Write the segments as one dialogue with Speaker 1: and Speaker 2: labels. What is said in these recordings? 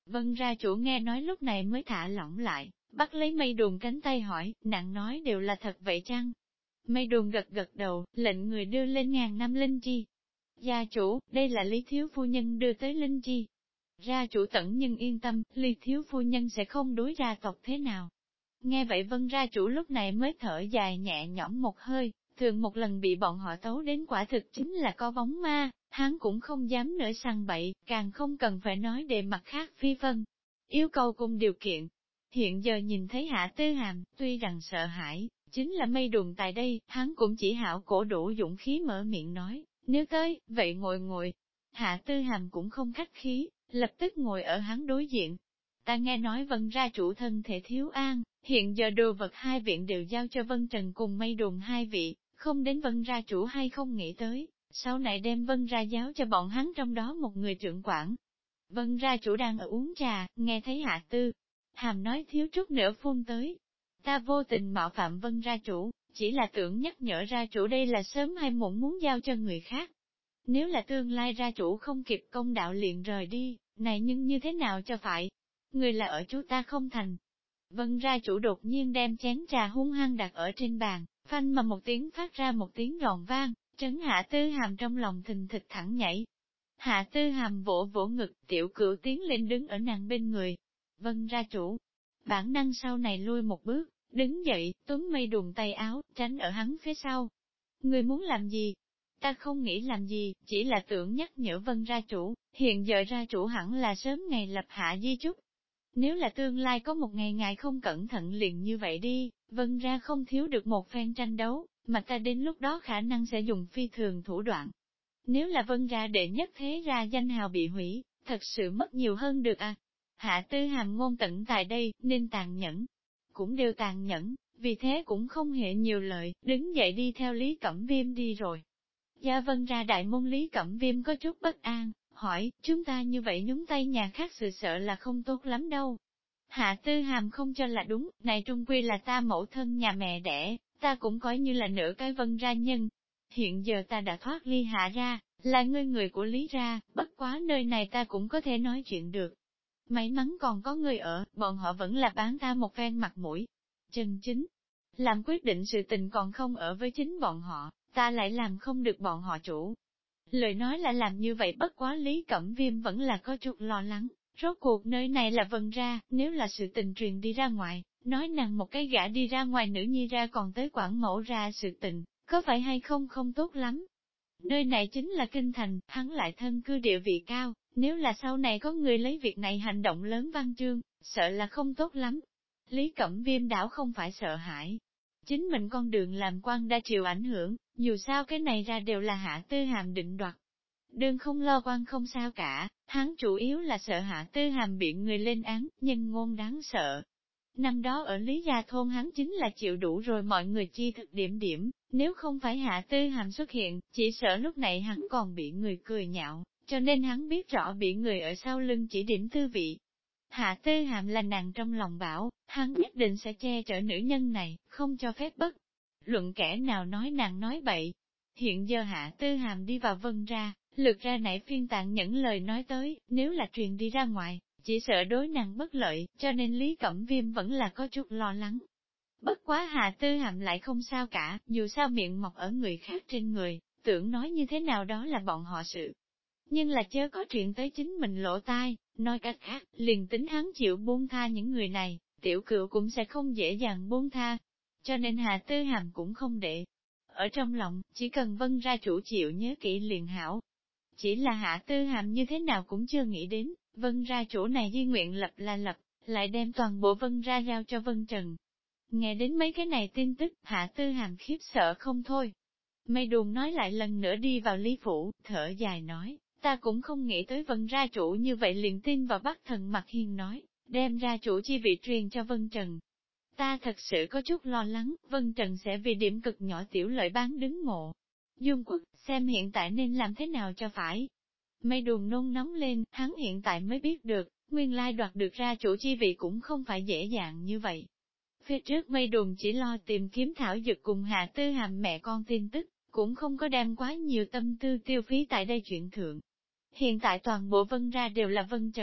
Speaker 1: Vân gia chủ nghe nói lúc này mới thả lỏng lại, bắt lấy Mây Đùn cánh tay hỏi, nặng nói đều là thật vậy chăng? Mây Đùn gật gật đầu, lệnh người đưa lên 1000 năm linh chi. Gia chủ, đây là Lý thiếu phu nhân đưa tới linh chi. Gia chủ Tẩn nhưng yên tâm, Lý thiếu phu nhân sẽ không đối gia tộc thế nào. Nghe vậy Vân gia chủ lúc này mới thở dài nhẹ nhõm một hơi, thường một lần bị bọn họ tấu đến quả thực chính là có bóng ma, hắn cũng không dám nữa sằng bậy, càng không cần phải nói để mặt khác phi phân. Yêu cầu cùng điều kiện. Hiện giờ nhìn thấy Hạ Tư Hàm, tuy rằng sợ hãi, chính là Mây Đùn tại đây, hắn cũng chỉ hảo cổ đủ dũng khí mở miệng nói, nếu tới, vậy ngồi ngồi. Hạ Tư Hàm cũng không khách khí, lập tức ngồi ở hắn đối diện. Ta nghe nói Vân gia chủ thân thể thiếu an, hiện giờ đồ vật hai viện đều giao cho Vân Trần cùng Mây Đùn hai vị, không đến Vân gia chủ hay không nghĩ tới, sau này đem Vân gia giáo cho bọn hắn trong đó một người trưởng quản. Vân gia chủ đang ở uống trà, nghe thấy Hạ Tư Hàm nói thiếu chút nữa phun tới. Ta vô tình mạo phạm Vân gia chủ, chỉ là tưởng nhắc nhở gia chủ đây là sớm hay muộn muốn giao cho người khác. Nếu là tương lai gia chủ không kịp công đạo liền rời đi, này nhưng như thế nào cho phải? Người là ở chú ta không thành. Vân gia chủ đột nhiên đem chén trà hung hăng đặt ở trên bàn, phanh mà một tiếng phát ra một tiếng ròn vang, trấn Hạ Tư Hàm trong lòng thình thịch thẳng nhảy. Hạ Tư Hàm vỗ vỗ ngực, tiểu cửu tiến lên đứng ở nàng bên người. Vân gia chủ, bản năng sau này lui một bước, đứng dậy, Tuấn Mây đùn tay áo, tránh ở hắn phía sau. Người muốn làm gì? Ta không nghĩ làm gì, chỉ là tưởng nhắc nhở Vân gia chủ, hiện giờ gia chủ hẳn là sớm ngày lập hạ di chúc. Nếu là tương lai có một ngày ngài không cẩn thận liền như vậy đi, Vân ra không thiếu được một phen tranh đấu, mà ta đến lúc đó khả năng sẽ dùng phi thường thủ đoạn. Nếu là Vân ra đệ nhất thế ra danh hào bị hủy, thật sự mất nhiều hơn được à. Hạ Tư Hàm ngôn tận tại đây, nên tàn nhẫn. Cũng đều tàn nhẫn, vì thế cũng không hề nhiều lợi, đứng dậy đi theo Lý Cẩm Viêm đi rồi. Gia Vân ra đại môn Lý Cẩm Viêm có chút bất an, hỏi, chúng ta như vậy nhúng tay nhà khác sự sợ là không tốt lắm đâu. Hạ Tư Hàm không cho là đúng, này trung quy là ta mẫu thân nhà mẹ đẻ, ta cũng coi như là nửa cái Vân ra nhân. Hiện giờ ta đã thoát ly Hạ ra, là ngươi người của Lý ra, bất quá nơi này ta cũng có thể nói chuyện được. May mắn còn có người ở, bọn họ vẫn là bán ta một phen mặt mũi. Chân chính, làm quyết định sự tình còn không ở với chính bọn họ, ta lại làm không được bọn họ chủ. Lời nói là làm như vậy bất quá Lý Cẩm Viêm vẫn là có chút lo lắng, rốt cuộc nơi này là Vân ra, nếu là sự tình truyền đi ra ngoài, nói nàng một cái gã đi ra ngoài nữ nhi ra còn tới quản mẫu ra sự tình, có phải hay không không tốt lắm. Nơi này chính là kinh thành, hắn lại thân cư địa vị cao, nếu là sau này có người lấy việc này hành động lớn văn chương, sợ là không tốt lắm. Lý Cẩm Viêm đảo không phải sợ hãi. Chính mình con đường làm quan đã chịu ảnh hưởng, dù sao cái này ra đều là Hạ Tư Hàm định đoạt. Đương không lo quan không sao cả, hắn chủ yếu là sợ Hạ Tư Hàm bị người lên án, nhân ngôn đáng sợ. Năm đó ở Lý Gia Thôn hắn chính là chịu đủ rồi mọi người chi thực điểm điểm, nếu không phải Hạ Tư Hàm xuất hiện, chỉ sợ lúc này hắn còn bị người cười nhạo, cho nên hắn biết rõ bị người ở sau lưng chỉ điểm tư vị. Hạ Tư Hàm là nàng trong lòng bảo, hắn nhất định sẽ che chở nữ nhân này, không cho phép bất luận kẻ nào nói nàng nói bậy. Hiện giờ Hạ Tư Hàm đi vào Vân ra, lược ra nãy phiên tạng những lời nói tới, nếu là truyền đi ra ngoài, chỉ sợ đối nàng bất lợi, cho nên Lý Cẩm Viêm vẫn là có chút lo lắng. Bất quá Hạ Tư Hàm lại không sao cả, dù sao miệng mọc ở người khác trên người, tưởng nói như thế nào đó là bọn họ sự. Nhưng là chớ có chuyện tới chính mình lỗ tai, nói cách khác, liền tính hắn chịu buông tha những người này, tiểu cựu cũng sẽ không dễ dàng buông tha. Cho nên Hạ Tư Hàm cũng không để ở trong lòng, chỉ cần Vân ra chủ chịu nhớ kỹ liền hảo. Chỉ là Hạ Tư Hàm như thế nào cũng chưa nghĩ đến, Vân ra chủ này di nguyện lập là lập, lại đem toàn bộ Vân ra giao cho Vân Trần. Nghe đến mấy cái này tin tức, Hạ Tư Hàm khiếp sợ không thôi. Mây đùn nói lại lần nữa đi vào Lý Phủ, thở dài nói, ta cũng không nghĩ tới Vân ra chủ như vậy liền tin vào Bắc Thần Mặc Hiên nói, đem ra chủ chi vị truyền cho Vân Trần. Ta thật sự có chút lo lắng, Vân Trần sẽ vì điểm cực nhỏ tiểu lợi bán đứng mộ. Dung Quật, xem hiện tại nên làm thế nào cho phải. Mây đùn nôn nóng lên, hắn hiện tại mới biết được, nguyên lai đoạt được ra chủ chi vị cũng không phải dễ dàng như vậy. Phía trước Mây đùn chỉ lo tìm kiếm thảo dược cùng Hạ Tư Hàm mẹ con tin tức, cũng không có đem quá nhiều tâm tư tiêu phí tại đây chuyện thượng. Hiện tại toàn bộ Vân ra đều là Vân Trần,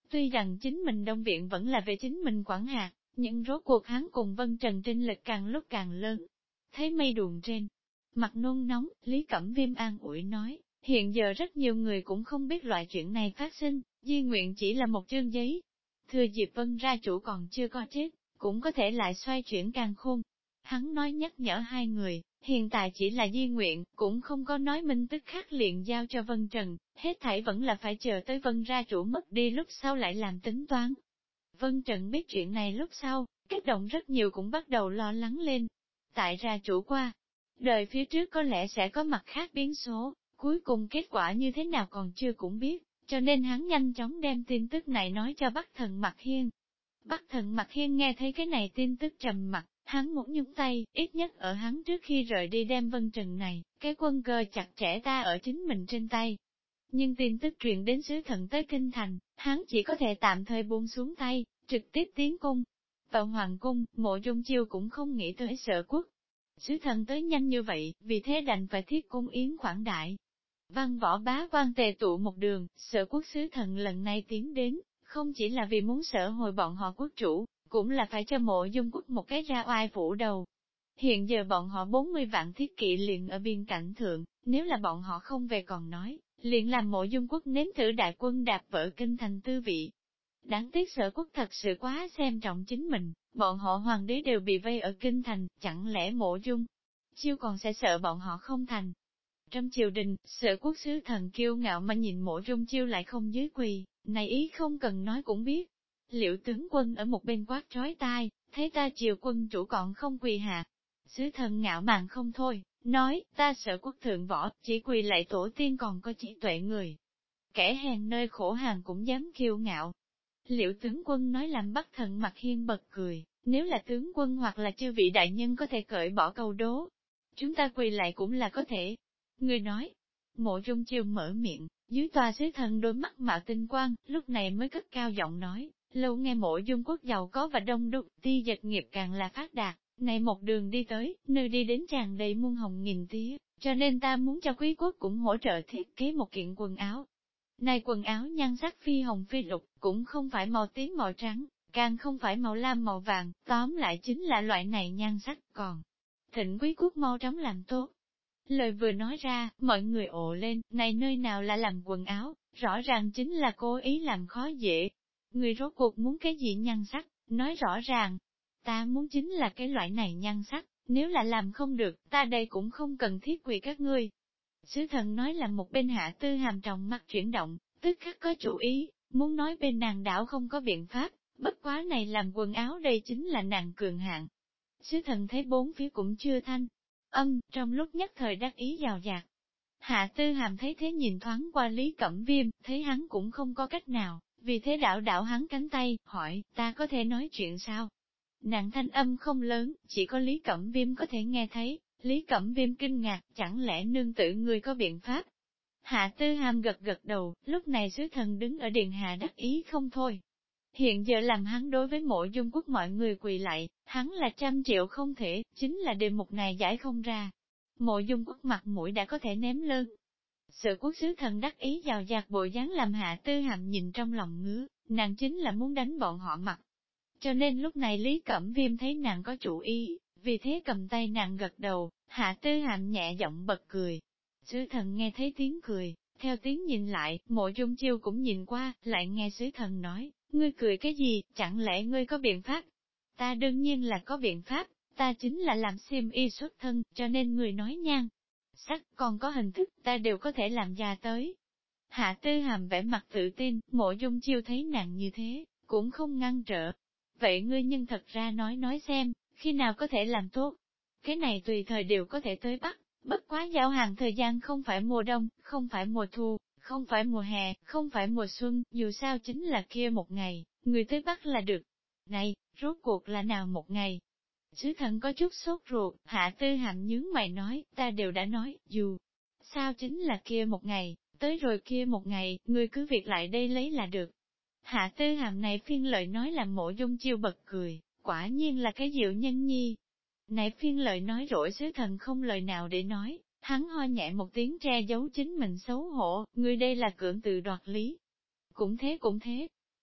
Speaker 1: Tuy rằng chính mình Đông Viện vẫn là về chính mình quản hạt, nhưng rốt cuộc hắn cùng Vân Trần trên lực càng lúc càng lớn. Thấy mây đùn trên, mặt nôn nóng, Lý Cẩm Viêm an ủi nói, hiện giờ rất nhiều người cũng không biết loại chuyện này phát sinh, di nguyện chỉ là một chương giấy. Thừa dịp Vân gia chủ còn chưa có chết, cũng có thể lại xoay chuyển càng khôn. Hắn nói nhắc nhở hai người, hiện tại chỉ là di nguyện, cũng không có nói minh tức khắc liền giao cho Vân Trần, hết thảy vẫn là phải chờ tới Vân gia chủ mất đi lúc sau lại làm tính toán. Vân Trần biết chuyện này lúc sau, kích động rất nhiều cũng bắt đầu lo lắng lên. Tại gia chủ qua, đời phía trước có lẽ sẽ có mặt khác biến số, cuối cùng kết quả như thế nào còn chưa cũng biết, cho nên hắn nhanh chóng đem tin tức này nói cho Bắc Thần Mặc Hiên. Bắc Thần Mặc Hiên nghe thấy cái này tin tức trầm mặt, hắn một nhúng tay, ít nhất ở hắn trước khi rời đi đem Vân Trần này, cái quân cơ chặt chẽ ta ở chính mình trên tay. Nhưng tin tức truyền đến sứ thần tới kinh thành, hắn chỉ có thể tạm thời buông xuống tay, trực tiếp tiến cung. Vào hoàng cung, Mộ Dung Chiêu cũng không nghĩ tới Sở Quốc. Sứ thần tới nhanh như vậy, vì thế đành phải thiết cung yến khoản đại. Văn võ bá quan tề tụ một đường, Sở Quốc sứ thần lần này tiến đến, không chỉ là vì muốn sở hồi bọn họ quốc chủ, cũng là phải cho Mộ Dung Quốc một cái ra oai phủ đầu. Hiện giờ bọn họ 40 vạn thiết kỵ liền ở biên cảnh thượng, nếu là bọn họ không về còn nói, liền làm Mộ Dung Quốc nếm thử đại quân đạp vỡ kinh thành tư vị. Đáng tiếc Sở Quốc thật sự quá xem trọng chính mình, bọn họ hoàng đế đều bị vây ở kinh thành, chẳng lẽ Mộ Dung Chiêu còn sẽ sợ bọn họ không thành. Trong triều đình, Sở Quốc sứ thần kiêu ngạo mà nhìn Mộ Dung Chiêu lại không dưới quỳ, này ý không cần nói cũng biết. Liệu tướng quân ở một bên quát trói tai, thấy ta triều quân chủ còn không quỳ hạ. Sứ thần ngạo mạn không thôi, nói, ta Sở Quốc thượng võ, chỉ quỳ lạy tổ tiên còn có trí tuệ người. Kẻ hèn nơi khổ hàng cũng dám kiêu ngạo. Liệu tướng quân nói làm Bắc Thần Mặc Hiên bật cười, nếu là tướng quân hoặc là chư vị đại nhân có thể cởi bỏ câu đố, chúng ta quỳ lại cũng là có thể. Người nói, Mộ Dung Chiêu mở miệng, dưới tòa sứ thần đôi mắt mạo tinh quang, lúc này mới cất cao giọng nói, lâu nghe Mộ Dung quốc giàu có và đông đúc, ti dệt nghiệp càng là phát đạt, này một đường đi tới, nơi đi đến tràn đầy muôn hồng nghìn tía, cho nên ta muốn cho quý quốc cũng hỗ trợ thiết kế một kiện quần áo. Này quần áo nhan sắc phi hồng phi lục, cũng không phải màu tím màu trắng, càng không phải màu lam màu vàng, tóm lại chính là loại này nhan sắc còn. Thịnh quý quốc mau chóng làm tốt. Lời vừa nói ra, mọi người ồ lên, này nơi nào là làm quần áo, rõ ràng chính là cố ý làm khó dễ. Người rốt cuộc muốn cái gì nhan sắc, nói rõ ràng. Ta muốn chính là cái loại này nhan sắc, nếu là làm không được, ta đây cũng không cần thiết quỳ các ngươi. Sứ thần nói là một bên Hạ Tư Hàm trong mắt chuyển động, tức khắc có chủ ý, muốn nói bên nàng đảo không có biện pháp, bất quá này làm quần áo đây chính là nàng cường hạn. Sứ thần thấy bốn phía cũng chưa thanh trong lúc nhất thời đắc ý giàu dạt. Hạ Tư Hàm thấy thế nhìn thoáng qua Lý Cẩm Viêm, thấy hắn cũng không có cách nào, vì thế đảo đảo hắn cánh tay, hỏi, ta có thể nói chuyện sao? Nàng thanh âm không lớn, chỉ có Lý Cẩm Viêm có thể nghe thấy. Lý Cẩm Viêm kinh ngạc, chẳng lẽ nương tử người có biện pháp? Hạ Tư Hàm gật gật đầu, lúc này sứ thần đứng ở điện hạ đắc ý không thôi. Hiện giờ làm hắn đối với Mộ Dung quốc mọi người quỳ lại, hắn là 100 triệu không thể, chính là đề mục này giải không ra. Mộ Dung quốc mặt mũi đã có thể ném lơn. Sở quốc sứ thần đắc ý giàu dạt bộ dáng làm Hạ Tư Hàm nhìn trong lòng ngứa, nàng chính là muốn đánh bọn họ mặt. Cho nên lúc này Lý Cẩm Viêm thấy nàng có chủ ý, vì thế cầm tay nàng gật đầu, Hạ Tư Hàm nhẹ giọng bật cười. Sứ thần nghe thấy tiếng cười, theo tiếng nhìn lại, Mộ Dung Chiêu cũng nhìn qua, lại nghe sứ thần nói, ngươi cười cái gì, chẳng lẽ ngươi có biện pháp? Ta đương nhiên là có biện pháp, ta chính là làm xiêm y xuất thân, cho nên người nói nhan. Sắc còn có hình thức, ta đều có thể làm ra tới. Hạ Tư Hàm vẻ mặt tự tin, Mộ Dung Chiêu thấy nàng như thế, cũng không ngăn trở. Vậy ngươi nhưng thật ra nói xem, khi nào có thể làm tốt? Cái này tùy thời đều có thể tới Bắc, bất quá giao hàng thời gian không phải mùa đông, không phải mùa thu, không phải mùa hè, không phải mùa xuân, dù sao chính là kia một ngày, người tới Bắc là được. Này, rốt cuộc là nào một ngày? Sứ thần có chút sốt ruột, Hạ Tư Hàm nhướng mày nói, ta đều đã nói, dù sao chính là kia một ngày, tới rồi kia một ngày, người cứ việc lại đây lấy là được. Hạ Tư Hàm này phiên lời nói làm Mộ Dung Chiêu bật cười, quả nhiên là cái diệu nhân nhi. Này phiên lời nói rỗi sứ thần không lời nào để nói, hắn ho nhẹ một tiếng che giấu chính mình xấu hổ, người đây là cưỡng tự đoạt lý. Cũng thế,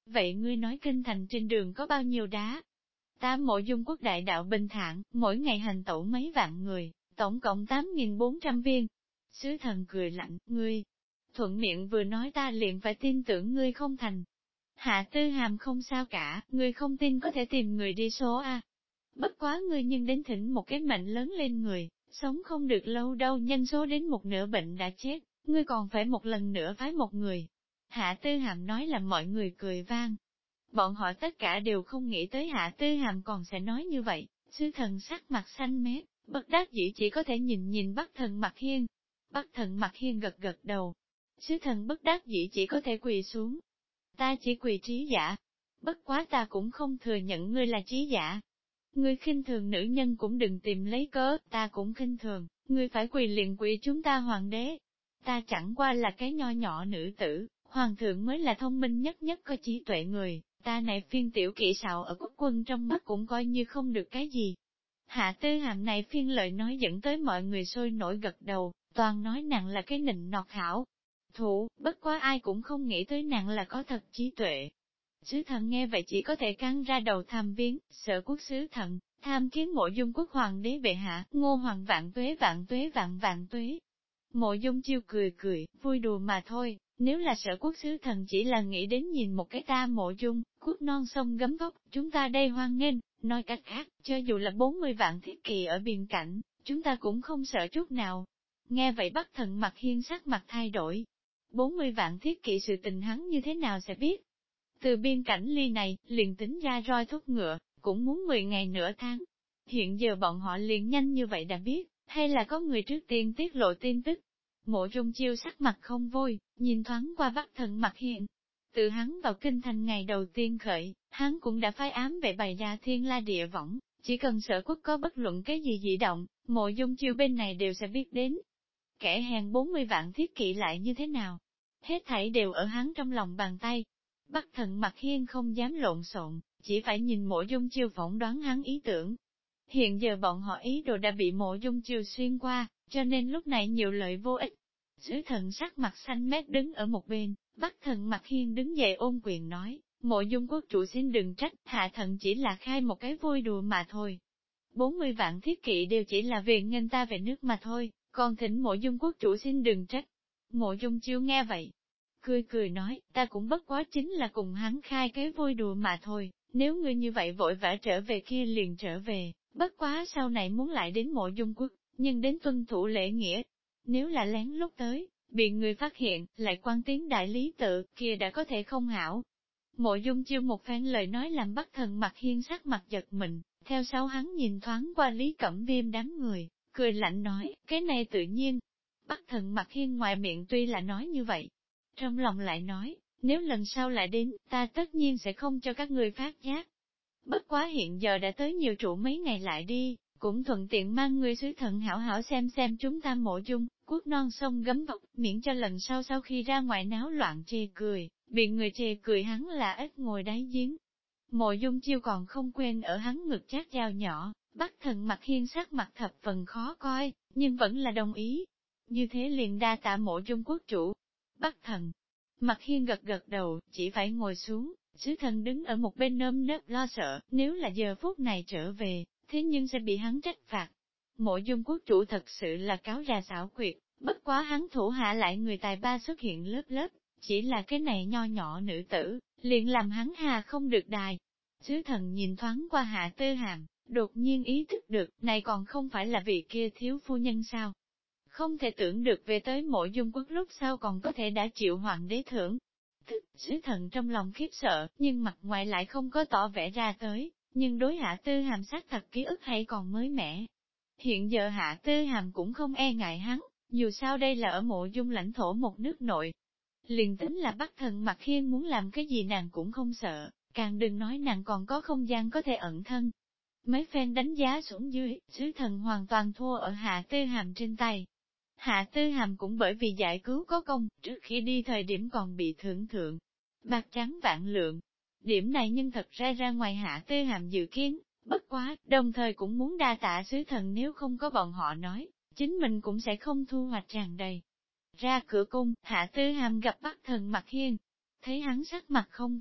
Speaker 1: Vậy ngươi nói kinh thành trên đường có bao nhiêu đá? Ta Mộ Dung Quốc đại đạo bình thản, mỗi ngày hành tẩu mấy vạn người, tổng cộng 8.400 viên. Sứ thần cười lạnh, ngươi, thuận miệng vừa nói ta liền phải tin tưởng ngươi không thành. Hạ Tư Hàm không sao cả, ngươi không tin có thể tìm người đi số A. Bất quá ngươi nhưng đến thỉnh một cái mệnh lớn lên người, sống không được lâu đâu, nhân số đến một nửa bệnh đã chết, ngươi còn phải một lần nữa phái một người. Hạ Tư Hàm nói là mọi người cười vang. Bọn họ tất cả đều không nghĩ tới Hạ Tư Hàm còn sẽ nói như vậy, sứ thần sắc mặt xanh mét, bất đắc dĩ chỉ có thể nhìn nhìn Bắc Thần Mặc Hiên. Bắc Thần Mặc Hiên gật gật đầu. Sứ thần bất đắc dĩ chỉ có thể quỳ xuống. Ta chỉ quỳ trí giả. Bất quá ta cũng không thừa nhận ngươi là trí giả. Ngươi khinh thường nữ nhân cũng đừng tìm lấy cớ, ta cũng khinh thường, ngươi phải quỳ liền quỳ chúng ta hoàng đế. Ta chẳng qua là cái nho nhỏ nữ tử, hoàng thượng mới là thông minh nhất nhất có trí tuệ người, ta này phiên tiểu kỹ xạo ở quốc quân trong mắt cũng coi như không được cái gì. Hạ Tư Hàm này phiên lời nói dẫn tới mọi người sôi nổi gật đầu, toàn nói nàng là cái nịnh nọt hảo. Thủ, bất quá ai cũng không nghĩ tới nàng là có thật trí tuệ. Sứ thần nghe vậy chỉ có thể căng ra đầu tham viếng, sở quốc sứ thần, tham kiến Mộ Dung Quốc hoàng đế bệ hạ, Ngô hoàng vạn tuế vạn tuế vạn vạn tuế. Mộ Dung Chiêu cười cười, vui đùa mà thôi, nếu là sở quốc sứ thần chỉ là nghĩ đến nhìn một cái ta Mộ Dung, quốc non sông gấm vóc, chúng ta đây hoan nghênh, nói cách khác, cho dù là 40 vạn thiết kỵ ở biên cảnh, chúng ta cũng không sợ chút nào. Nghe vậy Bắc Thần Mặc Hiên sắc mặt thay đổi. 40 vạn thiết kỵ sự tình hắn như thế nào sẽ biết? Từ biên cảnh ly này, liền tính ra roi thúc ngựa, cũng muốn 10 ngày nửa tháng. Hiện giờ bọn họ liền nhanh như vậy đã biết, hay là có người trước tiên tiết lộ tin tức. Mộ Dung Chiêu sắc mặt không vui, nhìn thoáng qua Bắc Thần Mặc Hiên. Từ hắn vào kinh thành ngày đầu tiên khởi, hắn cũng đã phái ám vệ bày ra thiên la địa võng, chỉ cần sở quốc có bất luận cái gì dị động, Mộ Dung Chiêu bên này đều sẽ biết đến. Kẻ hèn 40 vạn thiết kỵ lại như thế nào? Hết thảy đều ở hắn trong lòng bàn tay. Bắc Thần Mặc Hiên không dám lộn xộn, chỉ phải nhìn Mộ Dung Chiêu phỏng đoán hắn ý tưởng. Hiện giờ bọn họ ý đồ đã bị Mộ Dung Chiêu xuyên qua, cho nên lúc này nhiều lợi vô ích. Sứ thần sắc mặt xanh mét đứng ở một bên, Bắc Thần Mặc Hiên đứng dậy ôm quyền nói, Mộ Dung quốc chủ xin đừng trách, hạ thần chỉ là khai một cái vui đùa mà thôi. 40 vạn thiết kỵ đều chỉ là vì nghênh ta về nước mà thôi, còn thỉnh Mộ Dung quốc chủ xin đừng trách. Mộ Dung Chiêu nghe vậy, cười cười nói, ta cũng bất quá chính là cùng hắn khai cái vui đùa mà thôi, nếu ngươi như vậy vội vã trở về kia liền trở về, bất quá sau này muốn lại đến Mộ Dung quốc, nhưng đến tuân thủ lễ nghĩa. Nếu là lén lút tới, bị người phát hiện, lại quan tiếng đại lý tự, kia đã có thể không hảo. Mộ Dung Chiêu một phen lời nói làm Bắc Thần Mặc Hiên sắc mặt giật mình, theo sau hắn nhìn thoáng qua Lý Cẩm Viêm đám người, cười lạnh nói, cái này tự nhiên. Bắc Thần Mặc Hiên ngoài miệng tuy là nói như vậy, trong lòng lại nói, nếu lần sau lại đến, ta tất nhiên sẽ không cho các người phát giác. Bất quá hiện giờ đã tới nhiều trụ mấy ngày lại đi, cũng thuận tiện mang người sứ thần hảo hảo xem chúng ta Mộ Dung, quốc non sông gấm vóc, miễn cho lần sau khi ra ngoài náo loạn chê cười, bị người chê cười hắn là ít ngồi đáy giếng. Mộ Dung Chiêu còn không quên ở hắn ngực chát dao nhỏ, Bắc Thần Mặc Hiên sắc mặt thập phần khó coi, nhưng vẫn là đồng ý. Như thế liền đa tạ Mộ Dung quốc chủ. Bắc Thần Mặc Hiên gật gật đầu, chỉ phải ngồi xuống, sứ thần đứng ở một bên nơm nớp lo sợ, nếu là giờ phút này trở về, thế nhưng sẽ bị hắn trách phạt. Mộ Dung quốc chủ thật sự là cáo già xảo quyệt, bất quá hắn thủ hạ lại người tài ba xuất hiện lớp lớp, chỉ là cái này nho nhỏ nữ tử, liền làm hắn hà không được đài. Sứ thần nhìn thoáng qua Hạ Tư Hàm, đột nhiên ý thức được, này còn không phải là vị kia thiếu phu nhân sao? Không thể tưởng được về tới Mộ Dung quốc lúc sau còn có thể đã chịu hoàng đế thưởng. Sứ thần trong lòng khiếp sợ, nhưng mặt ngoài lại không có tỏ vẻ ra tới, nhưng đối Hạ Tư Hàm xác thật ký ức hay còn mới mẻ. Hiện giờ Hạ Tư Hàm cũng không e ngại hắn, dù sao đây là ở Mộ Dung lãnh thổ một nước nội. Liền tính là Bắc Thần Mặc Hiên muốn làm cái gì nàng cũng không sợ, càng đừng nói nàng còn có không gian có thể ẩn thân. Mấy phen đánh giá xuống dưới, sứ thần hoàn toàn thua ở Hạ Tư Hàm trên tay. Hạ Tư Hàm cũng bởi vì giải cứu có công, trước khi đi thời điểm còn bị thưởng thượng. Bạc trắng vạn lượng. Điểm này nhưng thật ra ngoài Hạ Tư Hàm dự kiến, bất quá, đồng thời cũng muốn đa tạ sứ thần nếu không có bọn họ nói, chính mình cũng sẽ không thu hoạch tràn đầy. Ra cửa cung, Hạ Tư Hàm gặp Bắc Thần Mặc Hiên. Thấy hắn sắc mặt không vui,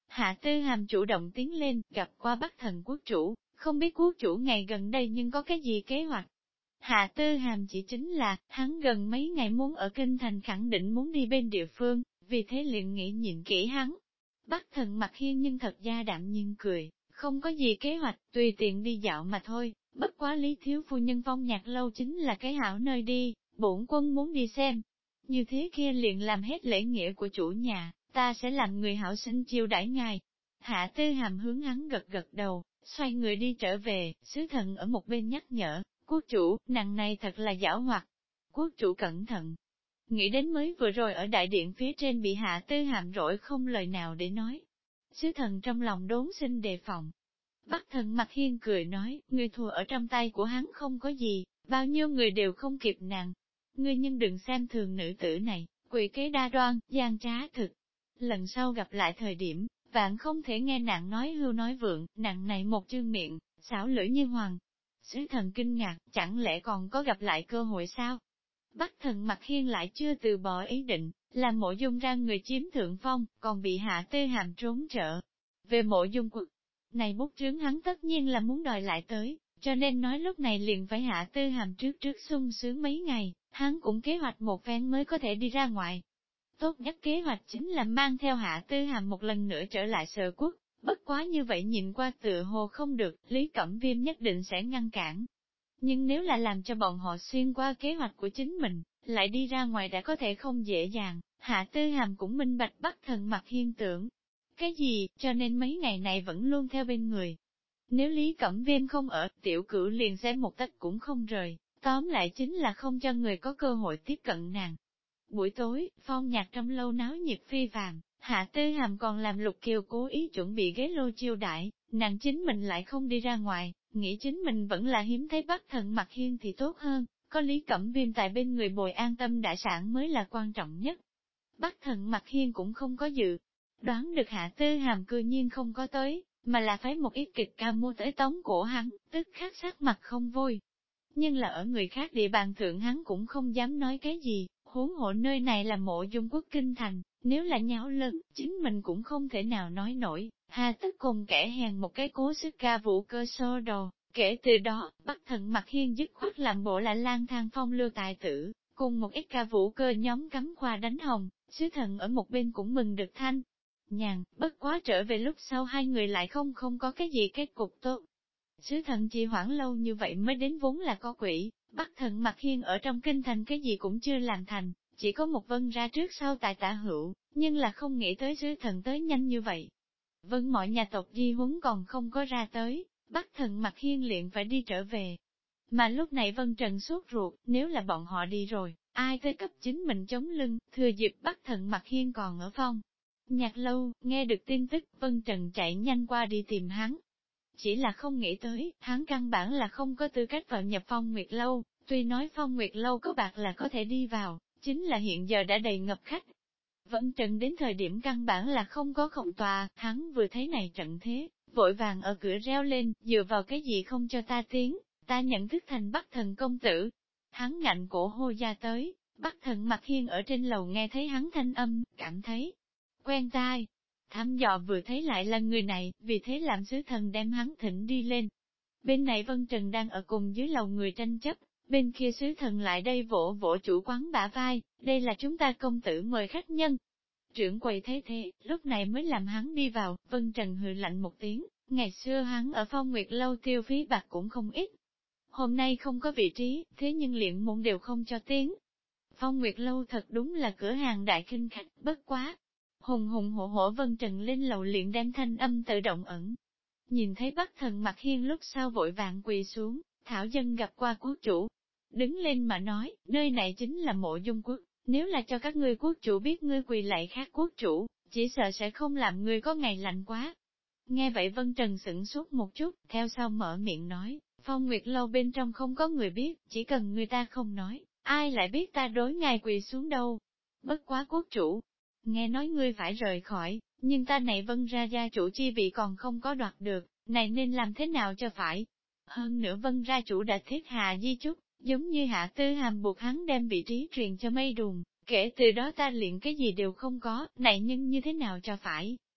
Speaker 1: Hạ Tư Hàm chủ động tiến lên, gặp qua Bắc Thần quốc chủ, không biết quốc chủ ngày gần đây nhưng có cái gì kế hoạch. Hạ Tư Hàm chỉ chính là, hắn gần mấy ngày muốn ở Kinh Thành khẳng định muốn đi bên địa phương, vì thế liền nghĩ nhìn kỹ hắn. Bắc Thần Mặc Hiên nhưng thật ra đạm nhiên cười, không có gì kế hoạch, tùy tiện đi dạo mà thôi, bất quá Lý thiếu phu nhân Phong Nhạc lâu chính là cái hảo nơi đi, bổn quân muốn đi xem. Như thế kia liền làm hết lễ nghĩa của chủ nhà, ta sẽ làm người hảo sinh chiêu đãi ngài. Hạ Tư Hàm hướng hắn gật gật đầu, xoay người đi trở về, sứ thần ở một bên nhắc nhở, quốc chủ, nàng này thật là giảo hoạt. Quốc chủ cẩn thận. Nghĩ đến mới vừa rồi ở đại điện phía trên bị Hạ Tư Hàm rỗi không lời nào để nói. Sứ thần trong lòng đốn sinh đề phòng. Bắc Thần Mặc Hiên cười nói, người thua ở trong tay của hắn không có gì, bao nhiêu người đều không kịp nàng. Ngươi nhưng đừng xem thường nữ tử này, quỷ kế đa đoan, gian trá thực. Lần sau gặp lại thời điểm, bạn không thể nghe nàng nói hưu nói vượng, nàng này một chương miệng, xảo lưỡi như hoàng. Sứ thần kinh ngạc, chẳng lẽ còn có gặp lại cơ hội sao? Bắc Thần Mặc Hiên lại chưa từ bỏ ý định, làm Mộ Dung ra người chiếm thượng phong, còn bị Hạ Tư Hàm trốn trở. Về Mộ Dung quật, này bút trướng hắn tất nhiên là muốn đòi lại tới, cho nên nói lúc này liền phải Hạ Tư Hàm trước sung sướng mấy ngày, hắn cũng kế hoạch một phen mới có thể đi ra ngoài. Tốt nhất kế hoạch chính là mang theo Hạ Tư Hàm một lần nữa trở lại Sở Quốc, bất quá như vậy nhìn qua tựa hồ không được, Lý Cẩm Viêm nhất định sẽ ngăn cản. Nhưng nếu là làm cho bọn họ xuyên qua kế hoạch của chính mình, lại đi ra ngoài đã có thể không dễ dàng, Hạ Tư Hàm cũng minh bạch Bắc Thần Mặc Hiên tưởng. Cái gì, cho nên mấy ngày này vẫn luôn theo bên người. Nếu Lý Cẩm Viêm không ở, tiểu cửu liền sẽ một tấc cũng không rời, tóm lại chính là không cho người có cơ hội tiếp cận nàng. Buổi tối, phong nhạc trong lâu náo nhiệt phi phàm, Hạ Tư Hàm còn làm Lục Kiều cố ý chuẩn bị ghế lô chiêu đãi, nàng chính mình lại không đi ra ngoài, nghĩ chính mình vẫn là hiếm thấy Bắc Thần Mặc Hiên thì tốt hơn, có Lý Cẩm Viêm tại bên người bồi an tâm đại sản mới là quan trọng nhất. Bắc Thần Mặc Hiên cũng không có dự đoán được Hạ Tư Hàm cư nhiên không có tới, mà là phái một ít kịch ca mua tới tống cổ hắn, tức khắc sắc mặt không vui. Nhưng là ở người khác địa bàn thượng hắn cũng không dám nói cái gì, huống hộ nơi này là Mộ Dung quốc kinh thành, nếu là nháo lớn, chính mình cũng không thể nào nói nổi, hà tất cùng kẻ hèn một cái cố sức ca vũ cơ sơ đồ. Kể từ đó, Bắc Thần Mặc Hiên dứt khoát làm bộ là lang thang phong lưu tài tử, cùng một ít ca vũ cơ nhóm cắm qua đánh hồng, sứ thần ở một bên cũng mừng được thanh. Nhàn, bất quá trở về lúc sau hai người lại không có cái gì kết cục tốt. Sứ thần chỉ hoãn lâu như vậy mới đến vốn là có quỷ, Bắc Thần Mặc Hiên ở trong kinh thành cái gì cũng chưa làm thành, chỉ có một vân ra trước sau tại tả hữu, nhưng là không nghĩ tới sứ thần tới nhanh như vậy. Vân mọi nhà tộc di huấn còn không có ra tới, Bắc Thần Mặc Hiên liền phải đi trở về. Mà lúc này Vân Trần sốt ruột, nếu là bọn họ đi rồi, ai tới cấp chính mình chống lưng, thừa dịp Bắc Thần Mặc Hiên còn ở phong. Nhạc lâu, nghe được tin tức, Vân Trần chạy nhanh qua đi tìm hắn. Chỉ là không nghĩ tới, hắn căn bản là không có tư cách vào nhập Phong Nguyệt lâu, tuy nói Phong Nguyệt lâu có bạc là có thể đi vào, chính là hiện giờ đã đầy ngập khách. Vân Trần đến thời điểm căn bản là không có khổng tòa, hắn vừa thấy này trận thế, vội vàng ở cửa reo lên, dựa vào cái gì không cho ta tiến, ta nhận thức thành Bắc Thần công tử. Hắn ngạnh cổ hô ra tới, Bắc Thần Mặc Hiên ở trên lầu nghe thấy hắn thanh âm, cảm thấy quen tai. Thăm dò vừa thấy lại là người này, vì thế làm sứ thần đem hắn thỉnh đi lên. Bên này Vân Trần đang ở cùng dưới lầu người tranh chấp, bên kia sứ thần lại đây vỗ vỗ chủ quán bả vai, đây là chúng ta công tử mời khách nhân. Trưởng quầy thấy thế, lúc này mới làm hắn đi vào, Vân Trần hừ lạnh một tiếng, ngày xưa hắn ở Phong Nguyệt lâu tiêu phí bạc cũng không ít. Hôm nay không có vị trí, thế nhưng liền môn đều không cho tiếng. Phong Nguyệt lâu thật đúng là cửa hàng đại kinh khách, bất quá. Hùng hùng hổ hổ Vân Trần lên lầu liền đem thanh âm tự động ẩn. Nhìn thấy Bắc Thần Mặc Hiên lúc sau vội vàng quỳ xuống, thảo dân gặp qua quốc chủ. Đứng lên mà nói, nơi này chính là Mộ Dung quốc, nếu là cho các ngươi quốc chủ biết ngươi quỳ lạy khác quốc chủ, chỉ sợ sẽ không làm ngươi có ngày lạnh quá. Nghe vậy Vân Trần sửng sốt một chút, theo sau mở miệng nói, Phong Nguyệt lâu bên trong không có người biết, chỉ cần người ta không nói, ai lại biết ta đối ngài quỳ xuống đâu. Bất quá quốc chủ, nghe nói ngươi phải rời khỏi, nhưng ta này Vân ra gia chủ chi vị còn không có đoạt được, này nên làm thế nào cho phải. Hơn nữa Vân ra chủ đã thiết hạ di chúc, giống như Hạ Tư Hàm buộc hắn đem vị trí truyền cho Mây Đùn, kể từ đó ta liền cái gì đều không có, này nhưng như thế nào cho phải.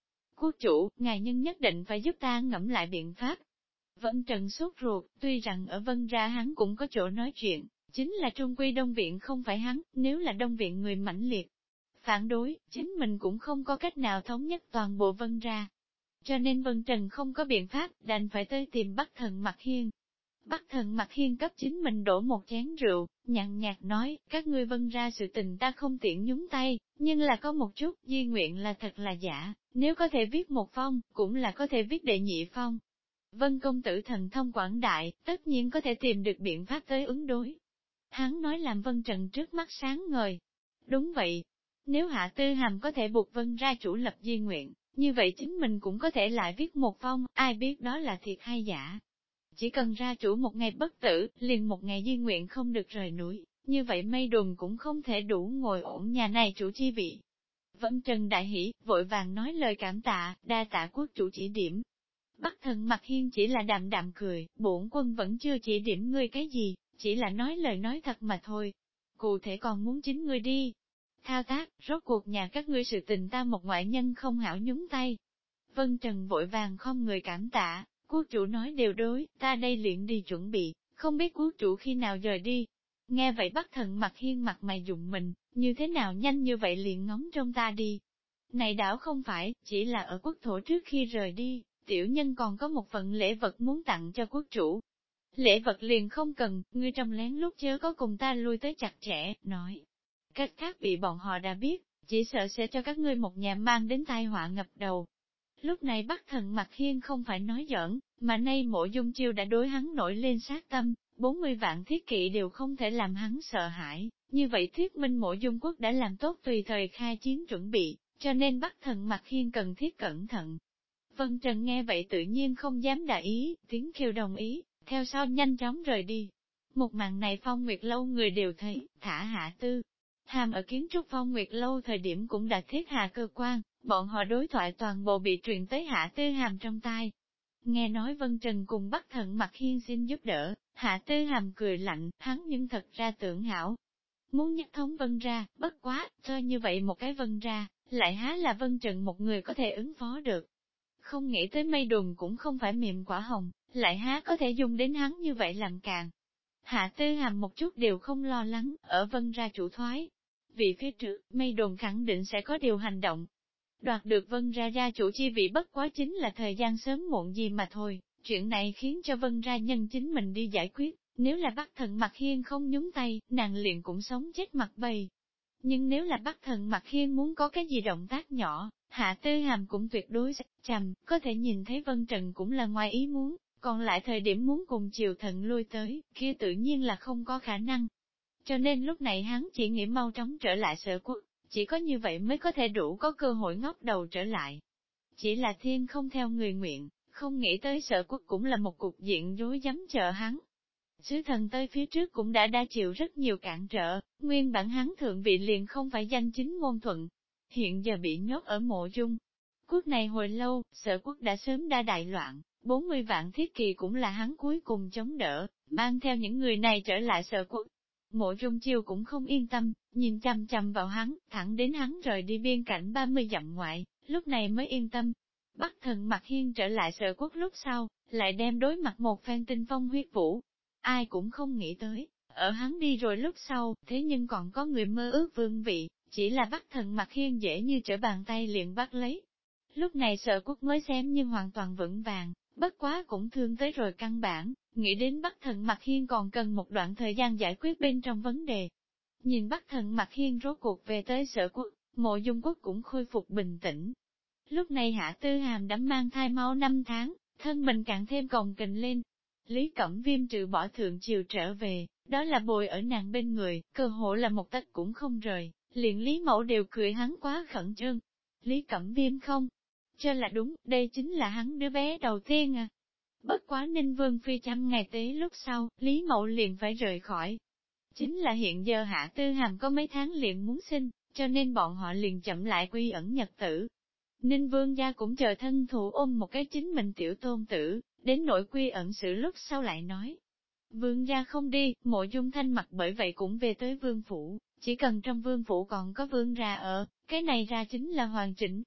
Speaker 1: Quốc chủ, ngài nhân nhất định phải giúp ta ngẫm lại biện pháp. Vân Trần sốt ruột, tuy rằng ở Vân ra hắn cũng có chỗ nói chuyện, chính là trung quy Đông Viện không phải hắn, nếu là Đông Viện người mãnh liệt. Phản đối, chính mình cũng không có cách nào thống nhất toàn bộ Vân ra. Cho nên Vân Trần không có biện pháp, đành phải tới tìm Bắc Thần Mặc Hiên. Bắc Thần Mặc Hiên cấp chính mình đổ một chén rượu, nhàn nhạt nói, các ngươi Vân ra sự tình ta không tiện nhúng tay, nhưng là có một chút, di nguyện là thật là giả, nếu có thể viết một phong, cũng là có thể viết đệ nhị phong. Vân công tử thần thông quảng đại, tất nhiên có thể tìm được biện pháp tới ứng đối. Hắn nói làm Vân Trần trước mắt sáng ngời. Đúng vậy, nếu Hạ Tư Hàm có thể buộc Vân ra chủ lập di nguyện, như vậy chính mình cũng có thể lại viết một phong, ai biết đó là thiệt hay giả. Chỉ cần ra chủ một ngày bất tử, liền một ngày di nguyện không được rời núi, như vậy mây đùn cũng không thể đủ ngồi ổn nhà này chủ chi vị. Vân Trần đại hỉ, vội vàng nói lời cảm tạ, đa tạ quốc chủ chỉ điểm. Bắc Thần Mặc Hiên chỉ là đạm đạm cười, bổn quân vẫn chưa chỉ điểm ngươi cái gì, chỉ là nói lời nói thật mà thôi. Cụ thể còn muốn chính ngươi đi. Thao tác, rốt cuộc nhà các ngươi sự tình ta một ngoại nhân không hảo nhúng tay. Vân Trần vội vàng không người cảm tạ, quốc chủ nói đều đối, ta đây luyện đi chuẩn bị, không biết quốc chủ khi nào rời đi. Nghe vậy Bắc Thần Mặc Hiên mặt mày dụng mình, như thế nào nhanh như vậy liền ngóng trong ta đi. Này đảo không phải, chỉ là ở quốc thổ trước khi rời đi, tiểu nhân còn có một phần lễ vật muốn tặng cho quốc chủ. Lễ vật liền không cần, ngươi trong lén lút chớ có cùng ta lui tới chặt chẽ, nói. Cách khác bị bọn họ đã biết, chỉ sợ sẽ cho các ngươi một nhà mang đến tai họa ngập đầu. Lúc này Bắc Thần Mặc Hiên không phải nói giỡn, mà nay Mộ Dung Chiêu đã đối hắn nổi lên sát tâm, 40 vạn thiết kỵ đều không thể làm hắn sợ hãi, như vậy thuyết minh Mộ Dung Quốc đã làm tốt tùy thời khai chiến chuẩn bị, cho nên Bắc Thần Mặc Hiên cần thiết cẩn thận. Vân Trần nghe vậy tự nhiên không dám đả ý, tiếng kêu đồng ý, theo sau nhanh chóng rời đi. Một màn này Phong Nguyệt Lâu người đều thấy, thả Hạ Tư Hàm ở kiến trúc Phong Nguyệt Lâu thời điểm cũng đã thiết hạ cơ quan, bọn họ đối thoại toàn bộ bị truyền tới Hạ Tư Hàm trong tai. Nghe nói Vân Trần cùng Bắc Thần Mặc Hiên xin giúp đỡ, Hạ Tư Hàm cười lạnh, hắn nhưng thật ra tưởng hảo. Muốn nhất thống Vân ra, bất quá, cho như vậy một cái Vân ra, lại há là Vân Trần một người có thể ứng phó được. Không nghĩ tới mây đùn cũng không phải mềm quả hồng, lại há có thể dùng đến hắn như vậy làm càng. Hạ Tư Hàm một chút đều không lo lắng, ở Vân ra chủ thoái. Vì phía trước, mây đồn khẳng định sẽ có điều hành động. Đoạt được Vân ra gia chủ chi vị bất quá chính là thời gian sớm muộn gì mà thôi, chuyện này khiến cho Vân ra nhân chính mình đi giải quyết, nếu là Bắc Thần Mặc Hiên không nhúng tay, nàng liền cũng sống chết mặt bay. Nhưng nếu là Bắc Thần Mặc Hiên muốn có cái gì động tác nhỏ, Hạ Tư Hàm cũng tuyệt đối sẽ chầm, có thể nhìn thấy Vân Trần cũng là ngoài ý muốn, còn lại thời điểm muốn cùng Triều Thần lui tới, kia tự nhiên là không có khả năng. Cho nên lúc này hắn chỉ nghĩ mau chóng trở lại Sở Quốc, chỉ có như vậy mới có thể đủ có cơ hội ngóc đầu trở lại. Chỉ là thiên không theo người nguyện, không nghĩ tới Sở Quốc cũng là một cục diện rối rắm chờ hắn. Sứ thần tới phía trước cũng đã chịu rất nhiều cản trở, nguyên bản hắn thượng vị liền không phải danh chính ngôn thuận. Hiện giờ bị nhốt ở Mộ Dung Quốc này hồi lâu, Sở Quốc đã sớm đại loạn, 40 vạn thiết kỳ cũng là hắn cuối cùng chống đỡ, mang theo những người này trở lại Sở Quốc. Mộ Dung Chiêu cũng không yên tâm, nhìn chằm chằm vào hắn, thẳng đến hắn rời đi biên cảnh 30 dặm ngoại, lúc này mới yên tâm. Bắc Thần Mặc Hiên trở lại Sở Quốc lúc sau, lại đem đối mặt một phen tinh phong huyết vũ. Ai cũng không nghĩ tới, ở hắn đi rồi lúc sau, thế nhưng còn có người mơ ước vương vị, chỉ là Bắc Thần Mặc Hiên dễ như trở bàn tay liền bắt lấy. Lúc này Sở Quốc mới xem như hoàn toàn vững vàng, bất quá cũng thương tới rồi căn bản, nghĩ đến Bắc Thần Mặc Hiên còn cần một đoạn thời gian giải quyết bên trong vấn đề. Nhìn Bắc Thần Mặc Hiên rốt cuộc về tới Sở Quốc, Mộ Dung Quốc cũng khôi phục bình tĩnh. Lúc này Hạ Tư Hàm đã mang thai mau 5 tháng, thân mình càng thêm cồng kềnh lên. Lý Cẩm Viêm trừ bỏ thượng triều trở về, đó là bồi ở nàng bên người, cơ hội là một tấc cũng không rời, liền Lý Mẫu đều cười hắn quá khẩn trương. Lý Cẩm Viêm không cho là đúng, đây chính là hắn đứa bé đầu tiên à. Bất quá Ninh Vương Phi 100 ngày tế lúc sau, Lý Mậu liền phải rời khỏi. Chính là hiện giờ Hạ Tư Hàm có mấy tháng liền muốn sinh, cho nên bọn họ liền chậm lại quy ẩn nhật tử. Ninh Vương gia cũng chờ thân thủ ôm một cái chính mình tiểu tôn tử, đến nỗi quy ẩn sự lúc sau lại nói. Vương gia không đi, Mộ Dung Thanh mặt bởi vậy cũng về tới vương phủ, chỉ cần trong vương phủ còn có vương ra ở, cái này ra chính là hoàn chỉnh.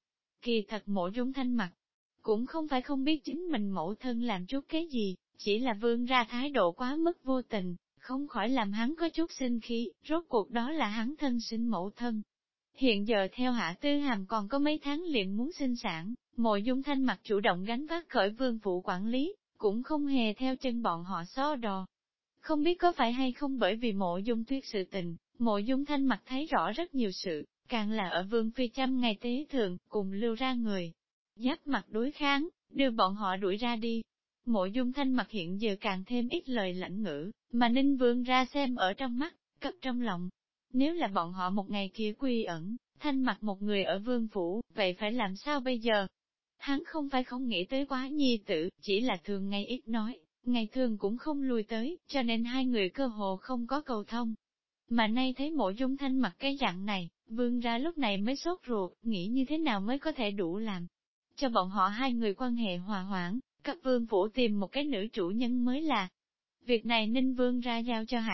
Speaker 1: Kỳ thật Mộ Dung Thanh mặt, cũng không phải không biết chính mình mẫu thân làm chút cái gì, chỉ là Vương ra thái độ quá mức vô tình, không khỏi làm hắn có chút sinh khí, rốt cuộc đó là hắn thân sinh mẫu thân. Hiện giờ theo Hạ Tư Hàm còn có mấy tháng liền muốn sinh sản, Mộ Dung Thanh mặt chủ động gánh vác khởi vương phụ quản lý, cũng không hề theo chân bọn họ so đò. Không biết có phải hay không bởi vì Mộ Dung Tuyết sự tình, Mộ Dung Thanh mặt thấy rõ rất nhiều sự, càng là ở vương phi trăm ngày tế thượng, cùng lưu ra người. Giáp mặt đối kháng, đưa bọn họ đuổi ra đi. Mộ Dung Thanh mặt hiện giờ càng thêm ít lời lãnh ngữ, mà Ninh Vương ra xem ở trong mắt, cất trong lòng. Nếu là bọn họ một ngày kia quy ẩn, Thanh mặt một người ở vương phủ, vậy phải làm sao bây giờ? Hắn không phải không nghĩ tới quá nhi tử, chỉ là thường ngày ít nói, ngày thường cũng không lui tới, cho nên hai người cơ hồ không có cầu thông. Mà nay thấy Mộ Dung Thanh mặt cái dạng này, vương ra lúc này mới sốt ruột, nghĩ như thế nào mới có thể đủ làm. Cho bọn họ hai người quan hệ hòa hoãn, các vương phủ tìm một cái nữ chủ nhân mới là. Việc này Ninh Vương ra giao cho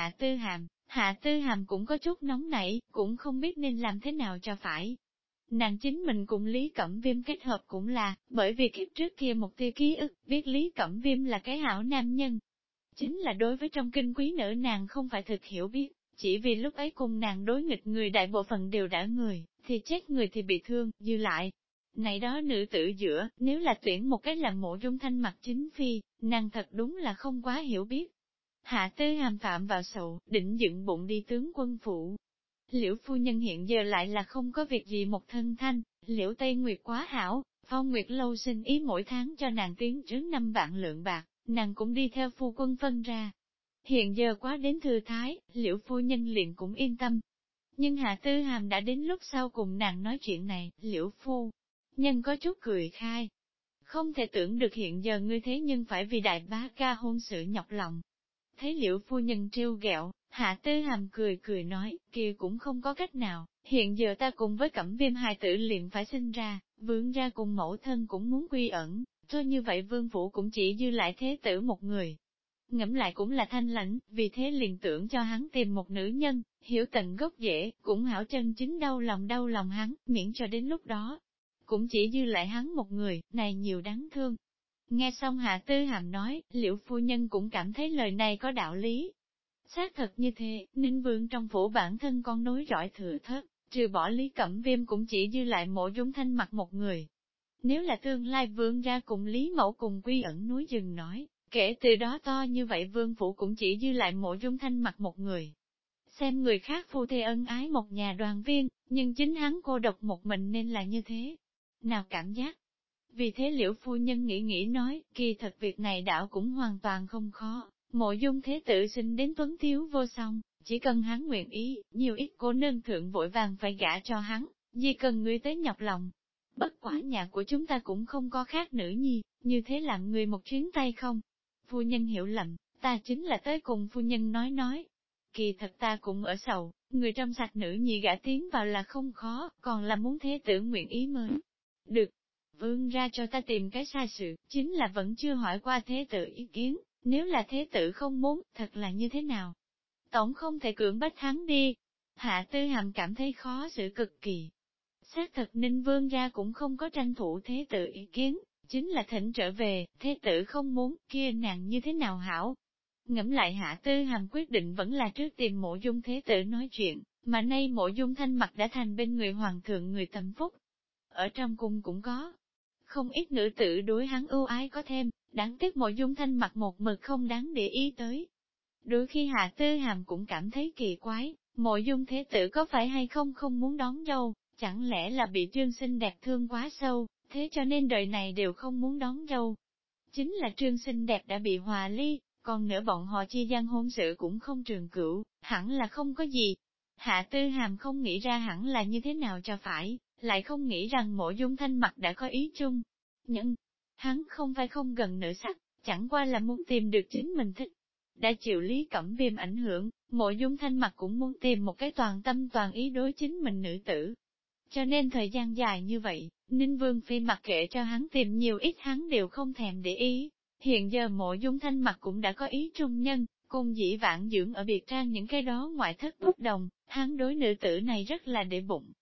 Speaker 1: Hạ Tư Hàm cũng có chút nóng nảy, cũng không biết nên làm thế nào cho phải. Nàng chính mình cùng Lý Cẩm Viêm kết hợp cũng là, bởi vì kiếp trước kia một tia ký ức, biết Lý Cẩm Viêm là cái hảo nam nhân. Chính là đối với trong kinh quý nữ nàng không phải thực hiểu biết, chỉ vì lúc ấy cùng nàng đối nghịch người đại bộ phận đều đã người, thì chết người thì bị thương, dư lại. Này đó nữ tử giữa, nếu là tuyển một cái làm Mộ Dung Thanh mặt chính phi, nàng thật đúng là không quá hiểu biết. Hạ Tư Hàm phạm vào sầu, định dựng bụng đi tướng quân phủ. Liễu phu nhân hiện giờ lại là không có việc gì một thân thanh, Liễu Tây Nguyệt quá hảo, Phong Nguyệt lâu xin ý mỗi tháng cho nàng tiến trước 5 vạn lượng bạc, nàng cũng đi theo phu quân phân ra. Hiện giờ quá đến thư thái, Liễu phu nhân liền cũng yên tâm. Nhưng Hạ Tư Hàm đã đến lúc sau cùng nàng nói chuyện này, Liễu phu nhân có chút cười khai. Không thể tưởng được hiện giờ ngươi thế nhưng phải vì đại bá ca hôn sự nhọc lòng. Thấy Liễu phu nhân trêu ghẹo, Hạ Tư Hàm cười cười nói, kia cũng không có cách nào, hiện giờ ta cùng với Cẩm Viêm hài tử liền phải sinh ra, vương ra cùng mẫu thân cũng muốn quy ẩn, thôi như vậy vương phủ cũng chỉ dư lại thế tử một người. Ngẫm lại cũng là thanh lãnh, vì thế liền tưởng cho hắn tìm một nữ nhân, hiểu tận gốc rễ, cũng hảo chân chính đau lòng hắn, miễn cho đến lúc đó. Cũng chỉ dư lại hắn một người, này nhiều đáng thương. Nghe xong Hạ Tư Hàm nói, Liễu phu nhân cũng cảm thấy lời này có đạo lý. Xác thật như thế, Ninh Vương trong phủ bản thân con nối dõi thừa thớt, trừ bỏ Lý Cẩm Viêm cũng chỉ dư lại Mộ Dung Thanh mặt một người. Nếu là tương lai vương ra cùng Lý Mẫu cùng quy ẩn núi rừng nói, kể từ đó to như vậy vương phủ cũng chỉ dư lại Mộ Dung Thanh mặt một người. Xem người khác phu thê ân ái một nhà đoàn viên, nhưng chính hắn cô độc một mình nên là như thế. Nào cảm giác? Vì thế Liễu phu nhân nghĩ nói, kỳ thật việc này đảo cũng hoàn toàn không khó, Mộ Dung thế tử sinh đến tuấn tiếu vô song, chỉ cần hắn nguyện ý, nhiều ít cô nương thượng vội vàng phải gả cho hắn, gì cần ngươi tới nhọc lòng. Bất quả nhà của chúng ta cũng không có khác nữ nhi, như thế làm người một chuyến tay không. Phu nhân hiểu lầm, ta chính là tới cùng phu nhân nói. Kỳ thật ta cũng ở sầu, người trong sạch nữ nhi gả tiến vào là không khó, còn là muốn thế tử nguyện ý mới. Được, vương ra cho ta tìm cái sai sự, chính là vẫn chưa hỏi qua thế tử ý kiến, nếu là thế tử không muốn, thật là như thế nào? Tổng không thể cưỡng bách hắn đi. Hạ Tư Hàm cảm thấy khó xử cực kỳ. Xác thật Ninh Vương ra cũng không có tranh thủ thế tử ý kiến, chính là thỉnh trở về, thế tử không muốn, kia nàng như thế nào hảo? Ngẫm lại Hạ Tư Hàm quyết định vẫn là trước tìm Mộ Dung thế tử nói chuyện, mà nay Mộ Dung Thanh mặt đã thành bên người hoàng thượng người tâm phúc. Ở trong cung cũng có không ít nữ tử đối hắn ưu ái có thêm, đáng tiếc Mộ Dung Thanh mặt một mực không đáng để ý tới. Đôi khi Hạ Tư Hàm cũng cảm thấy kỳ quái, Mộ Dung thế tử có phải hay không muốn đón dâu, chẳng lẽ là bị Trương Xinh đẹp thương quá sâu, thế cho nên đời này đều không muốn đón dâu. Chính là Trương Xinh đẹp đã bị hòa ly, còn nữa bọn họ chi gian hôn sự cũng không trường cửu, hẳn là không có gì. Hạ Tư Hàm không nghĩ ra hẳn là như thế nào cho phải, lại không nghĩ rằng Mộ Dung Thanh mặt đã có ý chung. Nhưng, hắn không phải không gần nữ sắc, chẳng qua là muốn tìm được chính mình thích. Đã chịu Lý Cẩm Viêm ảnh hưởng, Mộ Dung Thanh mặt cũng muốn tìm một cái toàn tâm toàn ý đối chính mình nữ tử. Cho nên thời gian dài như vậy, Ninh Vương Phi mặc kệ cho hắn tìm nhiều ít hắn đều không thèm để ý. Hiện giờ Mộ Dung Thanh mặt cũng đã có ý trung nhân, cùng dĩ vãng dưỡng ở biệt trang những cái đó ngoại thất bất đồng, hắn đối nữ tử này rất là để bụng.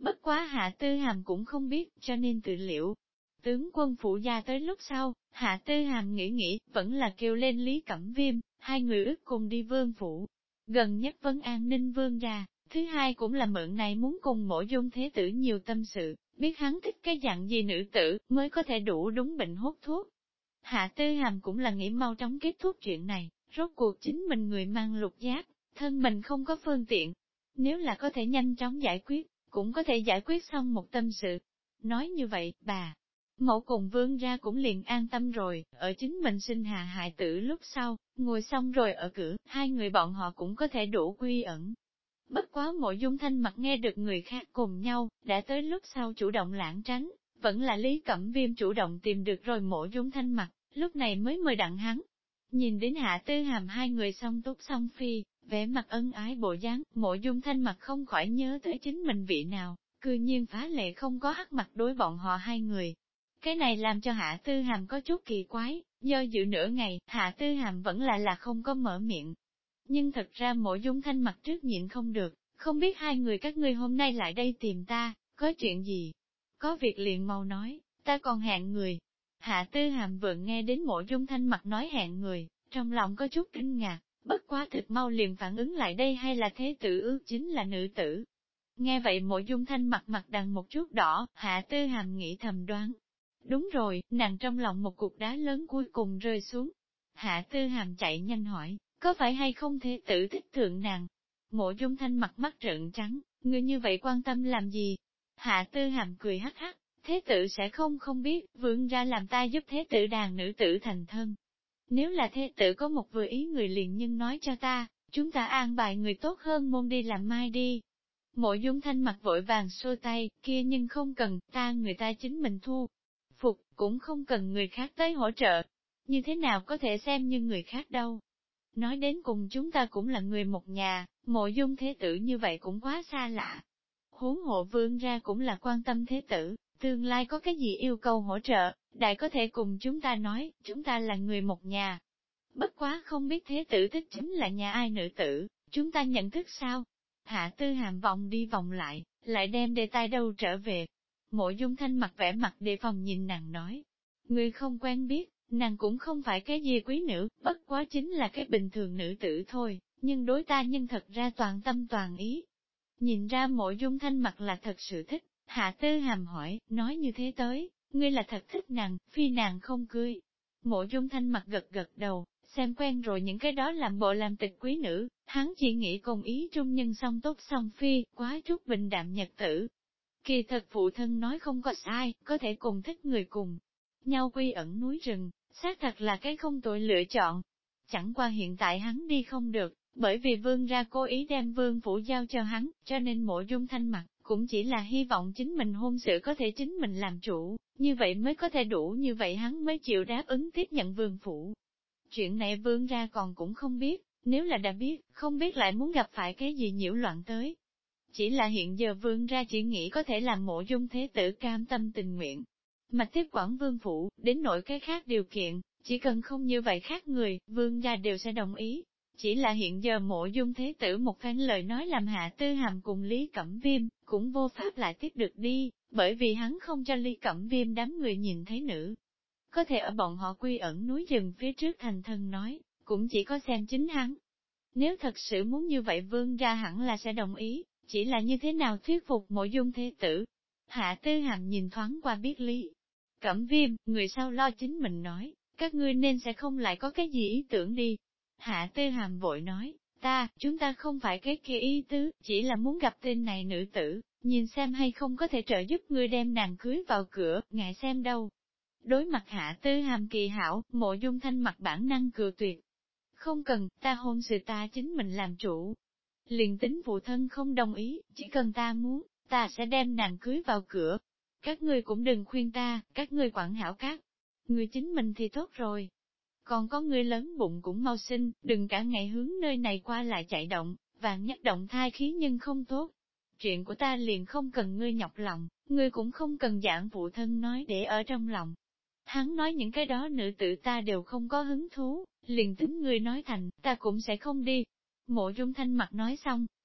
Speaker 1: Bất quá Hạ Tư Hàm cũng không biết, cho nên tự liệu. Tướng quân phụ gia tới lúc sau, Hạ Tư Hàm nghĩ, vẫn là kêu lên Lý Cẩm Viêm, hai người ước cùng đi vương phủ. Gần nhất vấn an ninh vương gia, thứ hai cũng là mượn này muốn cùng Mộ Dung Thế Tử nhiều tâm sự, biết hắn thích cái dạng gì nữ tử, mới có thể đủ đúng bệnh hốt thuốc. Hạ Tư Hàm cũng là nghĩ mau chóng kết thúc chuyện này, rốt cuộc chính mình người mang lục giác, thân mình không có phương tiện. Nếu là có thể nhanh chóng giải quyết, cũng có thể giải quyết xong một tâm sự. Nói như vậy, bà, mẫu cùng vương ra cũng liền an tâm rồi, ở chính mình sinh hạ hại tử lúc sau, ngồi xong rồi ở cửa, hai người bọn họ cũng có thể đủ quy ẩn. Bất quá Mộ Dung Thanh Mặc nghe được người khác cùng nhau, đã tới lúc sau chủ động lãng tránh, vẫn là Lý Cẩm Viêm chủ động tìm được rồi Mộ Dung Thanh Mặc, lúc này mới mời đặng hắn. Nhìn đến Hạ Tư Hàm hai người song túc song phi, vẻ mặt ân ái bộ dáng, Mộ Dung Thanh Mặc không khỏi nhớ tới chính mình vị nào, cư nhiên phá lệ không có hắc mặt đối bọn họ hai người. Cái này làm cho Hạ Tư Hàm có chút kỳ quái, do dự nửa ngày, Hạ Tư Hàm vẫn là không có mở miệng. Nhưng thật ra Mộ Dung Thanh Mặc trước nhịn không được, không biết hai người các ngươi hôm nay lại đây tìm ta, có chuyện gì? Có việc liền mau nói, ta còn hẹn người. Hạ Tư Hàm vừa nghe đến Mộ Dung Thanh Mặc nói hẹn người, trong lòng có chút kinh ngạc, bất quá thực mau liền phản ứng lại đây hay là thế tử ước chính là nữ tử. Nghe vậy Mộ Dung Thanh Mặc mặt đằng một chút đỏ, Hạ Tư Hàm nghĩ thầm đoán. Đúng rồi, nàng trong lòng một cục đá lớn cuối cùng rơi xuống. Hạ Tư Hàm chạy nhanh hỏi, có phải hay không thế tử thích thượng nàng? Mộ Dung Thanh Mặc mắt trợn trắng, ngươi như vậy quan tâm làm gì? Hạ Tư Hàm cười hắc hắc, thế tử sẽ không biết, vương ra làm ta giúp thế tử đàn nữ tử thành thân. Nếu là thế tử có một vừa ý người liền nhưng nói cho ta, chúng ta an bài người tốt hơn môn đi làm mai đi. Mộ Dung Thanh Mặc vội vàng xua tay, kia nhưng không cần, người ta chính mình thu. Phục, cũng không cần người khác tới hỗ trợ. Như thế nào có thể xem như người khác đâu. Nói đến cùng chúng ta cũng là người một nhà, Mộ Dung thế tử như vậy cũng quá xa lạ. Huống hộ vương ra cũng là quan tâm thế tử, tương lai có cái gì yêu cầu hỗ trợ, đại có thể cùng chúng ta nói, chúng ta là người một nhà. Bất quá không biết thế tử thích chính là nhà ai nữ tử, chúng ta nhận thức sao? Hạ Tư Hàm vòng đi vòng lại đem đề tài đâu trở về. Mộ Dung Thanh mặt vẻ mặt đề phòng nhìn nàng nói. Người không quen biết, nàng cũng không phải cái gì quý nữ, bất quá chính là cái bình thường nữ tử thôi, nhưng đối ta nhân thật ra toàn tâm toàn ý. Nhìn ra Mộ Dung Thanh mặt là thật sự thích, Hạ Tư Hàm hỏi, nói như thế tới, ngươi là thật thích nàng, phi nàng không cưới. Mộ Dung Thanh mặt gật gật đầu, xem quen rồi những cái đó làm bộ làm tịch quý nữ, hắn chỉ nghĩ cùng ý trung nhân song tốt song phi, quá chút bình đạm nhật tử. Kỳ thật phụ thân nói không có sai, có thể cùng thích người cùng nhau quy ẩn núi rừng, xác thật là cái không tội lựa chọn. Chẳng qua hiện tại hắn đi không được, bởi vì vương ra cố ý đem vương phủ giao cho hắn, cho nên Mộ Dung Thanh mặt cũng chỉ là hy vọng chính mình hôn sự có thể chính mình làm chủ, như vậy mới có thể đủ, như vậy hắn mới chịu đáp ứng tiếp nhận vương phủ. Chuyện này vương ra còn cũng không biết, nếu là đã biết, không biết lại muốn gặp phải cái gì nhiễu loạn tới. Chỉ là hiện giờ vương ra chỉ nghĩ có thể làm Mộ Dung thế tử cam tâm tình nguyện, mà tiếp quản vương phủ, đến nỗi cái khác điều kiện, chỉ cần không như vậy khác người, vương gia đều sẽ đồng ý. Chỉ là hiện giờ Mộ Dung thế tử một phen lời nói làm Hạ Tư Hàm cùng Lý Cẩm Viêm, cũng vô pháp lại tiếp được đi, bởi vì hắn không cho Lý Cẩm Viêm đám người nhìn thấy nữ. Có thể ở bọn họ quy ẩn núi rừng phía trước thành thân nói, cũng chỉ có xem chính hắn. Nếu thật sự muốn như vậy vương gia hẳn là sẽ đồng ý, chỉ là như thế nào thuyết phục Mộ Dung thế tử. Hạ Tư Hàm nhìn thoáng qua biết Lý Cẩm Viêm, người sau lo chính mình nói, các ngươi nên sẽ không lại có cái gì ý tưởng đi. Hạ Tư Hàm vội nói, chúng ta không phải cái kia ý tứ, chỉ là muốn gặp tên này nữ tử, nhìn xem hay không có thể trợ giúp ngươi đem nàng cưới vào cửa, ngại xem đâu. Đối mặt Hạ Tư Hàm kỳ hảo, Mộ Dung Thanh mặt bản năng cự tuyệt. Không cần, ta hôn sự ta chính mình làm chủ. Liền tính phụ thân không đồng ý, chỉ cần ta muốn, ta sẽ đem nàng cưới vào cửa. Các ngươi cũng đừng khuyên ta, các ngươi quản hảo các. Người chính mình thì tốt rồi. Còn có người lớn bụng cũng mau sinh, đừng cả ngày hướng nơi này qua lại chạy động, vạn nhất động thai khí nhưng không tốt. Chuyện của ta liền không cần ngươi nhọc lòng, ngươi cũng không cần giảng phụ thân nói để ở trong lòng. Hắn nói những cái đó nữ tử ta đều không có hứng thú, liền tính ngươi nói thành, ta cũng sẽ không đi. Mộ Dung Thanh mặt nói xong,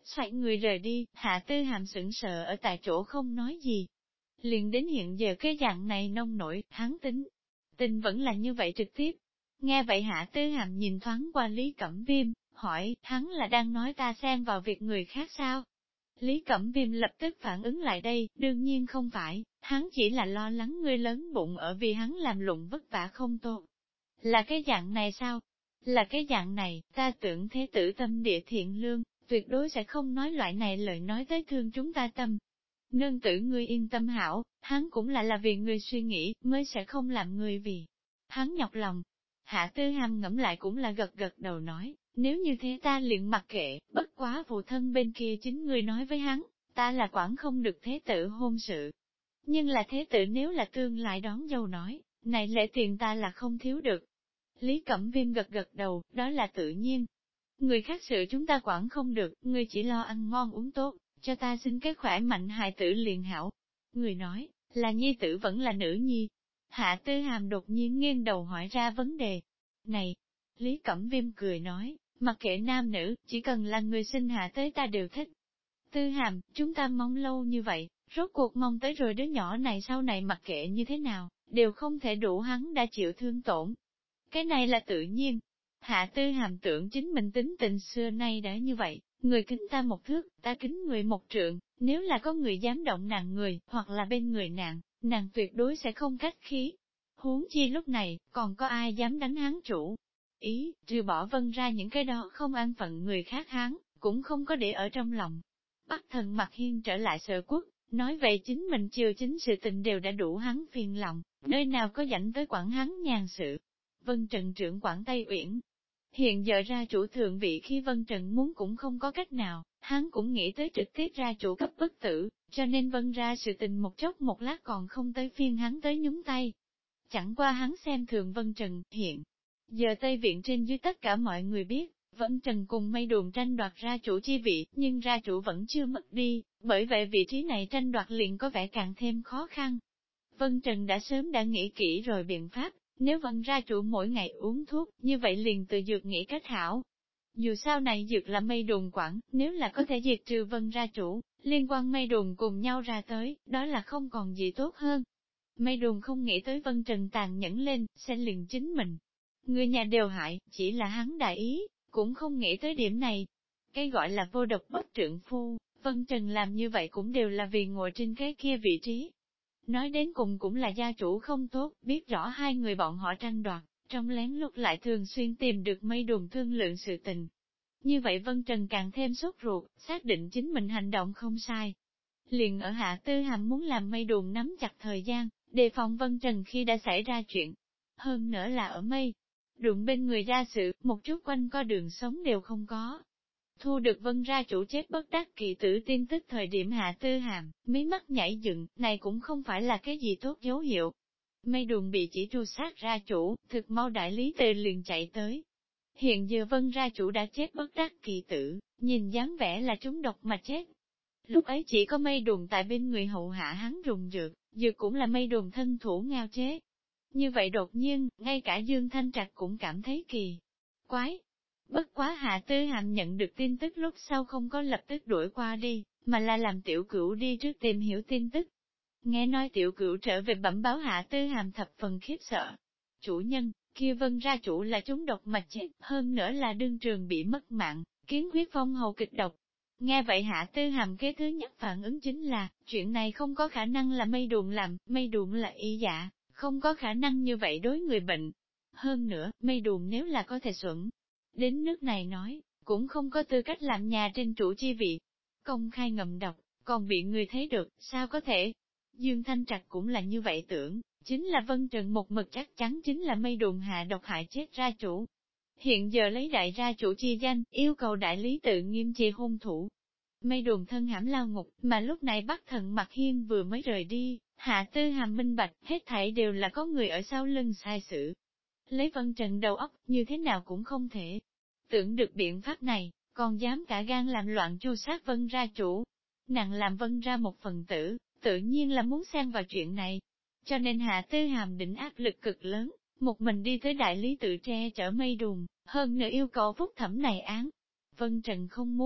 Speaker 1: xoay người rời đi, Hạ Tư Hàm sững sờ ở tại chỗ không nói gì. Liền đến hiện giờ cái dạng này nông nổi, hắn tình vẫn là như vậy trực tiếp. Nghe vậy Hạ Tư Hàm nhìn thoáng qua Lý Cẩm Viêm, hỏi, hắn là đang nói ta xen vào việc người khác sao? Lý Cẩm Viêm lập tức phản ứng lại đây, đương nhiên không phải, hắn chỉ là lo lắng ngươi lớn bụng ở vì hắn làm lụng vất vả không tốt. Là cái dạng này sao? Là cái dạng này, ta tưởng thế tử tâm địa thiện lương, tuyệt đối sẽ không nói loại này lời nói tới thương chúng ta tâm. Nương tử ngươi yên tâm hảo, hắn cũng là vì ngươi suy nghĩ, mới sẽ không làm ngươi vì hắn nhọc lòng. Hạ Tư Hàm ngẫm lại cũng là gật gật đầu nói, nếu như thế ta liền mặc kệ, bất quá phụ thân bên kia chính ngươi nói với hắn, ta là quản không được thế tử hôn sự. Nhưng là thế tử nếu là tương lại đón dâu nói, này lễ tiền ta là không thiếu được. Lý Cẩm Viêm gật gật đầu, đó là tự nhiên. Người khác sự chúng ta quản không được, ngươi chỉ lo ăn ngon uống tốt, cho ta xin cái khỏe mạnh hài tử liền hảo. Người nói, là nhi tử vẫn là nữ nhi. Hạ Tư Hàm đột nhiên nghiêng đầu hỏi ra vấn đề. Này, Lý Cẩm Viêm cười nói, mặc kệ nam nữ, chỉ cần là người sinh hạ tới ta đều thích. Tư Hàm, chúng ta mong lâu như vậy, rốt cuộc mong tới rồi đứa nhỏ này sau này mặc kệ như thế nào, đều không thể đủ hắn đã chịu thương tổn. Cái này là tự nhiên. Hạ Tư Hàm tưởng chính mình tính tình xưa nay đã như vậy, người kính ta một thước, ta kính người một trượng, nếu là có người dám động nàng người, hoặc là bên người nàng tuyệt đối sẽ không cách khí. Huống chi lúc này, còn có ai dám đánh hắn chủ. Ý, trừ bỏ Vân ra những cái đó không an phận người khác hắn, cũng không có để ở trong lòng. Bắc Thần Mặc Hiên trở lại Sở Quốc, nói vậy chính mình chiều chính sự tình đều đã đủ hắn phiền lòng, nơi nào có rảnh tới quản hắn nhàn sự. Vân Trần trưởng quản Tây Uyển. Hiện giờ ra chủ thượng vị khi Vân Trần muốn cũng không có cách nào, hắn cũng nghĩ tới trực tiếp ra chủ cấp bất tử, cho nên Vân ra sự tình một chốc một lát còn không tới phiên hắn tới nhúng tay. Chẳng qua hắn xem thường Vân Trần, hiện giờ Tây Viện trên dưới tất cả mọi người biết, Vân Trần cùng Mây Đồn tranh đoạt ra chủ chi vị, nhưng ra chủ vẫn chưa mất đi, bởi vậy vị trí này tranh đoạt liền có vẻ càng thêm khó khăn. Vân Trần đã sớm đã nghĩ kỹ rồi biện pháp, nếu Vân ra chủ mỗi ngày uống thuốc, như vậy liền tự dược nghĩ cách hảo. Dù sao này dược là Mây Đồn quản, nếu là có thể diệt trừ Vân ra chủ, liên quan Mây Đồn cùng nhau ra tới, đó là không còn gì tốt hơn. Mây Đồn không nghĩ tới Vân Trần tàn nhẫn lên, sẽ liền chính mình. Người nhà đều hại, chỉ là hắn đại ý, cũng không nghĩ tới điểm này. Cái gọi là vô độc bất trượng phu, Vân Trần làm như vậy cũng đều là vì ngồi trên cái kia vị trí. Nói đến cùng cũng là gia chủ không tốt, biết rõ hai người bọn họ tranh đoạt, trong lén lút lại thường xuyên tìm được Mây Đồn thương lượng sự tình. Như vậy Vân Trần càng thêm sốt ruột, xác định chính mình hành động không sai. Liền ở Hạ Tư Hàm muốn làm Mây Đồn nắm chặt thời gian, đề phòng Vân Trần khi đã xảy ra chuyện. Hơn nữa là ở Mây Đồn bên người ra sự, một chút quanh co đường sống đều không có. Thu được Vân ra chủ chết bất đắc kỳ tử tin tức thời điểm Hạ Tư Hàm, mí mắt nhảy dựng, này cũng không phải là cái gì tốt dấu hiệu. Mây Đồn bị chỉ tru sát ra chủ, thực mau đại lý tề liền chạy tới. Hiện giờ Vân ra chủ đã chết bất đắc kỳ tử, nhìn dáng vẻ là trúng độc mà chết. Lúc ấy chỉ có Mây Đồn tại bên người hậu hạ hắn dùng dược cũng là Mây Đồn thân thủ ngao chế. Như vậy đột nhiên, ngay cả Dương Thanh Trạch cũng cảm thấy kỳ quái. Bất quá Hạ Tư Hàm nhận được tin tức lúc sau không có lập tức đuổi qua đi, mà là làm tiểu cửu đi trước tìm hiểu tin tức. Nghe nói tiểu cửu trở về bẩm báo Hạ Tư Hàm thập phần khiếp sợ. Chủ nhân, kia Vân ra chủ là trúng độc mà chết, hơn nữa là đương trường bị mất mạng, kiến huyết phong hầu kịch độc. Nghe vậy Hạ Tư Hàm cái thứ nhất phản ứng chính là, chuyện này không có khả năng là Mây Đồn làm, Mây Đồn là y dạ, không có khả năng như vậy đối người bệnh. Hơn nữa, Mây Đồn nếu là có thể xuẩn đến nước này nói, cũng không có tư cách làm nhà trên chủ chi vị. Công khai ngậm độc, còn bị người thấy được, sao có thể? Dương Thanh Trạch cũng là như vậy tưởng, chính là Vân Trần một mực chắc chắn chính là Mây Đồn hạ độc hại chết ra chủ. Hiện giờ lấy đại ra chủ chi danh, yêu cầu đại lý tự nghiêm trị hung thủ. Mây Đồn thân hãm lao ngục, mà lúc này Bắc Thần Mặc Hiên vừa mới rời đi, Hạ Tư Hàm minh bạch, hết thảy đều là có người ở sau lưng sai sự. Lấy Vân Trần đầu óc, như thế nào cũng không thể tưởng được biện pháp này, còn dám cả gan làm loạn chu sát Vân ra chủ. Nàng làm Vân ra một phần tử, tự nhiên là muốn xen vào chuyện này. Cho nên Hạ Tư Hàm định áp lực cực lớn, một mình đi tới đại lý tự tre chở Mây Đồn, hơn nữa yêu cầu phúc thẩm này án. Vân Trần không muốn,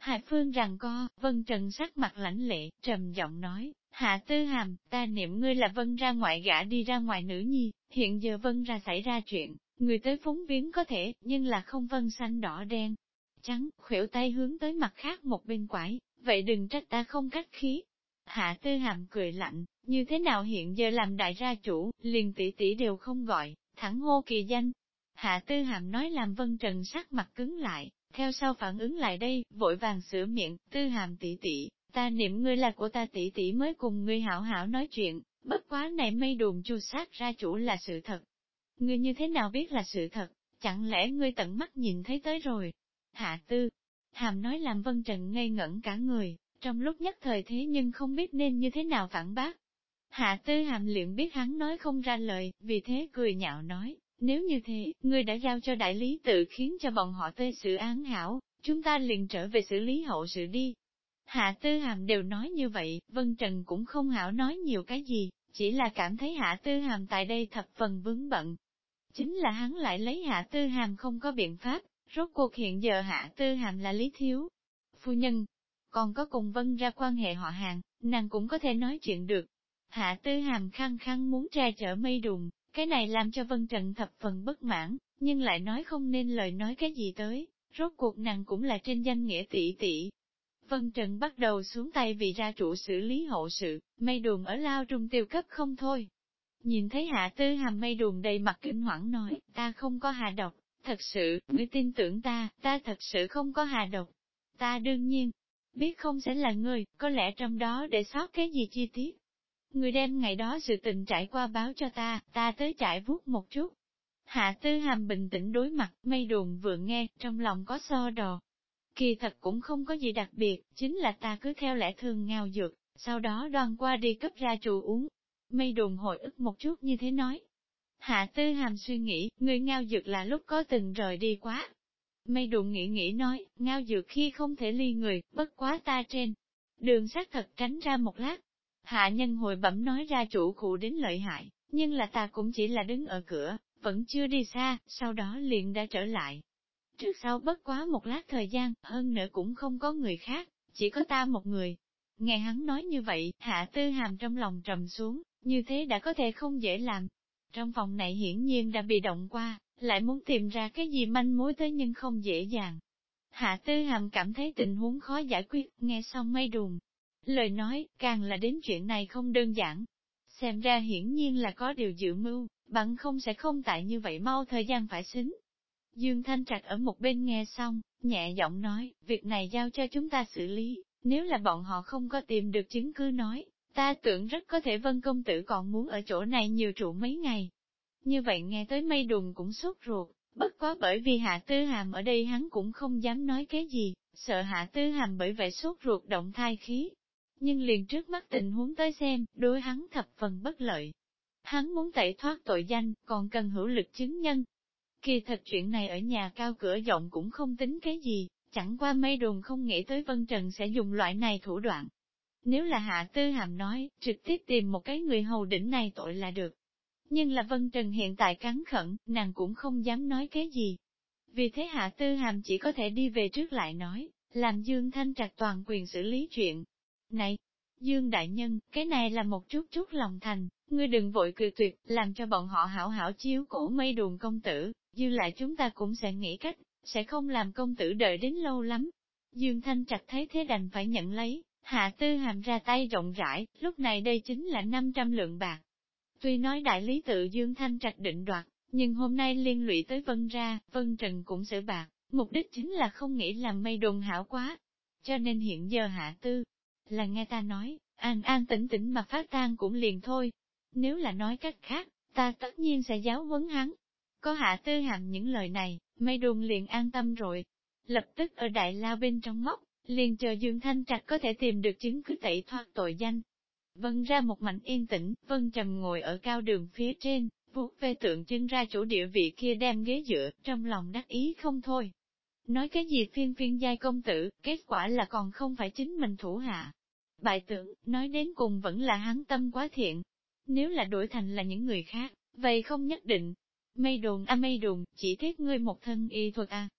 Speaker 1: Hai phương rằng co, Vân Trần sắc mặt lãnh lệ, trầm giọng nói, Hạ Tư Hàm, ta niệm ngươi là Vân ra ngoại gả đi ra ngoài nữ nhi, hiện giờ Vân ra xảy ra chuyện, người tới phúng viếng có thể, nhưng là không vân xanh đỏ đen. Trắng, khuỷu tay hướng tới mặt khác một bên quải, vậy đừng trách ta không khách khí. Hạ Tư Hàm cười lạnh, như thế nào hiện giờ làm đại gia chủ, liền tỷ tỷ đều không gọi, thẳng hô kỳ danh. Hạ Tư Hàm nói làm Vân Trần sắc mặt cứng lại, theo sau phản ứng lại đây, vội vàng sửa miệng, Tư Hàm tỷ tỷ, ta niệm ngươi là của ta tỷ tỷ mới cùng ngươi hảo hảo nói chuyện, bất quá này mây đùn chu sát ra chủ là sự thật. Ngươi như thế nào biết là sự thật, chẳng lẽ ngươi tận mắt nhìn thấy tới rồi? Hạ Tư Hàm nói làm Vân Trần ngây ngẩn cả người, trong lúc nhất thời thế nhưng không biết nên như thế nào phản bác. Hạ Tư Hàm liền biết hắn nói không ra lời, vì thế cười nhạo nói, nếu như thế, ngươi đã giao cho đại lý tự khiến cho bọn họ tới xử án hảo, chúng ta liền trở về xử lý hậu sự đi. Hạ Tư Hàm đều nói như vậy, Vân Trần cũng không hảo nói nhiều cái gì, chỉ là cảm thấy Hạ Tư Hàm tại đây thập phần vướng bận. Chính là hắn lại lấy Hạ Tư Hàm không có biện pháp, rốt cuộc hiện giờ Hạ Tư Hàm là Lý Thiếu phu nhân, còn có cùng Vân ra quan hệ họ hàng, nàng cũng có thể nói chuyện được. Hạ Tư Hàm khăng khăng muốn che chở mây đùng, cái này làm cho Vân Trần thập phần bất mãn, nhưng lại nói không nên lời nói cái gì tới, rốt cuộc nàng cũng là trên danh nghĩa tỷ tỷ. Vân Trần bắt đầu xuống tay vì ra chủ xử lý hậu sự, mây đùn ở lao trung tiêu cấp không thôi. Nhìn thấy Hạ Tư Hàm mây đùn đầy mặt kinh hoảng nói, ta không có hạ độc, thật sự, ngươi tin tưởng ta thật sự không có hạ độc. Ta đương nhiên, biết không sẽ là ngươi, có lẽ trong đó để sót cái gì chi tiết. Ngươi đem ngày đó sự tình trải qua báo cho ta tới trải vuốt một chút. Hạ Tư Hàm bình tĩnh đối mặt, mây đùn vừa nghe, trong lòng có so đo. Kỳ thật cũng không có gì đặc biệt, chính là ta cứ theo lẽ thường ngao dược, sau đó đoan qua đi cấp ra chủ uống. Mây đùn hồi ức một chút như thế nói. Hạ Tư Hàm suy nghĩ, người ngao dược là lúc có từng rời đi quá. Mây đùn nghĩ nói, ngao dược khi không thể ly người, bất quá ta trên. Đường sát thật tránh ra một lát. Hạ nhân hồi bẩm nói ra chủ cụ đến lợi hại, nhưng là ta cũng chỉ là đứng ở cửa, vẫn chưa đi xa, sau đó liền đã trở lại. Trước sau bất quá một lát thời gian, hơn nữa cũng không có người khác, chỉ có ta một người. Nghe hắn nói như vậy, Hạ Tư Hàm trong lòng trầm xuống, như thế đã có thể không dễ làm. Trong phòng này hiển nhiên đã bị động qua, lại muốn tìm ra cái gì manh mối tới nhưng không dễ dàng. Hạ Tư Hàm cảm thấy tình huống khó giải quyết, nghe xong mây đùn. Lời nói, càng là đến chuyện này không đơn giản. Xem ra hiển nhiên là có điều dự mưu, bằng không sẽ không tại như vậy mau thời gian phải xính. Dương Thanh Trạch ở một bên nghe xong, nhẹ giọng nói, việc này giao cho chúng ta xử lý, nếu là bọn họ không có tìm được chứng cứ nói, ta tưởng rất có thể Vân Công Tử còn muốn ở chỗ này nhiều trụ mấy ngày. Như vậy nghe tới mây đùn cũng sốt ruột, bất quá bởi vì Hạ Tư Hàm ở đây hắn cũng không dám nói cái gì, sợ Hạ Tư Hàm bởi vậy sốt ruột động thai khí. Nhưng liền trước mắt tình huống tới xem, đối hắn thập phần bất lợi. Hắn muốn tẩy thoát tội danh, còn cần hữu lực chứng nhân. Kỳ thật chuyện này ở nhà cao cửa rộng cũng không tính cái gì, chẳng qua mây đồn không nghĩ tới Vân Trần sẽ dùng loại này thủ đoạn. Nếu là Hạ Tư Hàm nói, trực tiếp tìm một cái người hầu đỉnh này tội là được. Nhưng là Vân Trần hiện tại cắn khẩn, nàng cũng không dám nói cái gì. Vì thế Hạ Tư Hàm chỉ có thể đi về trước lại nói, làm Dương Thanh Trạch toàn quyền xử lý chuyện. Này, Dương Đại Nhân, cái này là một chút lòng thành, ngươi đừng vội cười tuyệt, làm cho bọn họ hảo hảo chiếu cổ mây đùn công tử, dư lại chúng ta cũng sẽ nghĩ cách, sẽ không làm công tử đợi đến lâu lắm. Dương Thanh Trạch thấy thế đành phải nhận lấy, Hạ Tư Hàm ra tay rộng rãi, lúc này đây chính là 500 lượng bạc. Tuy nói đại lý tự Dương Thanh Trạch định đoạt, nhưng hôm nay liên lụy tới Vân ra, Vân Trần cũng xử bạc, mục đích chính là không nghĩ làm mây đồn hảo quá. Cho nên hiện giờ Hạ Tư là nghe ta nói, an an tĩnh tĩnh mà phát tan cũng liền thôi. Nếu là nói cách khác, ta tất nhiên sẽ giáo huấn hắn. Có Hạ Tư Hàm những lời này, mây đồn liền an tâm rồi. Lập tức ở đại lao bên trong móc, liền chờ Dương Thanh Trạch có thể tìm được chứng cứ tẩy thoát tội danh. Vân ra một mảnh yên tĩnh, Vân Trầm ngồi ở cao đường phía trên, vuốt ve tượng trưng ra chỗ địa vị kia đem ghế dựa, trong lòng đắc ý không thôi. Nói cái gì phiên phiên giai công tử, kết quả là còn không phải chính mình thủ hạ. Bại tượng, nói đến cùng vẫn là hắn tâm quá thiện. Nếu là đổi thành là những người khác, vậy không nhất định. Mây đồn mây đồn, chỉ thiết ngươi một thân y thuật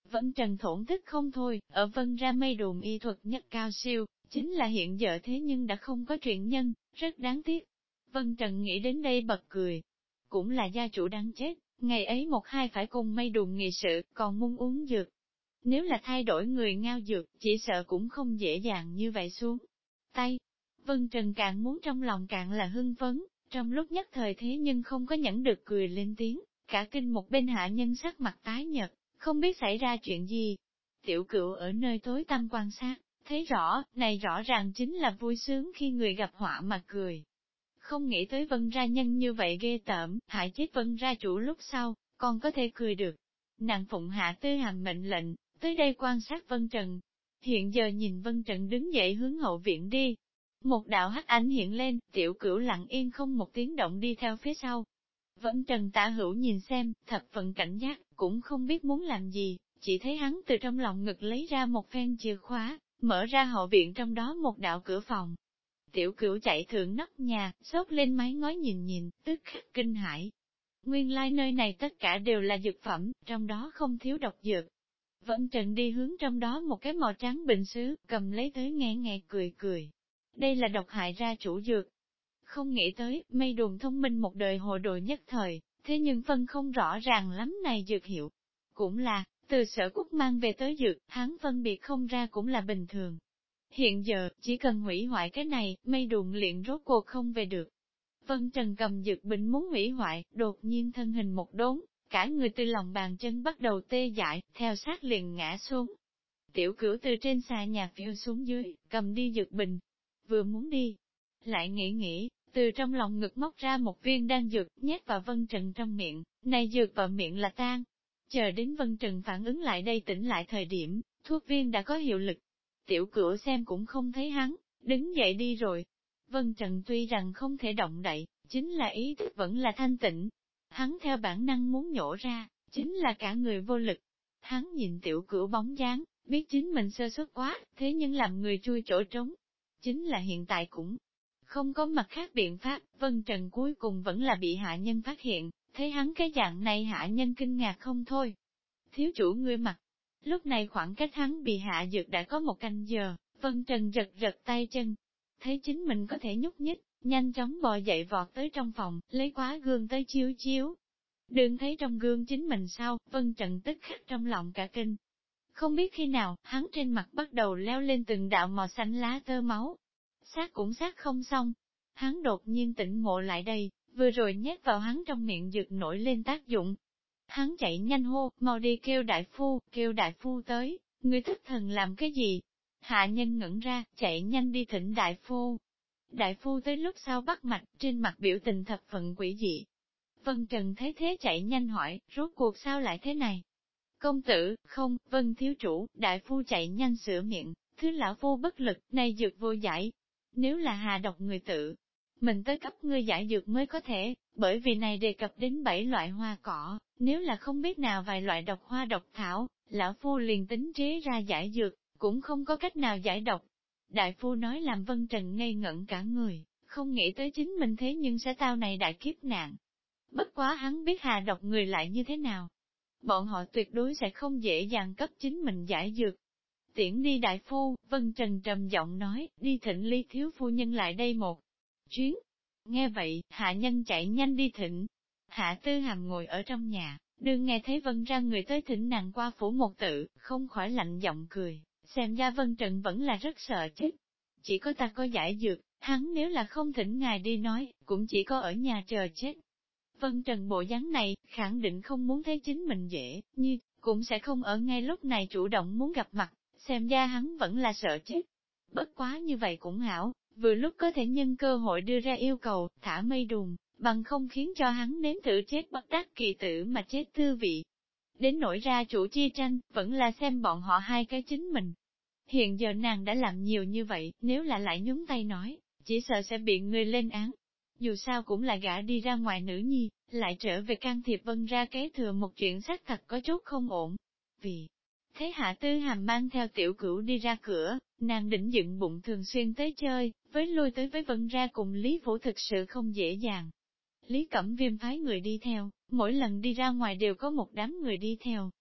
Speaker 1: Vẫn Trần thổn thức không thôi, ở Vân ra mây đồn y thuật nhất cao siêu, chính là hiện giờ thế nhưng đã không có truyền nhân, rất đáng tiếc. Vân Trần nghĩ đến đây bật cười. Cũng là gia chủ đáng chết, ngày ấy một hai phải cùng mây đồn nghị sự, còn muốn uống dược. Nếu là thay đổi người ngao dược, chỉ sợ cũng không dễ dàng như vậy xuống tay. Vân Trần càng muốn trong lòng càng là hưng phấn, trong lúc nhất thời thế nhưng không có nhẫn được cười lên tiếng, cả kinh một bên hạ nhân sắc mặt tái nhợt, không biết xảy ra chuyện gì. Tiểu Cửu ở nơi tối tăm quan sát, thấy rõ, này rõ ràng chính là vui sướng khi người gặp họa mà cười. Không nghĩ tới Vân ra nhân như vậy ghê tởm, hại chết Vân ra chủ lúc sau, còn có thể cười được. Nàng phụng hạ Tư Hàm mệnh lệnh, tới đây quan sát Vân Trần. Hiện giờ nhìn Vân Trần đứng dậy hướng hậu viện đi. Một đạo hắc ảnh hiện lên, Tiểu Cửu lặng yên không một tiếng động đi theo phía sau. Vân Trần tả hữu nhìn xem, thập phần cảnh giác, cũng không biết muốn làm gì, chỉ thấy hắn từ trong lòng ngực lấy ra một phen chìa khóa, mở ra hậu viện trong đó một đạo cửa phòng. Tiểu Cửu chạy thượng nóc nhà, xốc lên mái ngói nhìn nhìn, tức khắc kinh hãi. Nguyên lai nơi này tất cả đều là dược phẩm, trong đó không thiếu độc dược. Vân Trần đi hướng trong đó một cái màu trắng bình sứ, cầm lấy tới nghe nghe cười cười. Đây là độc hại ra chủ dược. Không nghĩ tới, mây đồn thông minh một đời hồ đồ nhất thời, thế nhưng phân không rõ ràng lắm này dược hiệu. Cũng là, từ Sở Quốc mang về tới dược, hắn phân biệt không ra cũng là bình thường. Hiện giờ, chỉ cần hủy hoại cái này, mây đồn liền rốt cuộc không về được. Vân Trần cầm dược bình muốn hủy hoại, đột nhiên thân hình một đốn, cả người từ lòng bàn chân bắt đầu tê dại, theo sát liền ngã xuống. Tiểu Cửu từ trên xà nhà phiêu xuống dưới, cầm đi dược bình. Vừa muốn đi, lại nghĩ, từ trong lòng ngực móc ra một viên đan dược, nhét vào Vân Trần trong miệng, này dược vào miệng là tan. Chờ đến Vân Trần phản ứng lại đây tỉnh lại thời điểm, thuốc viên đã có hiệu lực. Tiểu Cửu xem cũng không thấy hắn, đứng dậy đi rồi. Vân Trần tuy rằng không thể động đậy, chính là ý thức vẫn là thanh tịnh. Hắn theo bản năng muốn nhổ ra, chính là cả người vô lực. Hắn nhìn Tiểu Cửu bóng dáng, biết chính mình sơ suất quá, thế nhưng làm người chui chỗ trống. Chính là hiện tại cũng không có mặt khác biện pháp, Vân Trần cuối cùng vẫn là bị hạ nhân phát hiện, thấy hắn cái dạng này hạ nhân kinh ngạc không thôi. Thiếu chủ ngươi mặt. Lúc này khoảng cách hắn bị hạ dược đã có một canh giờ, Vân Trần giật giật tay chân. Thấy chính mình có thể nhúc nhích, nhanh chóng bò dậy vọt tới trong phòng, lấy quá gương tới chiếu chiếu. Đừng thấy trong gương chính mình sao, Vân Trần tức khắc trong lòng cả kinh. Không biết khi nào, hắn trên mặt bắt đầu leo lên từng đạo màu xanh lá tơ máu. Sát cũng sát không xong. Hắn đột nhiên tỉnh ngộ lại đây, vừa rồi nhét vào hắn trong miệng dược nổi lên tác dụng. Hắn chạy nhanh hô, mau đi kêu đại phu tới, người thức thần làm cái gì? Hạ nhân ngẩn ra, chạy nhanh đi thỉnh đại phu. Đại phu tới lúc sau bắt mạch, trên mặt biểu tình thập phần quỷ dị. Vân Trần thấy thế chạy nhanh hỏi, rốt cuộc sao lại thế này? Công tử, không, Vân thiếu chủ, đại phu chạy nhanh sửa miệng, thứ lão phu bất lực, này dược vô giải. Nếu là hà độc người tự, mình tới cấp ngươi giải dược mới có thể, bởi vì này đề cập đến 7 loại hoa cỏ, nếu là không biết nào vài loại độc hoa độc thảo, lão phu liền tính chế ra giải dược, cũng không có cách nào giải độc. Đại phu nói làm Vân Trần ngây ngẩn cả người, không nghĩ tới chính mình thế nhưng sẽ tao này đại kiếp nạn. Bất quá hắn biết hà độc người lại như thế nào. Bọn họ tuyệt đối sẽ không dễ dàng cấp chính mình giải dược. Tiễn đi đại phu, Vân Trần trầm giọng nói, đi thịnh Ly thiếu phu nhân lại đây một chuyến. Nghe vậy, hạ nhân chạy nhanh đi thịnh. Hạ Tư Hàm ngồi ở trong nhà, đương nghe thấy Vân ra người tới thỉnh nàng qua phủ một tự, không khỏi lạnh giọng cười, xem ra Vân Trần vẫn là rất sợ chết. Chỉ có ta có giải dược, hắn nếu là không thỉnh ngài đi nói, cũng chỉ có ở nhà chờ chết. Vân Trần bộ dáng này, khẳng định không muốn thấy chính mình dễ, như, cũng sẽ không ở ngay lúc này chủ động muốn gặp mặt, xem ra hắn vẫn là sợ chết. Bất quá như vậy cũng hảo, vừa lúc có thể nhân cơ hội đưa ra yêu cầu, thả mây đùn, bằng không khiến cho hắn nếm thử chết bất đắc kỳ tử mà chết tư vị. Đến nỗi ra chủ chi tranh, vẫn là xem bọn họ hai cái chính mình. Hiện giờ nàng đã làm nhiều như vậy, nếu là lại nhúng tay nói, chỉ sợ sẽ bị người lên án. Dù sao cũng là gã đi ra ngoài nữ nhi, lại trở về can thiệp Vân ra kế thừa một chuyện xác thật có chút không ổn. Vì thế Hạ Tư Hàm mang theo Tiểu Cửu đi ra cửa, nàng định dựng bụng thường xuyên tới chơi, với lui tới với Vân ra cùng Lý Phủ thực sự không dễ dàng. Lý Cẩm Viêm phái người đi theo, mỗi lần đi ra ngoài đều có một đám người đi theo.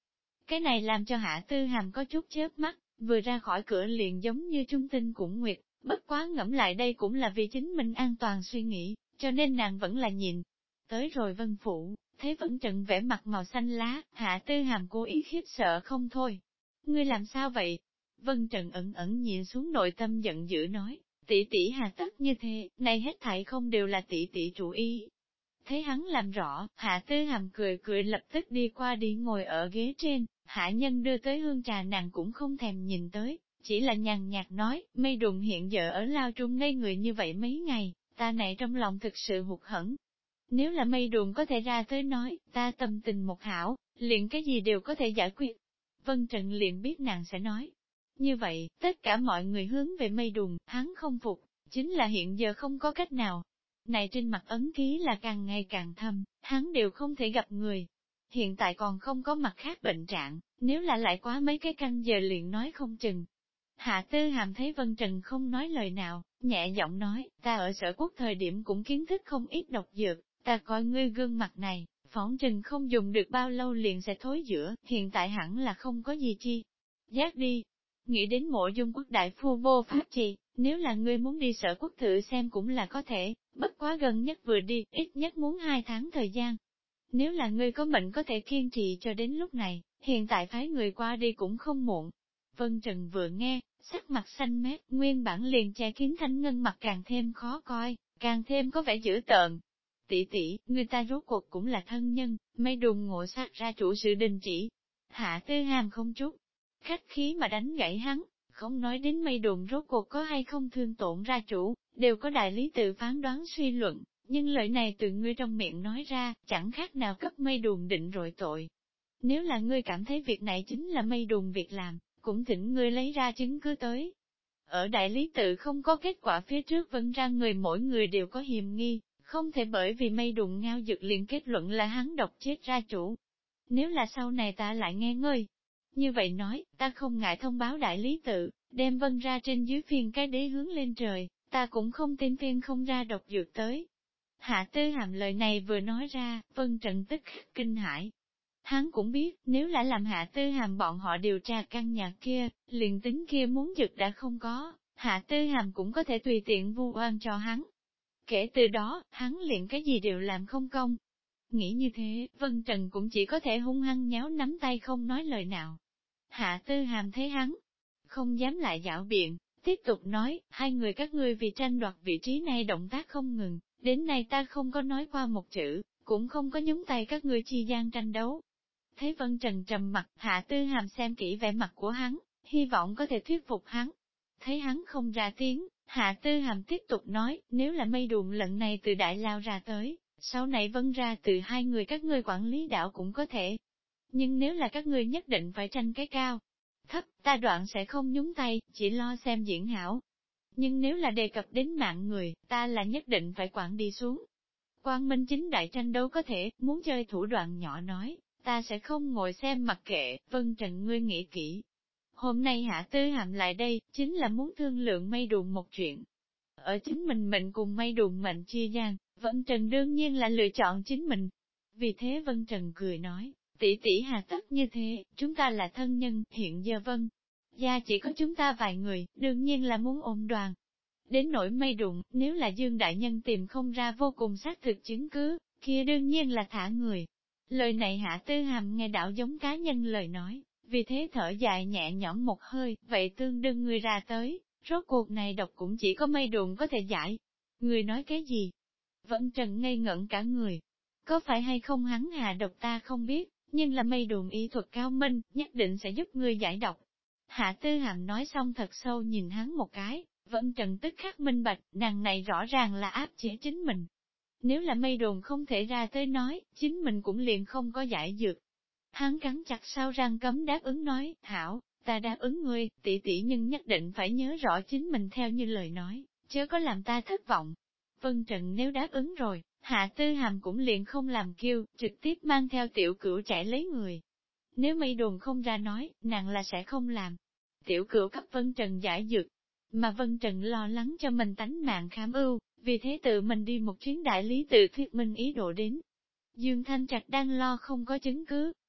Speaker 1: Cái này làm cho Hạ Tư Hàm có chút chớp mắt, vừa ra khỏi cửa liền giống như trung tinh cũng nguyệt, bất quá ngẫm lại đây cũng là vì chính mình an toàn suy nghĩ, cho nên nàng vẫn là nhìn. Tới rồi Vân Phủ, thấy Vân Trần vẽ mặt màu xanh lá, Hạ Tư Hàm cố ý khiếp sợ không thôi. Ngươi làm sao vậy? Vân Trần ẩn ẩn nhìn xuống nội tâm giận dữ nói, tỷ tỷ hà tất như thế, này hết thảy không đều là tỷ tỷ chủ ý. Thấy hắn làm rõ, Hạ Tư Hàm cười cười lập tức đi qua đi ngồi ở ghế trên, hạ nhân đưa tới hương trà nàng cũng không thèm nhìn tới, chỉ là nhàn nhạt nói, mây đùng hiện giờ ở lao trung ngây người như vậy mấy ngày, ta này trong lòng thực sự hụt hẫng. Nếu là mây đùng có thể ra tới nói, ta tâm tình một hảo, liền cái gì đều có thể giải quyết. Vân Trần liền biết nàng sẽ nói. Như vậy, tất cả mọi người hướng về mây đùng, hắn không phục, chính là hiện giờ không có cách nào. Này trên mặt ấn ký là càng ngày càng thâm, hắn đều không thể gặp người. Hiện tại còn không có mặt khác bệnh trạng, nếu là lại quá mấy cái canh giờ liền nói không chừng. Hạ Tư Hàm thấy Vân Trần không nói lời nào, nhẹ giọng nói, ta ở sở quốc thời điểm cũng kiến thức không ít độc dược, ta coi ngươi gương mặt này, phỏng chừng không dùng được bao lâu liền sẽ thối rữa, hiện tại hẳn là không có gì chi. Giác đi, nghĩ đến Mộ Dung Quốc đại phu vô pháp chi, nếu là ngươi muốn đi sở quốc thử xem cũng là có thể, bất quá gần nhất vừa đi, ít nhất muốn 2 tháng thời gian. Nếu là ngươi có bệnh có thể kiên trì cho đến lúc này, hiện tại phái người qua đi cũng không muộn. Vân Trần vừa nghe, sắc mặt xanh mét, nguyên bản liền che kín thanh ngân mặt càng thêm khó coi, càng thêm có vẻ dữ tợn. Tỷ tỷ, người ta rốt cuộc cũng là thân nhân, mây đùng ngộ sát ra chủ sự đình chỉ. Hạ Tư Hàm không chút khách khí mà đánh gãy hắn, không nói đến mây đùng rốt cuộc có hay không thương tổn ra chủ, đều có đại lý tự phán đoán suy luận, nhưng lời này từ ngươi trong miệng nói ra, chẳng khác nào cấp mây đùng định rồi tội. Nếu là ngươi cảm thấy việc này chính là mây đùng việc làm, cũng thỉnh ngươi lấy ra chứng cứ tới. Ở đại lý tự không có kết quả phía trước vẫn ra người mỗi người đều có hiềm nghi, không thể bởi vì mây đùng ngao dược liền kết luận là hắn độc chết ra chủ. Nếu là sau này ta lại nghe ngươi, như vậy nói, ta không ngại thông báo đại lý tự, đem Vân ra trên dưới phiên cái đế hướng lên trời, ta cũng không tin phiên không ra độc dược tới. Hạ Tư Hàm lời này vừa nói ra, Vân Trần tức khắc kinh hãi. Hắn cũng biết, nếu là làm Hạ Tư Hàm bọn họ điều tra căn nhà kia, liền tính kia muốn dược đã không có, Hạ Tư Hàm cũng có thể tùy tiện vu oan cho hắn. Kể từ đó, hắn liền cái gì đều làm không công. Nghĩ như thế, Vân Trần cũng chỉ có thể hung hăng nháo nắm tay không nói lời nào. Hạ Tư Hàm thấy hắn, không dám lại dạo biện, tiếp tục nói, hai người các ngươi vì tranh đoạt vị trí này động tác không ngừng, đến nay ta không có nói qua một chữ, cũng không có nhúng tay các ngươi chi gian tranh đấu. Thấy Vân Trần trầm mặt, Hạ Tư Hàm xem kỹ vẻ mặt của hắn, hy vọng có thể thuyết phục hắn. Thấy hắn không ra tiếng, Hạ Tư Hàm tiếp tục nói, nếu là mây đụng lần này từ đại lao ra tới, sau này Vân ra từ hai người các ngươi quản lý đảo cũng có thể. Nhưng nếu là các ngươi nhất định phải tranh cái cao, thấp, ta đoạn sẽ không nhúng tay, chỉ lo xem diễn hảo. Nhưng nếu là đề cập đến mạng người, ta là nhất định phải quản đi xuống. Quang Minh chính đại tranh đấu có thể, muốn chơi thủ đoạn nhỏ nói, ta sẽ không ngồi xem mặc kệ, Vân Trần ngươi nghĩ kỹ. Hôm nay Hạ Tư Hàm lại đây, chính là muốn thương lượng mây đùn một chuyện. Ở chính mình cùng mây đùn mệnh chia gian, Vân Trần đương nhiên là lựa chọn chính mình. Vì thế Vân Trần cười nói, tỷ tỷ hà tất như thế, chúng ta là thân nhân, hiện giờ Vân. Gia chỉ có chúng ta vài người, đương nhiên là muốn ôm đoàn. Đến nỗi mây đụng, nếu là Dương Đại Nhân tìm không ra vô cùng xác thực chứng cứ, kia đương nhiên là thả người. Lời này Hạ Tư Hàm nghe đạo giống cá nhân lời nói, vì thế thở dài nhẹ nhõm một hơi, vậy tương đương người ra tới, rốt cuộc này độc cũng chỉ có mây đụng có thể giải. Người nói cái gì? Vẫn Trần ngây ngẩn cả người. Có phải hay không hắn hạ độc ta không biết, nhưng là mây đụng y thuật cao minh, nhất định sẽ giúp người giải độc. Hạ Tư Hàm nói xong thật sâu nhìn hắn một cái, Vân Trần tức khắc minh bạch, nàng này rõ ràng là áp chế chính mình. Nếu là mây đồn không thể ra tới nói, chính mình cũng liền không có giải dược. Hắn cắn chặt sau răng cấm đáp ứng nói, hảo, ta đáp ứng ngươi, tỷ tỷ nhưng nhất định phải nhớ rõ chính mình theo như lời nói, chớ có làm ta thất vọng. Vân Trần nếu đáp ứng rồi, Hạ Tư Hàm cũng liền không làm kêu, trực tiếp mang theo tiểu cửu chạy lấy người. Nếu mây đồn không ra nói, nàng là sẽ không làm. Tiểu cửu cấp Vân Trần giải dược, mà Vân Trần lo lắng cho mình tánh mạng khám ưu, vì thế tự mình đi một chuyến đại lý tự thuyết minh ý đồ đến. Dương Thanh Trạch đang lo không có chứng cứ,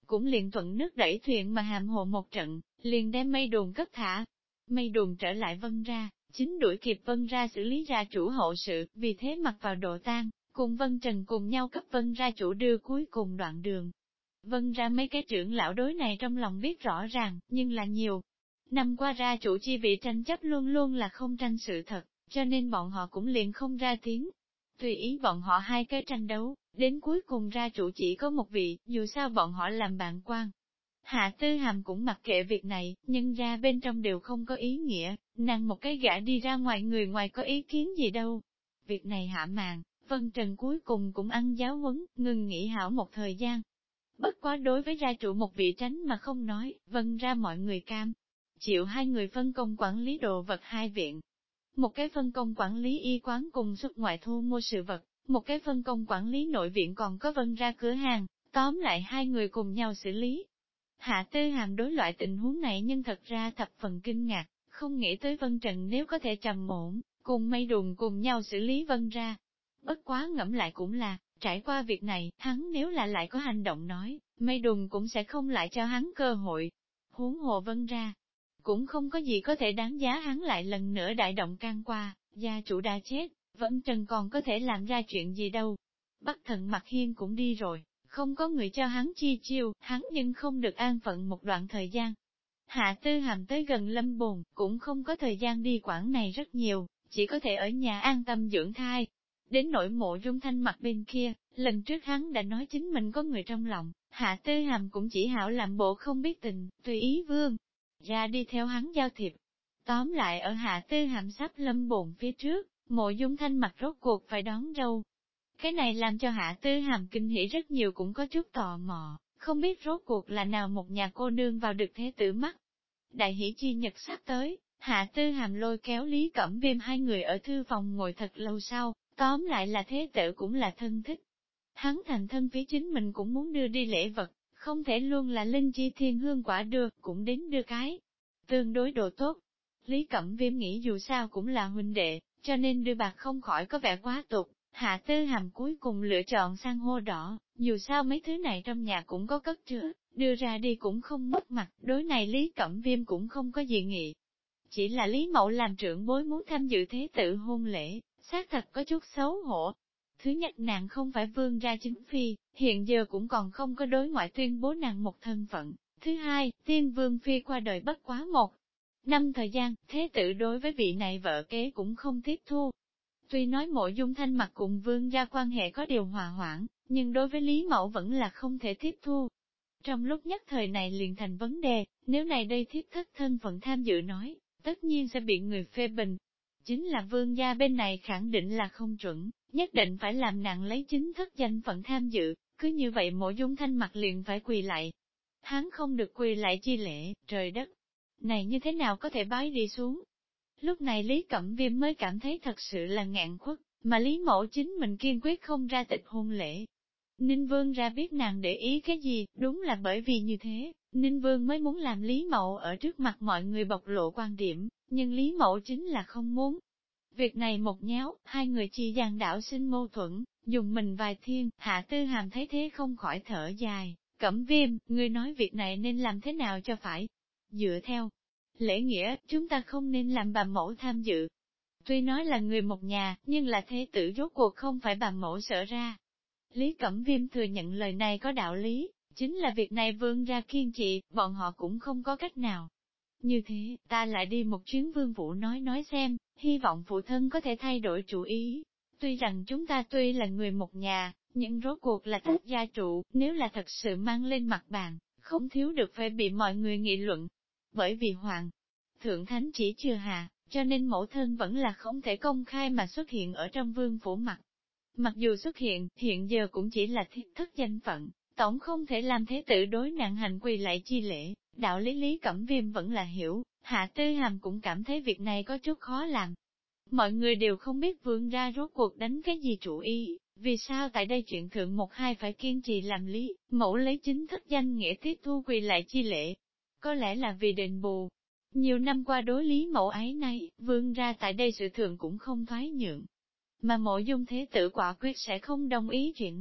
Speaker 1: cũng liền thuận nước đẩy thuyền mà hàm hồ một trận, liền đem mây đồn cất thả. Mây đồn trở lại Vân ra, chính đuổi kịp Vân ra xử lý ra chủ hậu sự, vì thế mặc vào độ tang, cùng Vân Trần cùng nhau cấp Vân ra chủ đưa cuối cùng đoạn đường. Vân ra mấy cái trưởng lão đối này trong lòng biết rõ ràng, nhưng là nhiều. Năm qua ra chủ chi vị tranh chấp luôn luôn là không tranh sự thật, cho nên bọn họ cũng liền không ra tiếng. Tùy ý bọn họ hai cái tranh đấu, đến cuối cùng ra chủ chỉ có một vị, dù sao bọn họ làm bạn quan. Hạ Tư Hàm cũng mặc kệ việc này, nhưng ra bên trong đều không có ý nghĩa, nàng một cái gã đi ra ngoài người ngoài có ý kiến gì đâu. Việc này hạ màn, Vân Trần cuối cùng cũng ăn giáo huấn, ngừng nghỉ hảo một thời gian. Bất quá đối với gia chủ một vị tránh mà không nói, Vân ra mọi người cam. Chịu hai người phân công quản lý đồ vật hai viện. Một cái phân công quản lý y quán cùng xuất ngoại thu mua sự vật, một cái phân công quản lý nội viện còn có Vân ra cửa hàng, tóm lại hai người cùng nhau xử lý. Hạ Tư Hàm đối loại tình huống này nhưng thật ra thập phần kinh ngạc, không nghĩ tới Vân Trần nếu có thể trầm ổn, cùng mây đùn cùng nhau xử lý Vân ra. Bất quá ngẫm lại cũng là, trải qua việc này, hắn nếu là lại có hành động nói, mây đùn cũng sẽ không lại cho hắn cơ hội. Huống hồ Vân ra, cũng không có gì có thể đáng giá hắn lại lần nữa đại động can qua, gia chủ đã chết, Vân Trần còn có thể làm ra chuyện gì đâu. Bắc Thần Mặc Hiên cũng đi rồi, không có người cho hắn chi chiêu, hắn nhưng không được an phận một đoạn thời gian. Hạ Tư Hàm tới gần Lâm Bồn, cũng không có thời gian đi quảng này rất nhiều, chỉ có thể ở nhà an tâm dưỡng thai. Đến nỗi Mộ Dung Thanh mặt bên kia, lần trước hắn đã nói chính mình có người trong lòng, Hạ Tư Hàm cũng chỉ hảo làm bộ không biết tình, tùy ý vương ra đi theo hắn giao thiệp. Tóm lại ở Hạ Tư Hàm sắp Lâm Bồn phía trước, Mộ Dung Thanh mặt rốt cuộc phải đón râu. Cái này làm cho Hạ Tư Hàm kinh hỉ rất nhiều, cũng có chút tò mò, không biết rốt cuộc là nào một nhà cô nương vào được thế tử mắt. Đại hỷ chi nhật sắp tới, Hạ Tư Hàm lôi kéo Lý Cẩm Viêm hai người ở thư phòng ngồi thật lâu sau, tóm lại là thế tử cũng là thân thích. Hắn thành thân phía chính mình cũng muốn đưa đi lễ vật, không thể luôn là linh chi thiên hương quả đưa, cũng đến đưa cái. Tương đối độ tốt. Lý Cẩm Viêm nghĩ dù sao cũng là huynh đệ, cho nên đưa bạc không khỏi có vẻ quá tục. Hạ Tư Hàm cuối cùng lựa chọn san hô đỏ, dù sao mấy thứ này trong nhà cũng có cất chứa, đưa ra đi cũng không mất mặt, đối này Lý Cẩm Viêm cũng không có gì nghị. Chỉ là Lý Mậu làm trưởng bối muốn tham dự thế tử hôn lễ, xác thật có chút xấu hổ. Thứ nhất nàng không phải vương gia chính phi, hiện giờ cũng còn không có đối ngoại tuyên bố nàng một thân phận. Thứ hai, tiên vương phi qua đời bất quá một năm thời gian, thế tử đối với vị này vợ kế cũng không tiếp thu. Tuy nói Mộ Dung Thanh mặt cùng vương gia quan hệ có điều hòa hoãn, nhưng đối với Lý Mẫu vẫn là không thể tiếp thu. Trong lúc nhất thời này liền thành vấn đề, nếu này đây thiếp thất thân phận tham dự nói, tất nhiên sẽ bị người phê bình. Chính là vương gia bên này khẳng định là không chuẩn, nhất định phải làm nặng lấy chính thức danh phận tham dự, cứ như vậy Mộ Dung Thanh mặt liền phải quỳ lại. Hắn không được quỳ lại chi lễ, trời đất, này như thế nào có thể bái đi xuống. Lúc này Lý Cẩm Viêm mới cảm thấy thật sự là ngạn khuất, mà Lý Mẫu chính mình kiên quyết không ra tịch hôn lễ. Ninh Vương ra biết nàng để ý cái gì, đúng là bởi vì như thế, Ninh Vương mới muốn làm Lý Mẫu ở trước mặt mọi người bộc lộ quan điểm, nhưng Lý Mẫu chính là không muốn. Việc này một nháo, hai người chi gian đảo sinh mâu thuẫn, dùng mình vài thiên, Hạ Tư Hàm thấy thế không khỏi thở dài, Cẩm Viêm, ngươi nói việc này nên làm thế nào cho phải. Dựa theo lễ nghĩa, chúng ta không nên làm bà mẫu tham dự. Tuy nói là người một nhà, nhưng là thế tử rốt cuộc không phải bà mẫu sợ ra. Lý Cẩm Viêm thừa nhận lời này có đạo lý, chính là việc này vương ra kiên trì, bọn họ cũng không có cách nào. Như thế, ta lại đi một chuyến vương phủ nói xem, hy vọng phụ thân có thể thay đổi chủ ý. Tuy rằng chúng ta tuy là người một nhà, nhưng rốt cuộc là tách gia trụ, nếu là thật sự mang lên mặt bàn, không thiếu được phải bị mọi người nghị luận. Bởi vì hoàng thượng thánh chỉ chưa hạ, cho nên mẫu thân vẫn là không thể công khai mà xuất hiện ở trong vương phủ mặt. Mặc dù xuất hiện, hiện giờ cũng chỉ là thiết thất danh phận, tổng không thể làm thế tử đối nạn hành quỳ lại chi lễ, đạo lý Lý Cẩm Viêm vẫn là hiểu, Hạ Tư Hàm cũng cảm thấy việc này có chút khó làm. Mọi người đều không biết vương ra rốt cuộc đánh cái gì chủ ý, vì sao tại đây chuyện thượng một hai phải kiên trì làm lý, mẫu lấy chính thức danh nghĩa tiếp thu quỳ lại chi lễ. Có lẽ là vì đền bù. Nhiều năm qua đối lý mẫu ấy nay, vương ra tại đây sự thượng cũng không thoái nhượng. Mà Mộ Dung thế tử quả quyết sẽ không đồng ý chuyện này,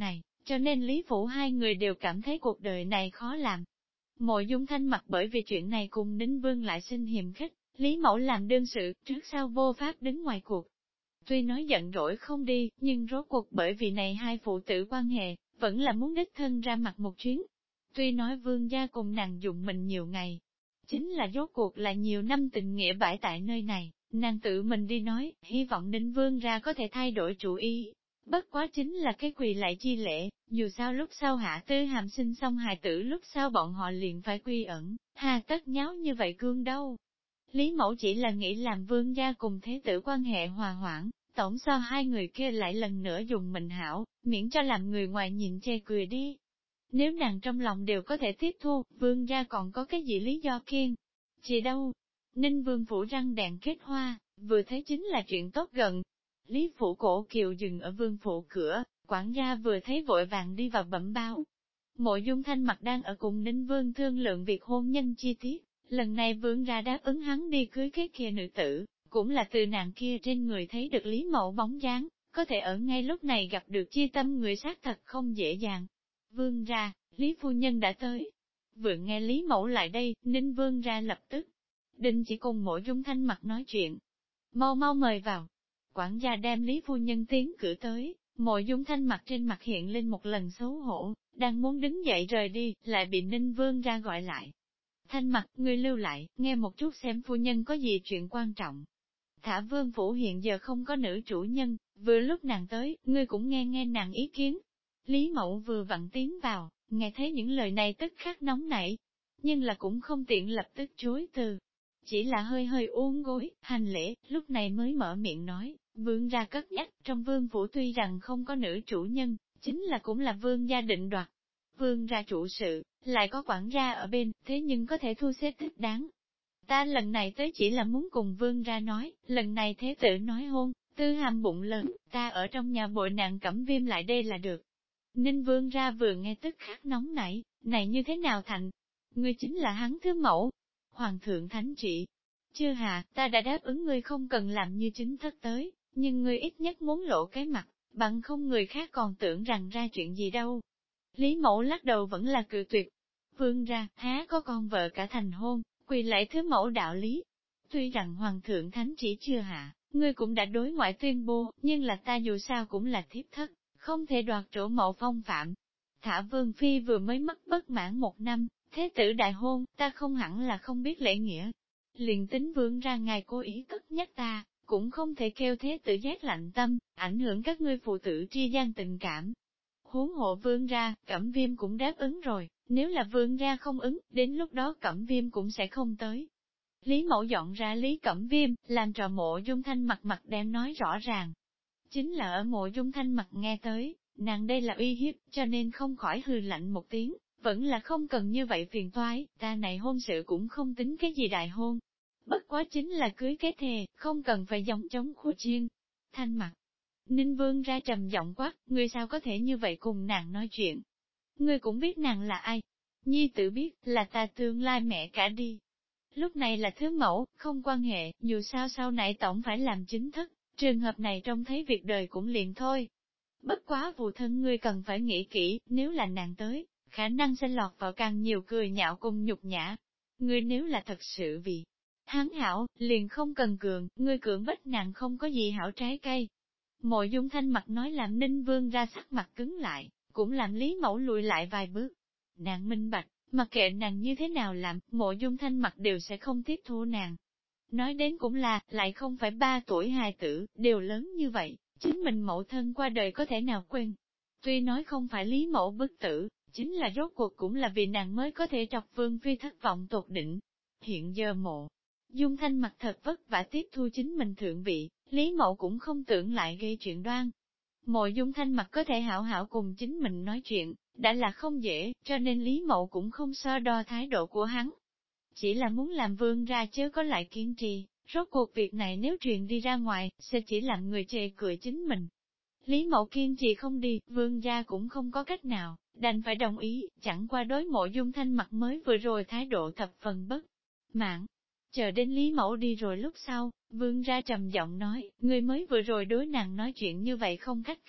Speaker 1: cho nên Lý Phủ hai người đều cảm thấy cuộc đời này khó làm. Mộ Dung Thanh Mặc bởi vì chuyện này cùng Ninh Vương lại sinh hiềm khích, Lý Mẫu làm đương sự, trước sau vô pháp đứng ngoài cuộc. Tuy nói giận dỗi không đi, nhưng rốt cuộc bởi vì này hai phụ tử quan hệ, vẫn là muốn đích thân ra mặt một chuyến. Tuy nói Vương gia cùng nàng dụng mình nhiều ngày, chính là rốt cuộc là nhiều năm tình nghĩa bãi tại nơi này, nàng tự mình đi nói, hy vọng Ninh Vương ra có thể thay đổi chủ ý. Bất quá chính là cái quỳ lại chi lễ, dù sao lúc sau Hạ Tư Hàm sinh xong hài tử lúc sau bọn họ liền phải quy ẩn, hà tất nháo như vậy cương đâu. Lý Mẫu chỉ là nghĩ làm vương gia cùng thế tử quan hệ hòa hoãn, tổng so hai người kia lại lần nữa dùng mình hảo, miễn cho làm người ngoài nhìn chê cười đi. Nếu nàng trong lòng đều có thể tiếp thu, vương gia còn có cái gì lý do kiên? Chỉ đâu? Ninh Vương phủ răng đèn kết hoa, vừa thấy chính là chuyện tốt gần. Lý Phủ Cổ Kiều dừng ở vương phủ cửa, quản gia vừa thấy vội vàng đi vào bẩm báo. Mộ Dung Thanh Mặc đang ở cùng Ninh Vương thương lượng việc hôn nhân chi tiết, lần này vương ra đáp ứng hắn đi cưới cái kia nữ tử, cũng là từ nàng kia trên người thấy được Lý Mẫu bóng dáng, có thể ở ngay lúc này gặp được chi tâm người xác thật không dễ dàng. Vương ra, Lý Phu Nhân đã tới. Vừa nghe Lý Mẫu lại đây, Ninh Vương ra lập tức. Đinh chỉ cùng Mộ Dung Thanh Mặc nói chuyện. Mau mau mời vào. Quản gia đem Lý Phu Nhân tiến cử tới, Mộ Dung Thanh Mặc trên mặt hiện lên một lần xấu hổ, đang muốn đứng dậy rời đi, lại bị Ninh Vương ra gọi lại. Thanh Mặc, ngươi lưu lại, nghe một chút xem phu nhân có gì chuyện quan trọng. Thả Vương phủ hiện giờ không có nữ chủ nhân, vừa lúc nàng tới, ngươi cũng nghe nghe nàng ý kiến. Lý Mẫu vừa vặn tiến vào, nghe thấy những lời này tức khắc nóng nảy, nhưng là cũng không tiện lập tức chối từ. Chỉ là hơi hơi uốn gối, hành lễ, lúc này mới mở miệng nói, vương ra cất nhắc, trong vương phủ tuy rằng không có nữ chủ nhân, chính là cũng là vương gia định đoạt. Vương ra chủ sự, lại có quản gia ở bên, thế nhưng có thể thu xếp thích đáng. Ta lần này tới chỉ là muốn cùng vương ra nói, lần này thế tử nói hôn, Tư Hàm bụng lớn, ta ở trong nhà bội nạn cẩm viêm lại đây là được. Ninh vương ra vừa nghe tức khắc nóng nảy, này như thế nào thành? Ngươi chính là hắn thứ mẫu. Hoàng thượng thánh trị. Chưa hà, ta đã đáp ứng ngươi không cần làm như chính thất tới, nhưng ngươi ít nhất muốn lộ cái mặt, bằng không người khác còn tưởng rằng ra chuyện gì đâu. Lý Mẫu lắc đầu vẫn là cự tuyệt. Vương ra, há có con vợ cả thành hôn, quỳ lạy thứ mẫu đạo lý. Tuy rằng Hoàng thượng thánh chỉ chưa hạ, ngươi cũng đã đối ngoại tuyên bố, nhưng là ta dù sao cũng là thiếp thất, không thể đoạt chỗ mẫu phong phạm. Thả Vương Phi vừa mới mất bất mãn 1 năm, thế tử đại hôn, ta không hẳn là không biết lễ nghĩa. Liền tính vương ra ngài cố ý cất nhắc ta, cũng không thể kêu thế tử giác lạnh tâm, ảnh hưởng các ngươi phụ tử tri gian tình cảm. Huống hộ vương ra, Cẩm Viêm cũng đáp ứng rồi, nếu là vương ra không ứng, đến lúc đó Cẩm Viêm cũng sẽ không tới. Lý Mẫu dọn ra Lý Cẩm Viêm, làm trò Mộ Dung Thanh mặt mặt đem nói rõ ràng. Chính là ở Mộ Dung Thanh mặt nghe tới, nàng đây là uy hiếp, cho nên không khỏi hừ lạnh một tiếng, vẫn là không cần như vậy phiền toái, ta này hôn sự cũng không tính cái gì đại hôn. Bất quá chính là cưới cái thề, không cần phải dòng chống khua chiên. Thanh mặt. Ninh Vương ra trầm giọng quát, ngươi sao có thể như vậy cùng nàng nói chuyện. Ngươi cũng biết nàng là ai. Nhi tự biết, là ta tương lai mẹ cả đi. Lúc này là thứ mẫu, không quan hệ, dù sao sau này tổng phải làm chính thức, trường hợp này trông thấy việc đời cũng liền thôi. Bất quá vụ thân ngươi cần phải nghĩ kỹ, nếu là nàng tới, khả năng sẽ lọt vào càng nhiều cười nhạo cùng nhục nhã. Ngươi nếu là thật sự vì hắn hảo, liền không cần cường, ngươi cưỡng bách nàng không có gì hảo trái cây. Mộ Dung Thanh mặt nói làm Ninh Vương ra sắc mặt cứng lại, cũng làm Lý Mẫu lùi lại vài bước. Nàng minh bạch, mặc kệ nàng như thế nào làm, Mộ Dung Thanh mặt đều sẽ không tiếp thu nàng. Nói đến cũng là, lại không phải 3 tuổi hài tử, đều lớn như vậy, chính mình mẫu thân qua đời có thể nào quên. Tuy nói không phải Lý Mẫu bức tử, chính là rốt cuộc cũng là vì nàng mới có thể trọc Vương Phi thất vọng tột đỉnh. Hiện giờ Mộ Dung Thanh mặt thật vất vả tiếp thu chính mình thượng vị, Lý Mẫu cũng không tưởng lại gây chuyện đoan. Mộ Dung Thanh mặt có thể hảo hảo cùng chính mình nói chuyện, đã là không dễ, cho nên Lý Mẫu cũng không so đo thái độ của hắn. Chỉ là muốn làm vương ra chứ có lại kiên trì, rốt cuộc việc này nếu truyền đi ra ngoài, sẽ chỉ làm người chê cười chính mình. Lý Mẫu kiên trì không đi, vương gia cũng không có cách nào, đành phải đồng ý, chẳng qua đối Mộ Dung Thanh mặt mới vừa rồi thái độ thập phần bất mãn. Chờ đến Lý Mẫu đi rồi lúc sau, vương ra trầm giọng nói, người mới vừa rồi đối nàng nói chuyện như vậy không khách khí,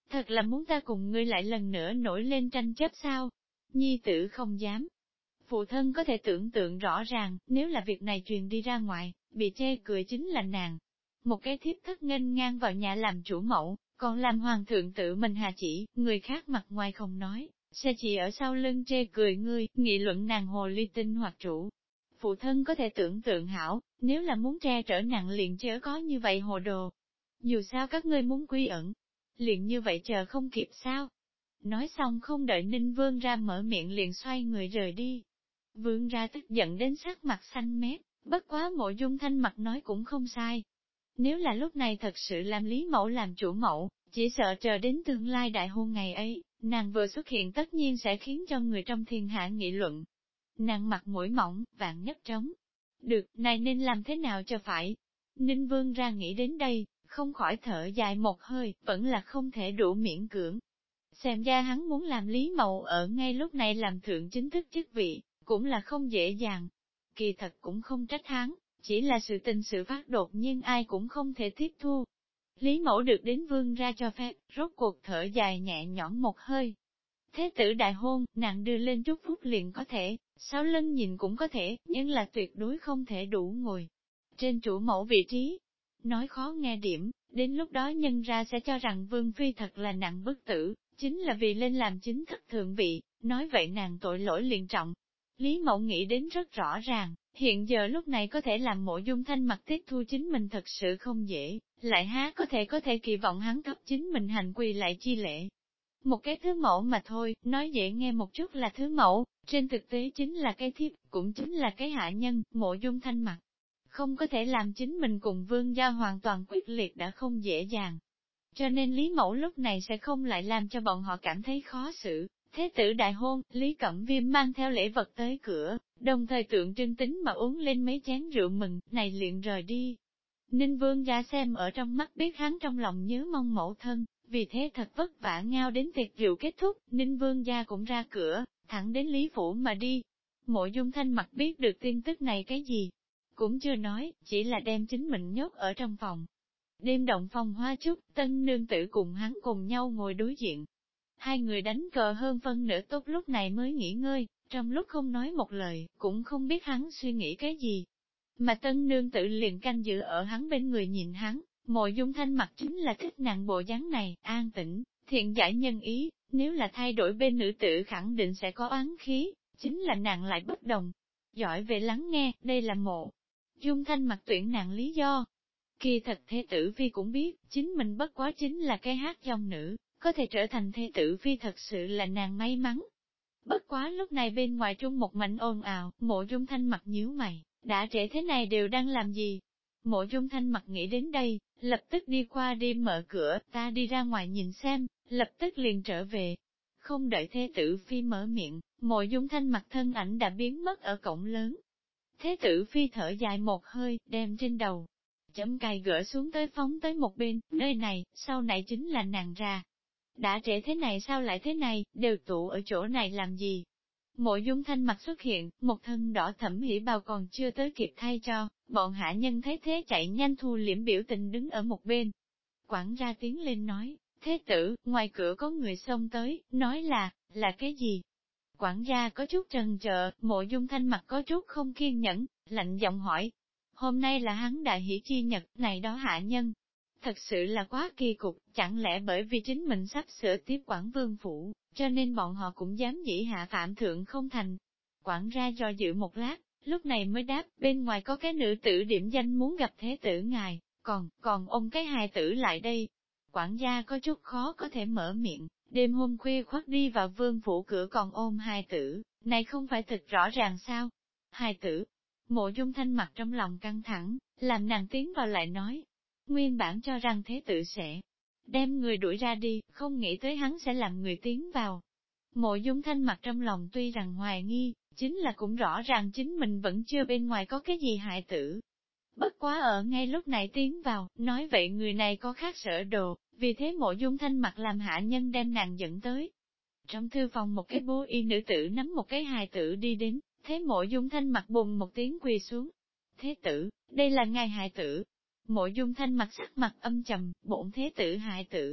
Speaker 1: Thật là muốn ta cùng ngươi lại lần nữa nổi lên tranh chấp sao? Nhi tử không dám. Phụ thân có thể tưởng tượng rõ ràng, nếu là việc này truyền đi ra ngoài, bị chê cười chính là nàng. Một cái thiếp thất nghênh ngang vào nhà làm chủ mẫu, còn làm hoàng thượng tự mình hạ chỉ, người khác mặt ngoài không nói, sẽ chỉ ở sau lưng chê cười ngươi, nghị luận nàng hồ ly tinh hoặc chủ. Phụ thân có thể tưởng tượng hảo, nếu là muốn che trở nặng liền chớ có như vậy hồ đồ. Dù sao các ngươi muốn quy ẩn, liền như vậy chờ không kịp sao. Nói xong không đợi Ninh Vương ra mở miệng liền xoay người rời đi. Vương ra tức giận đến sắc mặt xanh mét, bất quá Mộ Dung Thanh mặt nói cũng không sai. Nếu là lúc này thật sự làm Lý Mẫu làm chủ mẫu, chỉ sợ chờ đến tương lai đại hôn ngày ấy, nàng vừa xuất hiện tất nhiên sẽ khiến cho người trong thiên hạ nghị luận. Nàng mặt mũi mỏng, vạn nhất trống. Được, này nên làm thế nào cho phải? Ninh Vương ra nghĩ đến đây, không khỏi thở dài một hơi, vẫn là không thể đủ miễn cưỡng. Xem ra hắn muốn làm Lý Mậu ở ngay lúc này làm thượng chính thức chức vị, cũng là không dễ dàng. Kỳ thật cũng không trách hắn, chỉ là sự tình sự phát đột nhiên ai cũng không thể tiếp thu. Lý Mẫu được đến vương ra cho phép, rốt cuộc thở dài nhẹ nhõm một hơi. Thế tử đại hôn, nàng đưa lên chút phút liền có thể, sau lưng nhìn cũng có thể, nhưng là tuyệt đối không thể đủ ngồi trên chủ mẫu vị trí. Nói khó nghe điểm, đến lúc đó nhân ra sẽ cho rằng vương phi thật là nặng bức tử, chính là vì lên làm chính thức thượng vị, nói vậy nàng tội lỗi liền trọng. Lý Mẫu nghĩ đến rất rõ ràng, hiện giờ lúc này có thể làm Mộ Dung Thanh mặt tiếp thu chính mình thật sự không dễ, lại há có thể kỳ vọng hắn cấp chính mình hành quỳ lại chi lễ. Một cái thứ mẫu mà thôi, nói dễ nghe một chút là thứ mẫu, trên thực tế chính là cái thiếp, cũng chính là cái hạ nhân, Mộ Dung Thanh mặt. Không có thể làm chính mình cùng vương gia hoàn toàn quyết liệt đã không dễ dàng. Cho nên Lý Mẫu lúc này sẽ không lại làm cho bọn họ cảm thấy khó xử. Thế tử đại hôn, Lý Cẩm Viêm mang theo lễ vật tới cửa, đồng thời tượng trưng tính mà uống lên mấy chén rượu mừng, này liền rời đi. Ninh Vương ra xem ở trong mắt biết hắn trong lòng nhớ mong mẫu thân, vì thế thật vất vả ngao đến tiệc rượu kết thúc, Ninh Vương gia cũng ra cửa, thẳng đến Lý Phủ mà đi. Mộ Dung Thanh mặt biết được tin tức này cái gì, cũng chưa nói, chỉ là đem chính mình nhốt ở trong phòng. Đêm động phòng hoa trúc, tân nương tử cùng hắn cùng nhau ngồi đối diện. Hai người đánh cờ hơn phân nửa tốt lúc này mới nghỉ ngơi, trong lúc không nói một lời, cũng không biết hắn suy nghĩ cái gì. Mà tân nương tử liền canh giữ ở hắn bên người nhìn hắn, Mộ Dung Thanh mặt chính là thích nàng bộ dáng này, an tĩnh, thiện giải nhân ý, nếu là thay đổi bên nữ tử khẳng định sẽ có oán khí, chính là nàng lại bất đồng. Giỏi về lắng nghe, đây là Mộ Dung Thanh mặt tuyển nàng lý do. Kỳ thật thê tử phi cũng biết, chính mình bất quá chính là cái hát dòng nữ, có thể trở thành thê tử phi thật sự là nàng may mắn. Bất quá lúc này bên ngoài trung một mảnh ồn ào, Mộ Dung Thanh mặt nhíu mày, đã trễ thế này đều đang làm gì? Mộ Dung Thanh mặt nghĩ đến đây, lập tức đi qua đi mở cửa, ta đi ra ngoài nhìn xem, lập tức liền trở về. Không đợi thê tử phi mở miệng, Mộ Dung Thanh mặt thân ảnh đã biến mất ở cổng lớn. Thế tử phi thở dài một hơi, đem trên đầu chấm cài gỡ xuống tới phóng tới một bên, nơi này, sau này chính là nàng ra. Đã trễ thế này sao lại thế này, đều tụ ở chỗ này làm gì? Mộ Dung Thanh mặt xuất hiện, một thân đỏ thẫm hỉ bào còn chưa tới kịp thay cho, bọn hạ nhân thấy thế chạy nhanh thu liễm biểu tình đứng ở một bên. Quản gia tiến lên nói, thế tử, ngoài cửa có người xông tới, nói là cái gì? Quản gia có chút trần chờ, Mộ Dung Thanh mặt có chút không kiên nhẫn, lạnh giọng hỏi. Hôm nay là hắn đại hỷ chi nhật, này đó hạ nhân. Thật sự là quá kỳ cục, chẳng lẽ bởi vì chính mình sắp sửa tiếp quản vương phủ, cho nên bọn họ cũng dám dĩ hạ phạm thượng không thành. Quản gia do dự một lát, lúc này mới đáp, bên ngoài có cái nữ tử điểm danh muốn gặp thế tử ngài, còn ôm cái hài tử lại đây. Quản gia có chút khó có thể mở miệng, đêm hôm khuya khoắt đi vào vương phủ cửa còn ôm hài tử, này không phải thật rõ ràng sao? Hài tử, Mộ Dung Thanh mặt trong lòng căng thẳng, làm nàng tiến vào lại nói. Nguyên bản cho rằng thế tử sẽ đem người đuổi ra đi, không nghĩ tới hắn sẽ làm người tiến vào. Mộ Dung Thanh mặt trong lòng tuy rằng hoài nghi, chính là cũng rõ ràng chính mình vẫn chưa bên ngoài có cái gì hại tử. Bất quá ở ngay lúc này tiến vào, nói vậy người này có khác sở đồ, vì thế Mộ Dung Thanh mặt làm hạ nhân đem nàng dẫn tới. Trong thư phòng một cái bố y nữ tử nắm một cái hài tử đi đến, thế Mộ Dung Thanh mặt bùng một tiếng quỳ xuống. Thế tử, đây là ngài hài tử. Mộ Dung Thanh mặt sắc mặt âm trầm, bổn thế tử hài tử.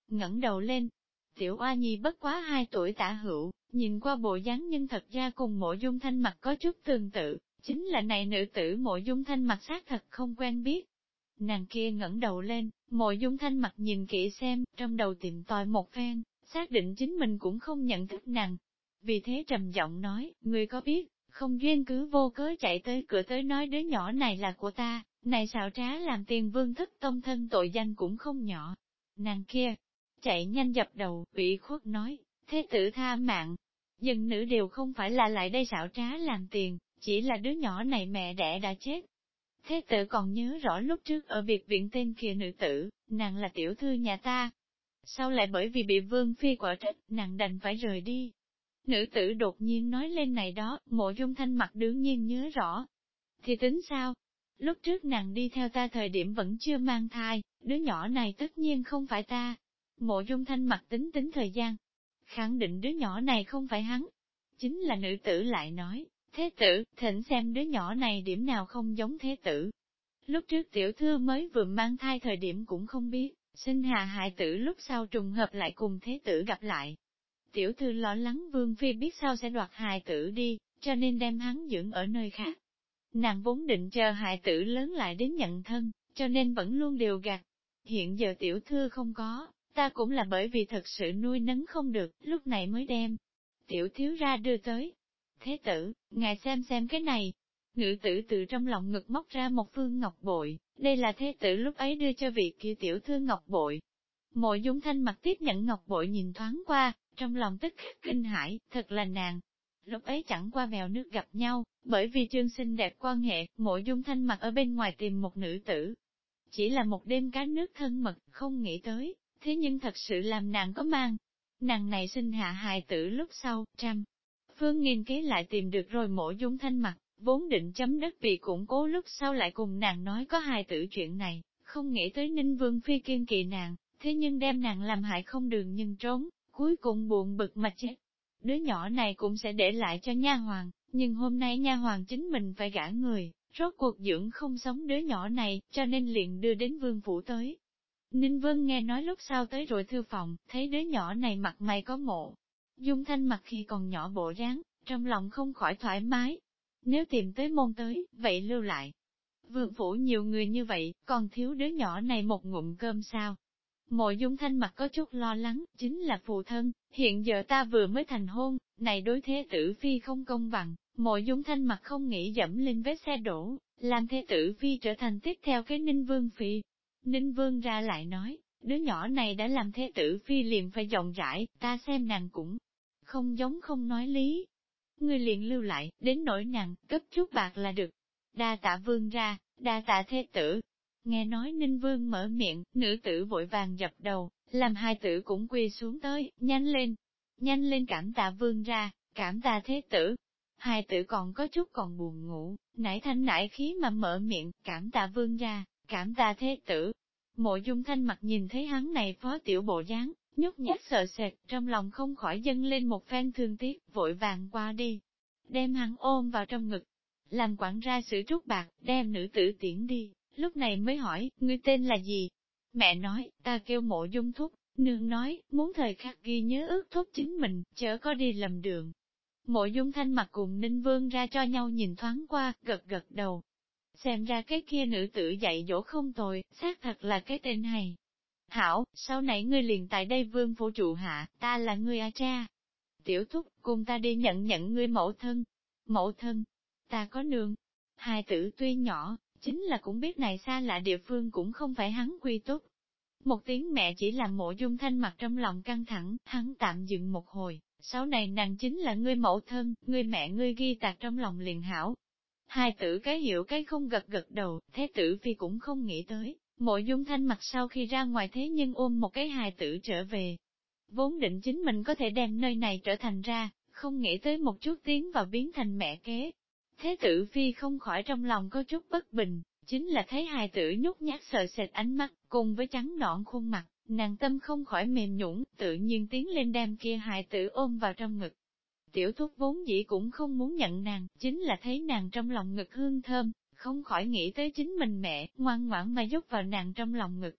Speaker 1: ngẩng đầu lên. Tiểu Oa Nhi bất quá 2 tuổi tả hữu, nhìn qua bộ dáng nhưng thật ra cùng Mộ Dung Thanh mặt có chút tương tự, chính là này nữ tử Mộ Dung Thanh mặt xác thật không quen biết. Nàng kia ngẩng đầu lên, Mộ Dung Thanh mặt nhìn kỹ xem, trong đầu tìm tòi một phen, xác định chính mình cũng không nhận thức nàng. Vì thế trầm giọng nói, ngươi có biết, không duyên cứ vô cớ chạy tới cửa tới nói đứa nhỏ này là của ta, này xạo trá làm tiền vương thất tông thân tội danh cũng không nhỏ. Nàng kia, chạy nhanh dập đầu, ủy khuất nói, thế tử tha mạng. Dân nữ đều không phải là lại đây xạo trá làm tiền, chỉ là đứa nhỏ này mẹ đẻ đã chết. Thế tử còn nhớ rõ lúc trước ở biệt viện tên kia nữ tử, nàng là tiểu thư nhà ta. Sau lại bởi vì bị vương phi quả trách, nàng đành phải rời đi. Nữ tử đột nhiên nói lên này đó, Mộ Dung Thanh mặt đương nhiên nhớ rõ. Thì tính sao? Lúc trước nàng đi theo ta thời điểm vẫn chưa mang thai, đứa nhỏ này tất nhiên không phải ta. Mộ Dung Thanh mặt tính thời gian, khẳng định đứa nhỏ này không phải hắn. Chính là nữ tử lại nói, thế tử, thỉnh xem đứa nhỏ này điểm nào không giống thế tử. Lúc trước tiểu thư mới vừa mang thai thời điểm cũng không biết, sinh hạ hại tử lúc sau trùng hợp lại cùng thế tử gặp lại. Tiểu thư lo lắng vương phi biết sao sẽ đoạt hài tử đi, cho nên đem hắn dưỡng ở nơi khác. Nàng vốn định chờ hài tử lớn lại đến nhận thân, cho nên vẫn luôn điều gạt. Hiện giờ tiểu thư không có, ta cũng là bởi vì thật sự nuôi nấng không được, lúc này mới đem. Tiểu thiếu ra đưa tới. Thế tử, ngài xem cái này. Ngự tử từ trong lòng ngực móc ra một phương ngọc bội, đây là thế tử lúc ấy đưa cho vị kia tiểu thư ngọc bội. Mộ Dung Thanh mặt tiếp nhận ngọc bội nhìn thoáng qua, trong lòng tức khắc kinh hãi, thật là nàng. Lúc ấy chẳng qua mèo nước gặp nhau, bởi vì trương xinh đẹp quan hệ, Mộ Dung Thanh mặt ở bên ngoài tìm một nữ tử. Chỉ là một đêm cá nước thân mật, không nghĩ tới, thế nhưng thật sự làm nàng có mang. Nàng này sinh hạ hài tử lúc sau, phương nghìn kế lại tìm được rồi Mộ Dung Thanh mặt, vốn định chấm đất vì củng cố lúc sau lại cùng nàng nói có hài tử chuyện này, không nghĩ tới Ninh Vương Phi kiên kỵ nàng, thế nhưng đem nàng làm hại không đường nhưng trốn, cuối cùng buồn bực mà chết. Đứa nhỏ này cũng sẽ để lại cho nha hoàng, nhưng hôm nay nha hoàng chính mình phải gả người, rốt cuộc dưỡng không sống đứa nhỏ này, cho nên liền đưa đến vương phủ tới. Ninh Vương nghe nói lúc sau tới rồi thư phòng, thấy đứa nhỏ này mặt mày có Mộ Dung Thanh mặt khi còn nhỏ bộ dáng, trong lòng không khỏi thoải mái. Nếu tìm tới môn tới, vậy lưu lại. Vương phủ nhiều người như vậy, còn thiếu đứa nhỏ này một ngụm cơm sao? Mộ Dung Thanh mặt có chút lo lắng, chính là phụ thân, hiện giờ ta vừa mới thành hôn, này đối thế tử phi không công bằng, Mộ Dung Thanh mặt không nghĩ dẫm lên vết xe đổ, làm thế tử phi trở thành tiếp theo cái Ninh Vương phi. Ninh Vương ra lại nói, đứa nhỏ này đã làm thế tử phi liền phải rộng rãi, ta xem nàng cũng không giống không nói lý. Ngươi liền lưu lại, đến nỗi nàng, cấp chút bạc là được. Đa tạ vương ra, đa tạ thế tử. Nghe nói Ninh Vương mở miệng, nữ tử vội vàng dập đầu, làm hai tử cũng quỳ xuống tới, nhanh lên cảm tạ vương ra, cảm tạ thế tử. Hai tử còn có chút còn buồn ngủ, nãy thanh nãy khí mà mở miệng, cảm tạ vương ra, cảm tạ thế tử. Mộ Dung Thanh mặt nhìn thấy hắn này phó tiểu bộ dáng, nhút nhát sợ sệt, trong lòng không khỏi dâng lên một phen thương tiếc, vội vàng qua đi, đem hắn ôm vào trong ngực, làm quản ra xử trút bạc, đem nữ tử tiễn đi, lúc này mới hỏi, ngươi tên là gì? Mẹ nói, ta kêu Mộ Dung Thúc, nương nói, muốn thời khắc ghi nhớ ước thúc chính mình, chớ có đi lầm đường. Mộ Dung Thanh mặt cùng Ninh Vương ra cho nhau nhìn thoáng qua, gật gật đầu. Xem ra cái kia nữ tử dạy dỗ không tồi, xác thật là cái tên hay. Hảo, sau nãy ngươi liền tại đây vương phủ trụ hạ, ta là ngươi a cha. Tiểu Thúc, cùng ta đi nhận ngươi mẫu thân. Mẫu thân, ta có nương. Hai tử tuy nhỏ, chính là cũng biết này xa lạ địa phương cũng không phải hắn quy túc. Một tiếng mẹ chỉ làm Mộ Dung Thanh mặt trong lòng căng thẳng, hắn tạm dừng một hồi, sau này nàng chính là ngươi mẫu thân, ngươi mẹ ngươi ghi tạc trong lòng liền hảo. Hai tử cái hiểu cái không gật gật đầu, thế tử phi cũng không nghĩ tới, Mộ Dung Thanh mặt sau khi ra ngoài thế nhưng ôm một cái hài tử trở về. Vốn định chính mình có thể đem nơi này trở thành ra, không nghĩ tới một chút tiến vào biến thành mẹ kế. Thế tử phi không khỏi trong lòng có chút bất bình, chính là thấy hài tử nhút nhát sợ sệt ánh mắt, cùng với trắng nõn khuôn mặt, nàng tâm không khỏi mềm nhũn, tự nhiên tiến lên đem kia hài tử ôm vào trong ngực. Tiểu Thúc vốn dĩ cũng không muốn nhận nàng, chính là thấy nàng trong lòng ngực hương thơm, không khỏi nghĩ tới chính mình mẹ, ngoan ngoãn mà dốc vào nàng trong lòng ngực.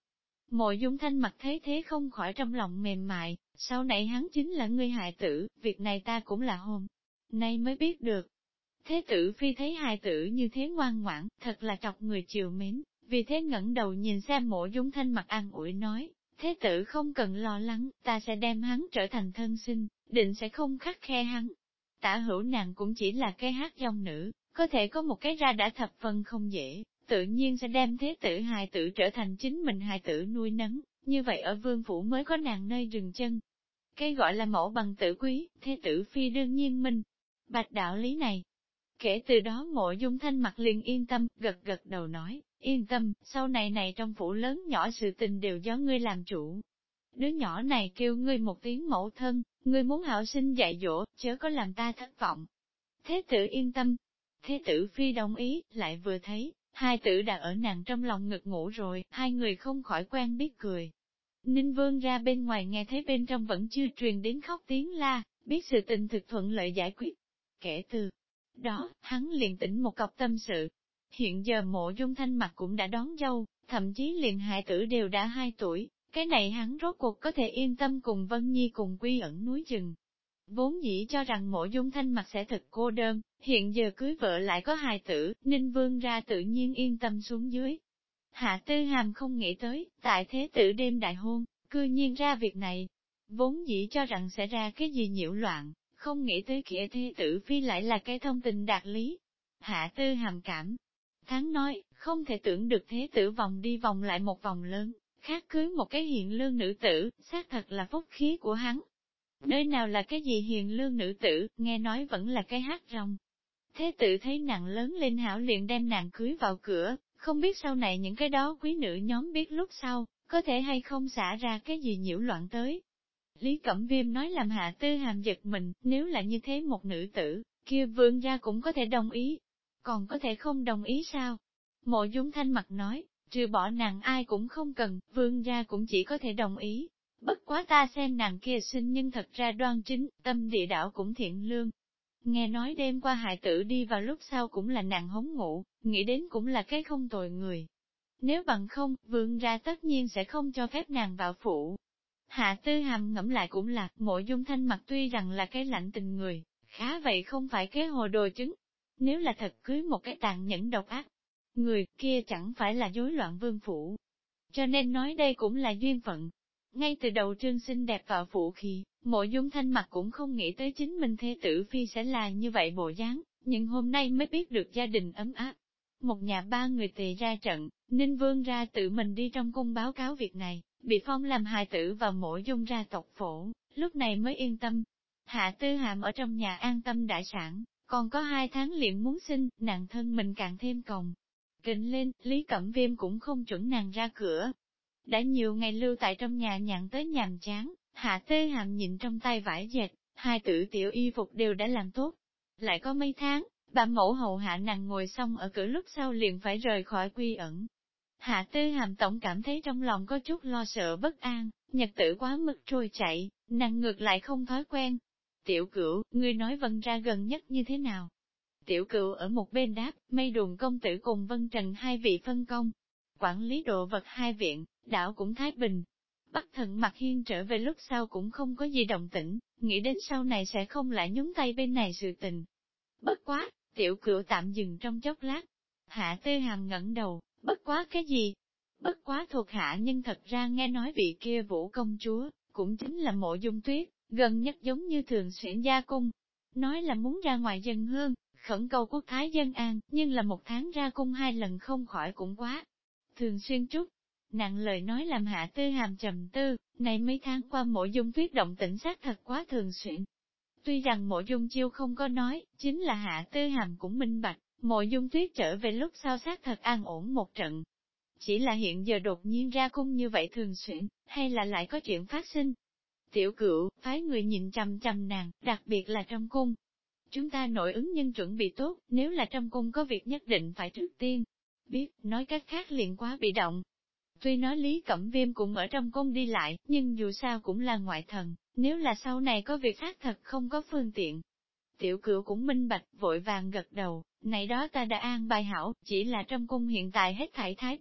Speaker 1: Mộ Dung Thanh mặt thấy thế không khỏi trong lòng mềm mại, sau này hắn chính là ngươi hài tử, việc này ta cũng là hôm nay mới biết được. Thế tử phi thấy hài tử như thế ngoan ngoãn, thật là chọc người chiều mến, vì thế ngẩng đầu nhìn xem Mộ Dung Thanh mặt an ủi nói, thế tử không cần lo lắng, ta sẽ đem hắn trở thành thân sinh, định sẽ không khắt khe hắn. Tả hữu nàng cũng chỉ là cái hát dòng nữ, có thể có một cái ra đã thập phần không dễ, tự nhiên sẽ đem thế tử hài tử trở thành chính mình hài tử nuôi nấng, như vậy ở vương phủ mới có nàng nơi dừng chân. Cái gọi là mẫu bằng tử quý, thế tử phi đương nhiên minh bạch đạo lý này. Kể từ đó Mộ Dung Thanh mặt liền yên tâm, gật gật đầu nói, yên tâm, sau này này trong phủ lớn nhỏ sự tình đều do ngươi làm chủ. Đứa nhỏ này kêu ngươi một tiếng mẫu thân, ngươi muốn hảo sinh dạy dỗ, chớ có làm ta thất vọng. Thế tử yên tâm. Thế tử phi đồng ý, lại vừa thấy, hai tử đã ở nàng trong lòng ngực ngủ rồi, hai người không khỏi quen biết cười. Ninh Vương ra bên ngoài nghe thấy bên trong vẫn chưa truyền đến khóc tiếng la, biết sự tình thực thuận lợi giải quyết. Kể từ đó, hắn liền tỉnh một cọc tâm sự. Hiện giờ Mộ Dung Thanh mặt cũng đã đón dâu, thậm chí liền hài tử đều đã 2 tuổi, cái này hắn rốt cuộc có thể yên tâm cùng Vân Nhi cùng quy ẩn núi rừng. Vốn dĩ cho rằng Mộ Dung Thanh mặt sẽ thật cô đơn, hiện giờ cưới vợ lại có hài tử, Ninh Vương ra tự nhiên yên tâm xuống dưới. Hạ Tư Hàm không nghĩ tới, tại thế tử đêm đại hôn, cư nhiên ra việc này. Vốn dĩ cho rằng sẽ ra cái gì nhiễu loạn, không nghĩ tới kia thế tử phi lại là cái thông tình đạt lý. Hạ Tư Hàm cảm thán nói, không thể tưởng được thế tử vòng đi vòng lại một vòng lớn, khác cưới một cái hiền lương nữ tử, xác thật là phúc khí của hắn. Nơi nào là cái gì hiền lương nữ tử, nghe nói vẫn là cái hát rong. Thế tử thấy nàng lớn lên hảo liền đem nàng cưới vào cửa, không biết sau này những cái đó quý nữ nhóm biết lúc sau, có thể hay không xả ra cái gì nhiễu loạn tới. Lý Cẩm Viêm nói làm Hạ Tư Hàm giật mình, nếu là như thế một nữ tử, kia vương gia cũng có thể đồng ý. Còn có thể không đồng ý sao? Mộ Dung Thanh mặt nói, trừ bỏ nàng ai cũng không cần, vương gia cũng chỉ có thể đồng ý. Bất quá ta xem nàng kia xinh nhưng thật ra đoan chính, tâm địa đảo cũng thiện lương. Nghe nói đêm qua hài tử đi vào lúc sau cũng là nàng hống ngủ, nghĩ đến cũng là cái không tồi người. Nếu bằng không, vương gia tất nhiên sẽ không cho phép nàng vào phủ. Hạ Tư Hàm ngẫm lại cũng là, Mộ Dung Thanh mặt tuy rằng là cái lạnh tình người, khá vậy không phải cái hồ đồ chứng. Nếu là thật cưới một cái tàn nhẫn độc ác, người kia chẳng phải là rối loạn vương phủ. Cho nên nói đây cũng là duyên phận. Ngay từ đầu trương xinh đẹp vào phủ khi, Mộ Dung Thanh mặt cũng không nghĩ tới chính mình thê tử phi sẽ là như vậy bộ dáng, nhưng hôm nay mới biết được gia đình ấm áp. Một nhà 3 người tề ra trận, Ninh Vương ra tự mình đi trong cung báo cáo việc này, bị phong làm hài tử và Mộ Dung ra tộc phổ, lúc này mới yên tâm. Hạ Tư Hàm ở trong nhà an tâm đại sản, còn có 2 tháng liền muốn sinh, nàng thân mình càng thêm còng. Kịnh lên, Lý Cẩm Viêm cũng không chuẩn nàng ra cửa. Đã nhiều ngày lưu tại trong nhà nhàn tới nhàm chán, Hạ Tư Hàm nhìn trong tay vải dệt, 2 tử tiểu y phục đều đã làm tốt. Lại có mấy tháng, bà mẫu hầu hạ nàng ngồi xong ở cửa lúc sau liền phải rời khỏi quy ẩn. Hạ Tư Hàm tổng cảm thấy trong lòng có chút lo sợ bất an, nhật tử quá mức trôi chạy, nàng ngược lại không thói quen. Tiểu Cửu, ngươi nói Vân ra gần nhất như thế nào? Tiểu Cửu ở một bên đáp, Mây Đùn công tử cùng Vân Trần 2 vị phân công. Quản lý đồ vật 2 viện, đảo cũng thái bình. Bắc Thần Mặc Hiên trở về lúc sau cũng không có gì động tĩnh, nghĩ đến sau này sẽ không lại nhúng tay bên này sự tình. Bất quá, Tiểu Cửu tạm dừng trong chốc lát. Hạ Tư Hàm ngẩng đầu, bất quá cái gì? Bất quá thuộc hạ nhưng thật ra nghe nói vị kia Vũ công chúa, cũng chính là Mộ Dung Tuyết, gần nhất giống như thường xuyên gia cung. Nói là muốn ra ngoài dân hương, khẩn cầu quốc thái dân an, nhưng là 1 tháng ra cung 2 lần không khỏi cũng quá. Thường xuyên chút, nặng lời nói làm Hạ Tư Hàm trầm tư, này mấy tháng qua Mộ Dung Tuyết động tĩnh xác thật quá thường xuyên. Tuy rằng Mộ Dung Chiêu không có nói, chính là Hạ Tư Hàm cũng minh bạch, Mộ Dung Tuyết trở về lúc sau xác thật an ổn một trận. Chỉ là hiện giờ đột nhiên ra cung như vậy thường xuyên, hay là lại có chuyện phát sinh. Tiểu Cửu, phái người nhìn chằm chằm nàng, đặc biệt là trong cung. Chúng ta nội ứng nhân chuẩn bị tốt, nếu là trong cung có việc nhất định phải trước tiên. Biết, nói cách khác liền quá bị động. Tuy nói Lý Cẩm Viêm cũng ở trong cung đi lại, nhưng dù sao cũng là ngoại thần, nếu là sau này có việc khác thật không có phương tiện. Tiểu Cửu cũng minh bạch, vội vàng gật đầu, này đó ta đã an bài hảo, chỉ là trong cung hiện tại hết thảy thái bình,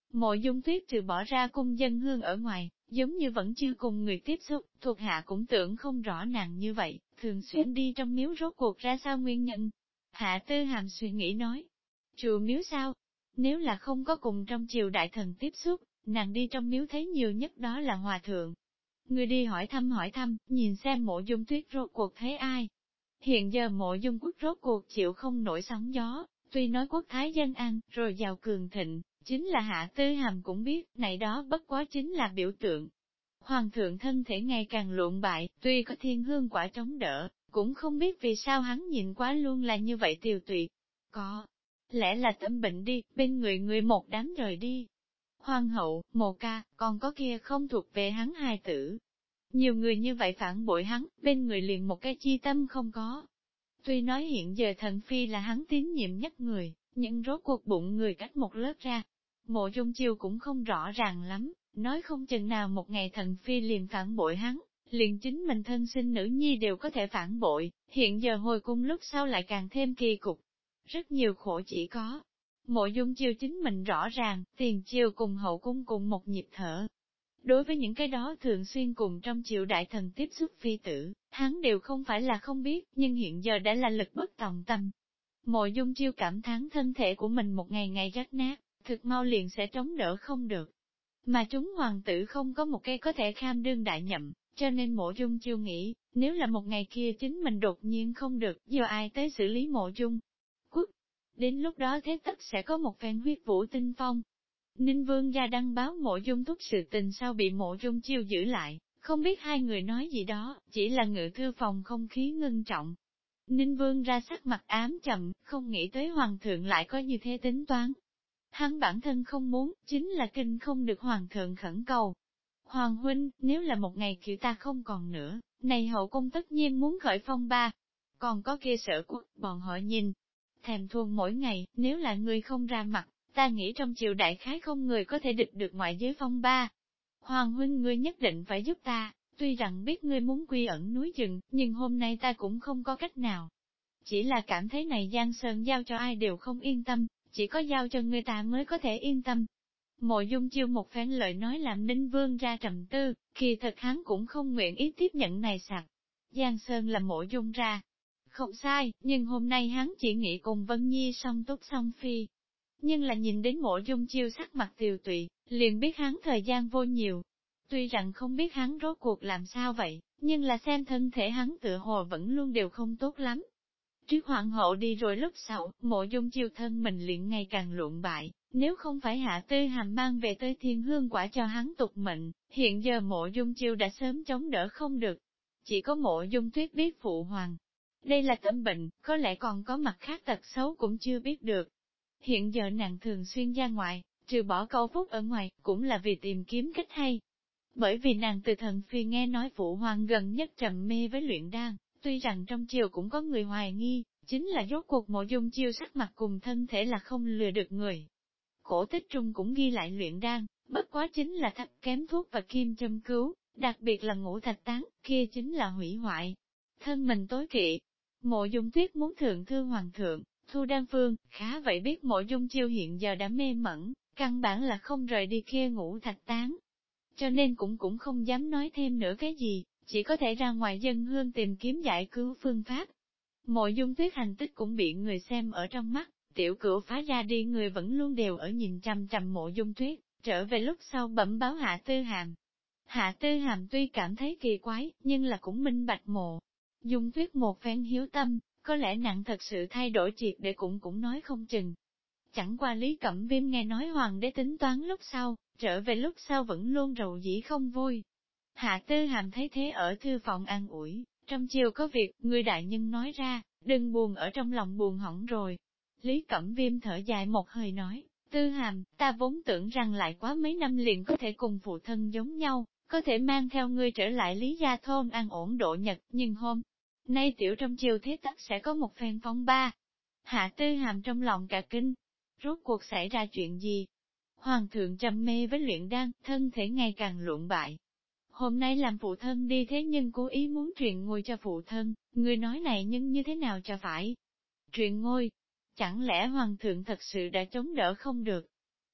Speaker 1: Mộ Dung Tuyết trừ bỏ ra cung dân hương ở ngoài, giống như vẫn chưa cùng người tiếp xúc, thuộc hạ cũng tưởng không rõ nàng như vậy, thường xuyên đi trong miếu rốt cuộc ra sao nguyên nhân. Hạ Tư Hàm suy nghĩ nói, chùa miếu sao? Nếu là không có cùng trong triều đại thần tiếp xúc, nàng đi trong miếu thấy nhiều nhất đó là hòa thượng. Người đi hỏi thăm, nhìn xem Mộ Dung Tuyết rốt cuộc thấy ai. Hiện giờ Mộ Dung Quốc rốt cuộc chịu không nổi sóng gió, tuy nói quốc thái dân an, rồi giàu cường thịnh, chính là Hạ Tư Hàm cũng biết, này đó bất quá chính là biểu tượng. Hoàng thượng thân thể ngày càng lụn bại, tuy có thiên hương quả chống đỡ, cũng không biết vì sao hắn nhìn quá luôn là như vậy tiều tụy. Có lẽ là tâm bệnh đi, bên người một đám rời đi. Hoàng hậu, Mộ Ca, còn có kia không thuộc về hắn hài tử. Nhiều người như vậy phản bội hắn, bên người liền một cái chi tâm không có. Tuy nói hiện giờ thần phi là hắn tín nhiệm nhất người, nhưng rốt cuộc bụng người cách một lớp ra. Mộ Dung Chiêu cũng không rõ ràng lắm, nói không chừng nào một ngày thần phi liền phản bội hắn, liền chính mình thân sinh nữ nhi đều có thể phản bội, hiện giờ hồi cung lúc sau lại càng thêm kỳ cục. Rất nhiều khổ chỉ có. Mộ Dung Chiêu chính mình rõ ràng, tiền triều cùng hậu cung cùng một nhịp thở. Đối với những cái đó thường xuyên cùng trong triều đại thần tiếp xúc phi tử, hắn đều không phải là không biết, nhưng hiện giờ đã là lực bất tòng tâm. Mộ Dung Chiêu cảm thán thân thể của mình một ngày ngày rách nát, thực mau liền sẽ chống đỡ không được. Mà chúng hoàng tử không có một cái có thể kham đương đại nhậm, cho nên Mộ Dung Chiêu nghĩ, nếu là một ngày kia chính mình đột nhiên không được, giờ ai tới xử lý Mộ Dung Quốc. Đến lúc đó thế tất sẽ có một phen huyết vũ tinh phong. Ninh Vương gia đăng báo Mộ Dung Thúc sự tình sau bị Mộ Dung Chiêu giữ lại, không biết hai người nói gì đó, chỉ là ngự thư phòng không khí ngưng trọng. Ninh Vương ra sắc mặt ám trầm, không nghĩ tới Hoàng thượng lại có như thế tính toán. Hắn bản thân không muốn, chính là kinh không được Hoàng thượng khẩn cầu. Hoàng huynh, nếu là một ngày kiểu ta không còn nữa, này hậu cung tất nhiên muốn khởi phong ba. Còn có kia Sở Quốc, bọn họ nhìn. Thèm thuồng mỗi ngày, nếu là người không ra mặt, ta nghĩ trong triều đại khái không người có thể địch được ngoại giới phong ba. Hoàng huynh ngươi nhất định phải giúp ta, tuy rằng biết ngươi muốn quy ẩn núi rừng, nhưng hôm nay ta cũng không có cách nào. Chỉ là cảm thấy này Giang Sơn giao cho ai đều không yên tâm, chỉ có giao cho người ta mới có thể yên tâm. Mộ Dung Chiêu một phen lời nói làm Ninh Vương ra trầm tư, kỳ thật hắn cũng không nguyện ý tiếp nhận này sặc. Giang Sơn là Mộ Dung ra. Không sai, nhưng hôm nay hắn chỉ nghĩ cùng Vân Nhi song túc song phi. Nhưng là nhìn đến Mộ Dung Chiêu sắc mặt tiều tụy, liền biết hắn thời gian vô nhiều. Tuy rằng không biết hắn rốt cuộc làm sao vậy, nhưng là xem thân thể hắn tựa hồ vẫn luôn đều không tốt lắm. Trước hoàng hậu đi rồi lúc sau, Mộ Dung Chiêu thân mình liền ngày càng lụn bại, nếu không phải Hạ Tư Hàm mang về tới thiên hương quả cho hắn tục mệnh, hiện giờ Mộ Dung Chiêu đã sớm chống đỡ không được. Chỉ có Mộ Dung Tuyết biết phụ hoàng. Đây là tâm bệnh, có lẽ còn có mặt khác tật xấu cũng chưa biết được. Hiện giờ nàng thường xuyên ra ngoài, trừ bỏ câu phúc ở ngoài, cũng là vì tìm kiếm cách hay. Bởi vì nàng từ thần phi nghe nói phụ hoàng gần nhất trầm mê với luyện đan, tuy rằng trong triều cũng có người hoài nghi, chính là rốt cuộc Mộ Dung Chiêu sắc mặt cùng thân thể là không lừa được người. Cổ tích trung cũng ghi lại luyện đan, bất quá chính là thạch kém thuốc và kim châm cứu, đặc biệt là ngũ thạch tán, kia chính là hủy hoại. Thân mình tối kỵ, Mộ Dung Tuyết muốn thượng thư hoàng thượng, Thu Đan Phương, khá vậy biết Mộ Dung Chiêu hiện giờ đã mê mẩn, căn bản là không rời đi kia ngũ thạch tán. Cho nên cũng không dám nói thêm nữa cái gì, chỉ có thể ra ngoài dân hương tìm kiếm giải cứu phương pháp. Mộ Dung Tuyết hành tích cũng bị người xem ở trong mắt, tiểu cửu phá ra đi người vẫn luôn đều ở nhìn chằm chằm Mộ Dung Tuyết, trở về lúc sau bẩm báo Hạ Tư Hàm. Hạ Tư Hàm tuy cảm thấy kỳ quái, nhưng là cũng minh bạch Mộ Dung Tuyết một phen hiếu tâm, có lẽ nặng thật sự thay đổi triệt để cũng nói không chừng. Chẳng qua Lý Cẩm Viêm nghe nói hoàng đế tính toán lúc sau, trở về lúc sau vẫn luôn rầu dĩ không vui. Hạ Tư Hàm thấy thế ở thư phòng an ủi, trong chiều có việc, người đại nhân nói ra, đừng buồn ở trong lòng buồn hỏng rồi. Lý Cẩm Viêm thở dài một hơi nói, Tư Hàm, ta vốn tưởng rằng lại quá mấy năm liền có thể cùng phụ thân giống nhau, có thể mang theo ngươi trở lại Lý Gia Thôn an ổn độ nhật, nhưng hôm nay tiểu trong chiều thế tất sẽ có một phen phong ba. Hạ Tư Hàm trong lòng cả kinh, rốt cuộc xảy ra chuyện gì? Hoàng thượng trầm mê với luyện đan, thân thể ngày càng lụn bại. Hôm nay làm phụ thân đi thế nhưng cố ý muốn truyền ngôi cho phụ thân, người nói này nhưng như thế nào cho phải? Truyền ngôi? Chẳng lẽ hoàng thượng thật sự đã chống đỡ không được?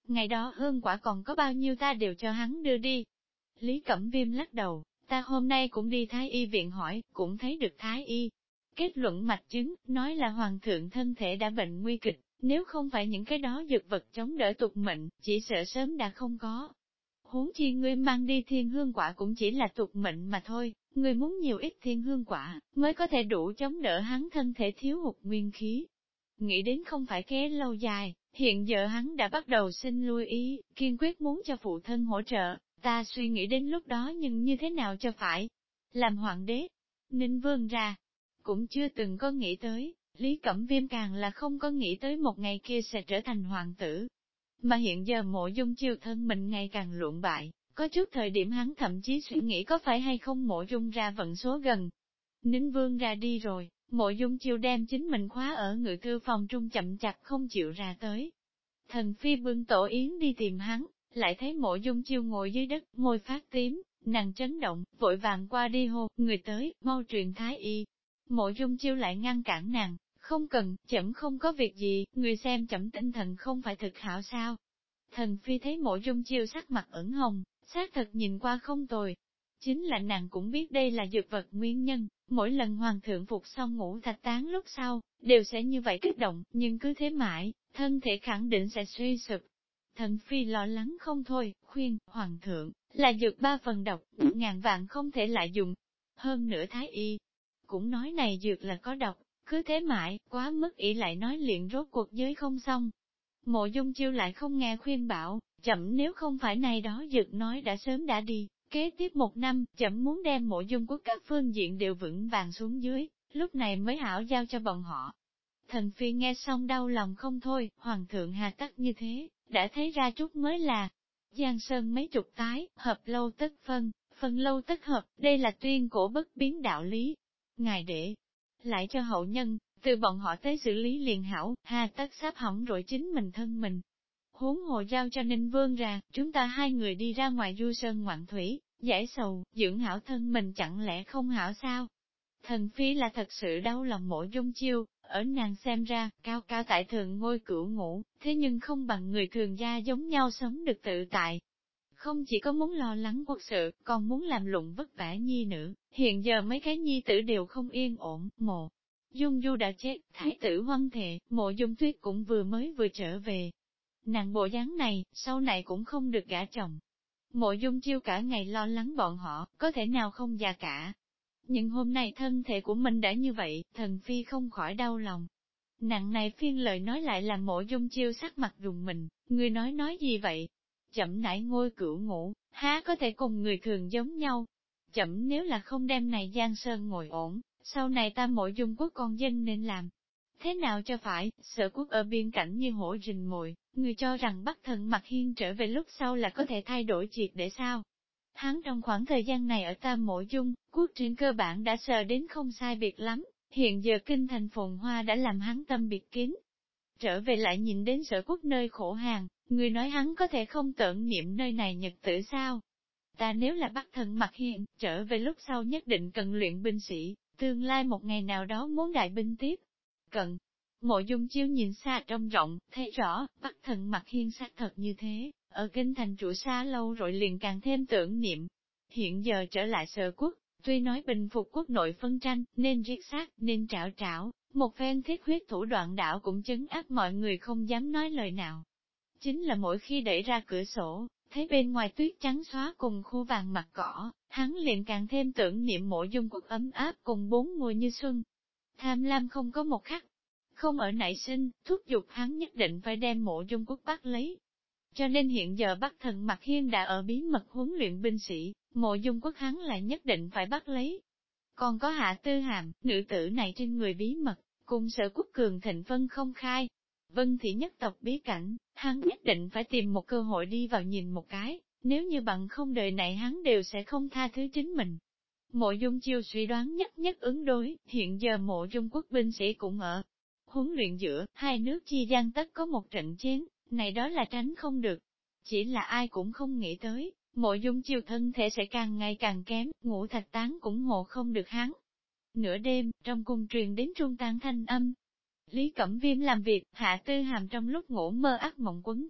Speaker 1: Ngày đó hương quả còn có bao nhiêu ta đều cho hắn đưa đi. Lý Cẩm Viêm lắc đầu, ta hôm nay cũng đi Thái Y viện hỏi, cũng thấy được Thái Y. Kết luận mạch chứng, nói là hoàng thượng thân thể đã bệnh nguy kịch, nếu không phải những cái đó dược vật chống đỡ tục mệnh, chỉ sợ sớm đã không có. Huống chi ngươi mang đi thiên hương quả cũng chỉ là tục mệnh mà thôi, ngươi muốn nhiều ít thiên hương quả, mới có thể đủ chống đỡ hắn thân thể thiếu hụt nguyên khí. Nghĩ đến không phải kế lâu dài, hiện giờ hắn đã bắt đầu xin lui ý, kiên quyết muốn cho phụ thân hỗ trợ, ta suy nghĩ đến lúc đó nhưng như thế nào cho phải. Làm hoàng đế, Ninh Vương ra, cũng chưa từng có nghĩ tới, Lý Cẩm Viêm càng là không có nghĩ tới một ngày kia sẽ trở thành hoàng tử. Mà hiện giờ Mộ Dung Chiêu thân mình ngày càng lụn bại, có chút thời điểm hắn thậm chí suy nghĩ có phải hay không Mộ Dung ra vận số gần. Ninh Vương ra đi rồi, Mộ Dung Chiêu đem chính mình khóa ở ngự thư phòng trung chậm chạp không chịu ra tới. Thần Phi bưng tổ yến đi tìm hắn, lại thấy Mộ Dung Chiêu ngồi dưới đất, môi phát tím, nàng chấn động, vội vàng qua đi hô, người tới, mau truyền Thái Y. Mộ Dung Chiêu lại ngăn cản nàng, không cần, chậm không có việc gì, người xem chậm tinh thần không phải thực hảo sao. Thần Phi thấy Mộ Dung Chiêu sắc mặt ửng hồng, xác thật nhìn qua không tồi. Chính là nàng cũng biết đây là dược vật nguyên nhân, mỗi lần hoàng thượng phục xong ngũ thạch tán lúc sau, đều sẽ như vậy kích động, nhưng cứ thế mãi, thân thể khẳng định sẽ suy sụp. Thần Phi lo lắng không thôi, khuyên, hoàng thượng, là dược 3 phần độc, ngàn vạn không thể lại dùng. Hơn nữa Thái Y, cũng nói này dược là có độc, cứ thế mãi, quá mức ỷ lại nói luyện rốt cuộc giới không xong. Mộ Dung Chiêu lại không nghe khuyên bảo, chậm nếu không phải này đó dược nói đã sớm đã đi, kế tiếp 1 năm, chậm muốn đem Mộ Dung quốc các phương diện đều vững vàng xuống dưới, lúc này mới hảo giao cho bọn họ. Thần Phi nghe xong đau lòng không thôi, hoàng thượng hà tất như thế, đã thấy ra chút mới là Giang Sơn mấy chục tái, hợp lâu tất phân, phân lâu tất hợp, đây là tuyên cổ bất biến đạo lý. Ngài để lại cho hậu nhân, từ bọn họ tới xử lý liền hảo, hà tất sắp hỏng rồi chính mình thân mình. Huống hồ giao cho Ninh Vương ra, chúng ta 2 người đi ra ngoài du sơn ngoạn thủy, giải sầu, dưỡng hảo thân mình chẳng lẽ không hảo sao? Thần Phi là thật sự đau lòng Mộ Dung Chiêu, ở nàng xem ra, cao cao tại thượng ngôi cửu ngũ, thế nhưng không bằng người thường gia giống nhau sống được tự tại. Không chỉ có muốn lo lắng quốc sự, còn muốn làm lụng vất vả nhi nữ, hiện giờ mấy cái nhi tử đều không yên ổn, Mộ Dung Du đã chết, thái tử hoang thệ, Mộ Dung Tuyết cũng mới vừa trở về. Nàng bộ dáng này, sau này cũng không được gả chồng. Mộ Dung Chiêu cả ngày lo lắng bọn họ, có thể nào không già cả. Nhưng hôm nay thân thể của mình đã như vậy, thần phi không khỏi đau lòng. Nặng này phiên lời nói lại là Mộ Dung Chiêu sắc mặt rùng mình, người nói gì vậy? Chậm nải ngôi cửu ngũ, há có thể cùng người thường giống nhau. Chậm nếu là không đem này Giang Sơn ngồi ổn, sau này ta Mộ Dung quốc con dân nên làm. Thế nào cho phải, Sở quốc ở biên cảnh như hổ rình mồi, người cho rằng Bắc Thần Mặc Hiên trở về lúc sau là có thể thay đổi triệt để sao? Hắn trong khoảng thời gian này ở Tam Mộ Dung, quốc trên cơ bản đã sờ đến không sai biệt lắm, hiện giờ kinh thành phồn hoa đã làm hắn tâm biệt kín. Trở về lại nhìn đến Sở quốc nơi khổ hàng, người nói hắn có thể không tưởng niệm nơi này nhật tử sao? Ta nếu là Bắc Thần Mặc Hiên, trở về lúc sau nhất định cần luyện binh sĩ, tương lai một ngày nào đó muốn đại binh tiếp. Cận, Mộ Dung Chiêu nhìn xa trông rộng, thấy rõ, Bắc Thần Mặc Hiên xác thật như thế, ở kinh thành trụ xa lâu rồi liền càng thêm tưởng niệm. Hiện giờ trở lại Sở quốc, tuy nói bình phục quốc nội phân tranh, nên giết sát, nên trảo trảo, một phen thiết huyết thủ đoạn đạo cũng chấn áp mọi người không dám nói lời nào. Chính là mỗi khi đẩy ra cửa sổ, thấy bên ngoài tuyết trắng xóa cùng khu vàng mặt cỏ, hắn liền càng thêm tưởng niệm Mộ Dung quốc ấm áp cùng 4 mùa như xuân. Tham lam không có một khắc, không ở nảy sinh, thúc giục hắn nhất định phải đem Mộ Dung quốc bắt lấy. Cho nên hiện giờ Bắc Thần Mặc Hiên đã ở bí mật huấn luyện binh sĩ, Mộ Dung quốc hắn lại nhất định phải bắt lấy. Còn có Hạ Tư Hàm, nữ tử này trên người bí mật, cùng Sở quốc cường thịnh phân không khai. Vân thị nhất tộc bí cảnh, hắn nhất định phải tìm một cơ hội đi vào nhìn một cái, nếu như bằng không đời này hắn đều sẽ không tha thứ chính mình. Mộ Dung Chiêu suy đoán nhất ứng đối, hiện giờ Mộ Dung quốc binh sĩ cũng ở huấn luyện giữa, hai nước chi gian tất có một trận chiến, này đó là tránh không được. Chỉ là ai cũng không nghĩ tới, Mộ Dung Chiêu thân thể sẽ càng ngày càng kém, ngũ thạch tán cũng hộ không được hắn. Nửa đêm, trong cung truyền đến trung tán thanh âm. Lý Cẩm Viêm làm việc, Hạ Tư Hàm trong lúc ngủ mơ ác mộng quấn thân,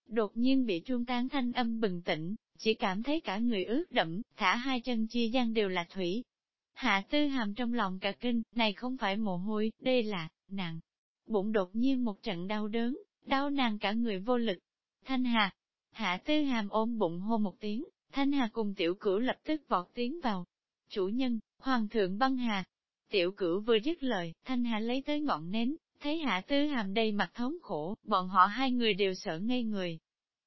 Speaker 1: đột nhiên bị trung tán thanh âm bừng tỉnh, chỉ cảm thấy cả người ướt đẫm, thả hai chân chia gian đều là thủy. Hạ Tư Hàm trong lòng cả kinh, này không phải mồ hôi, đây là, nàng. Bụng đột nhiên một trận đau đớn, đau nàng cả người vô lực. Thanh Hà, Hạ Tư Hàm ôm bụng hô một tiếng, Thanh Hà cùng Tiểu Cửu lập tức vọt tiến vào. Chủ nhân, Hoàng thượng băng hà. Tiểu Cửu vừa dứt lời, Thanh Hà lấy tới ngọn nến, thấy Hạ Tư Hàm đầy mặt thống khổ, bọn họ hai người đều sợ ngây người.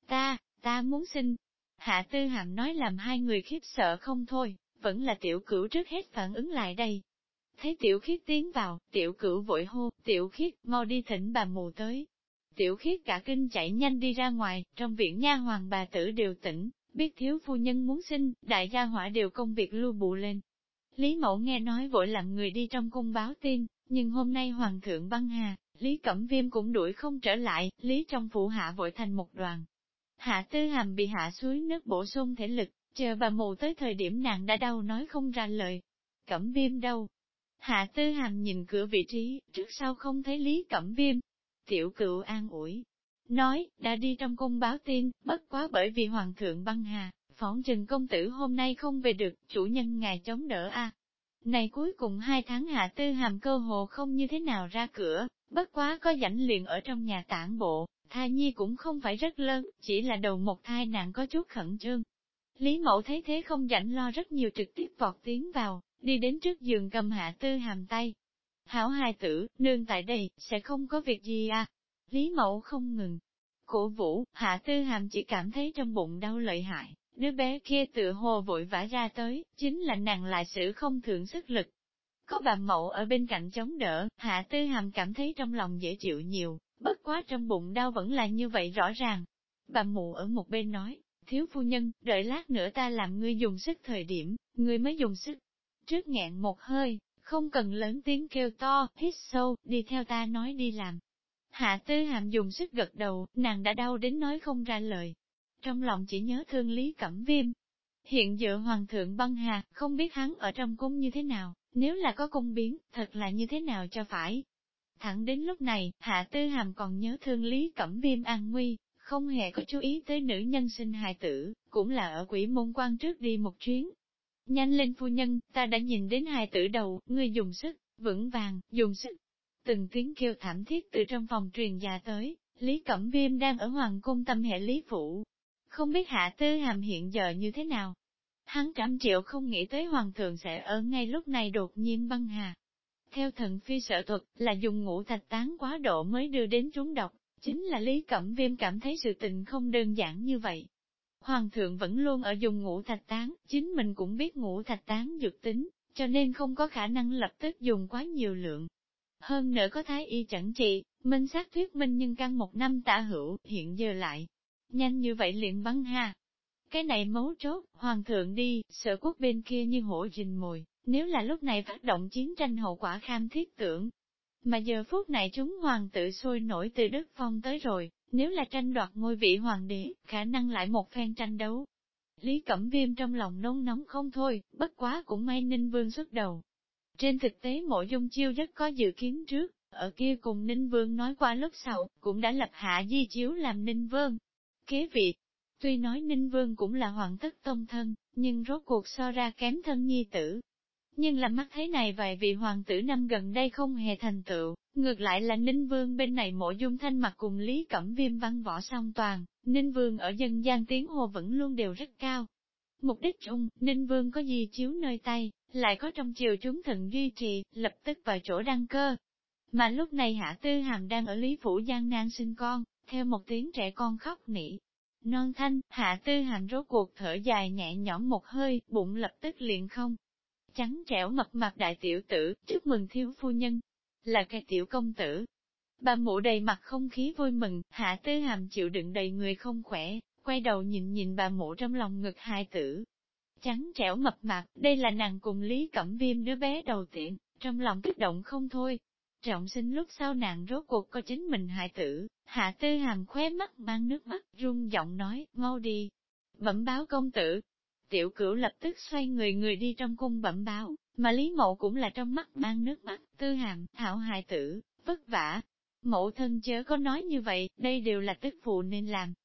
Speaker 1: Ta muốn sinh. Hạ Tư Hàm nói làm hai người khiếp sợ không thôi, vẫn là Tiểu Cửu trước hết phản ứng lại đây. Thấy Tiểu Khiết tiến vào, Tiểu Cửu vội hô, Tiểu Khiết, mau đi thỉnh bà mù tới. Tiểu Khiết cả kinh chạy nhanh đi ra ngoài, trong viện nha hoàng bà tử đều tỉnh, biết thiếu phu nhân muốn sinh, đại gia hỏa đều công việc lưu bụ lên. Lý Mẫu nghe nói vội làm người đi trong cung báo tin, nhưng hôm nay hoàng thượng băng hà, Lý Cẩm Viêm cũng đuổi không trở lại, Lý trong phủ hạ vội thành một đoàn. Hạ Tư Hàm bị hạ suối nước bổ sung thể lực, chờ bà mù tới thời điểm nàng đã đau nói không ra lời. Cẩm Viêm đâu? Hạ Tư Hàm nhìn cửa vị trí, trước sau không thấy Lý Cẩm Viêm. Tiểu Cửu an ủi, nói, đã đi trong cung báo tin, bất quá bởi vì hoàng thượng băng hà, phỏng chừng công tử hôm nay không về được, chủ nhân ngài chống đỡ a. Này cuối cùng 2 tháng Hạ Tư Hàm cơ hồ không như thế nào ra cửa, bất quá có rảnh liền ở trong nhà tản bộ, thai nhi cũng không phải rất lớn, chỉ là đầu một thai nàng có chút khẩn trương. Lý Mẫu thấy thế không rảnh lo rất nhiều trực tiếp vọt tiến vào, đi đến trước giường cầm Hạ Tư Hàm tay. Hảo hài tử, nương tại đây, sẽ không có việc gì à? Lý Mẫu không ngừng. Cổ vũ, Hạ Tư Hàm chỉ cảm thấy trong bụng đau lợi hại, đứa bé kia tựa hồ vội vã ra tới, chính là nàng lại xử không thượng sức lực. Có bà Mẫu ở bên cạnh chống đỡ, Hạ Tư Hàm cảm thấy trong lòng dễ chịu nhiều, bất quá trong bụng đau vẫn là như vậy rõ ràng. Bà mụ ở một bên nói, thiếu phu nhân, đợi lát nữa ta làm ngươi dùng sức thời điểm, ngươi mới dùng sức. Trước nghẹn một hơi, không cần lớn tiếng kêu to, hít sâu, đi theo ta nói đi làm. Hạ Tư Hàm dùng sức gật đầu, nàng đã đau đến nói không ra lời. Trong lòng chỉ nhớ thương Lý Cẩm Viêm. Hiện giờ hoàng thượng băng hà, không biết hắn ở trong cung như thế nào, nếu là có cung biến, thật là như thế nào cho phải. Thẳng đến lúc này, Hạ Tư Hàm còn nhớ thương Lý Cẩm Viêm an nguy, không hề có chú ý tới nữ nhân sinh hài tử, cũng là ở Quỷ Môn Quan trước đi một chuyến. Nhanh lên phu nhân, ta đã nhìn đến hài tử đầu, ngươi dùng sức, vững vàng, dùng sức. Từng tiếng kêu thảm thiết từ trong phòng truyền ra tới, Lý Cẩm Viêm đang ở Hoàng Cung tâm hệ Lý Phủ. Không biết Hạ Tư Hàm hiện giờ như thế nào? Hắn 100 triệu không nghĩ tới Hoàng thượng sẽ ở ngay lúc này đột nhiên băng hà. Theo thần phi sở thuật, là dùng ngũ thạch tán quá độ mới đưa đến trúng độc, chính là Lý Cẩm Viêm cảm thấy sự tình không đơn giản như vậy. Hoàng thượng vẫn luôn ở dùng ngũ thạch tán, chính mình cũng biết ngũ thạch tán dược tính, cho nên không có khả năng lập tức dùng quá nhiều lượng. Hơn nữa có thái y chẩn trị, minh xác thuyết minh nhưng căn 1 năm tả hữu, hiện giờ lại. Nhanh như vậy liền băng ha. Cái này mấu chốt, hoàng thượng đi, sở quốc bên kia như hổ rình mồi, nếu là lúc này phát động chiến tranh hậu quả kham thiết tưởng. Mà giờ phút này chúng hoàng tử sôi nổi từ đất phong tới rồi, nếu là tranh đoạt ngôi vị hoàng đế, khả năng lại một phen tranh đấu. Lý Cẩm Viêm trong lòng nôn nóng không thôi, bất quá cũng may Ninh Vương xuất đầu. Trên thực tế Mộ Dung Chiêu rất có dự kiến trước, ở kia cùng Ninh Vương nói qua lúc sau, cũng đã lập hạ di chiếu làm Ninh Vương. Kế vị, tuy nói Ninh Vương cũng là hoàng thất tông thân, nhưng rốt cuộc so ra kém thân nhi tử. Nhưng là mắt thấy này vài vị hoàng tử năm gần đây không hề thành tựu, ngược lại là Ninh Vương bên này Mộ Dung Thanh Mặc cùng Lý Cẩm Viêm văn võ song toàn, Ninh Vương ở dân gian tiếng hồ vẫn luôn đều rất cao. Mục đích chung, Ninh Vương có gì chiếu nơi tay, lại có trong triều chúng thần duy trì, lập tức vào chỗ đăng cơ. Mà lúc này Hạ Tư Hàm đang ở Lý Phủ gian nan sinh con, theo một tiếng trẻ con khóc nỉ. Non thanh, Hạ Tư Hàm rốt cuộc thở dài nhẹ nhõm một hơi, bụng lập tức liền không. Trắng trẻo mập mạp đại tiểu tử, chúc mừng thiếu phu nhân, là cái tiểu công tử. Bà mụ đầy mặt không khí vui mừng, Hạ Tư Hàm chịu đựng đầy người không khỏe, quay đầu nhìn bà mụ trong lòng ngực hài tử. Trắng trẻo mập mạp, đây là nàng cùng Lý Cẩm Viêm đứa bé đầu tiên, trong lòng kích động không thôi. Trọng sinh lúc sau nàng rốt cuộc có chính mình hài tử, Hạ Tư Hàm khóe mắt mang nước mắt, run giọng nói, mau đi, bẩm báo công tử. Tiểu Cửu lập tức xoay người đi trong cung bẩm báo, mà Lý Mậu cũng là trong mắt mang nước mắt, Tư Hàm, hảo hài tử, vất vả. Mẫu thân chớ có nói như vậy, đây đều là tức phụ nên làm.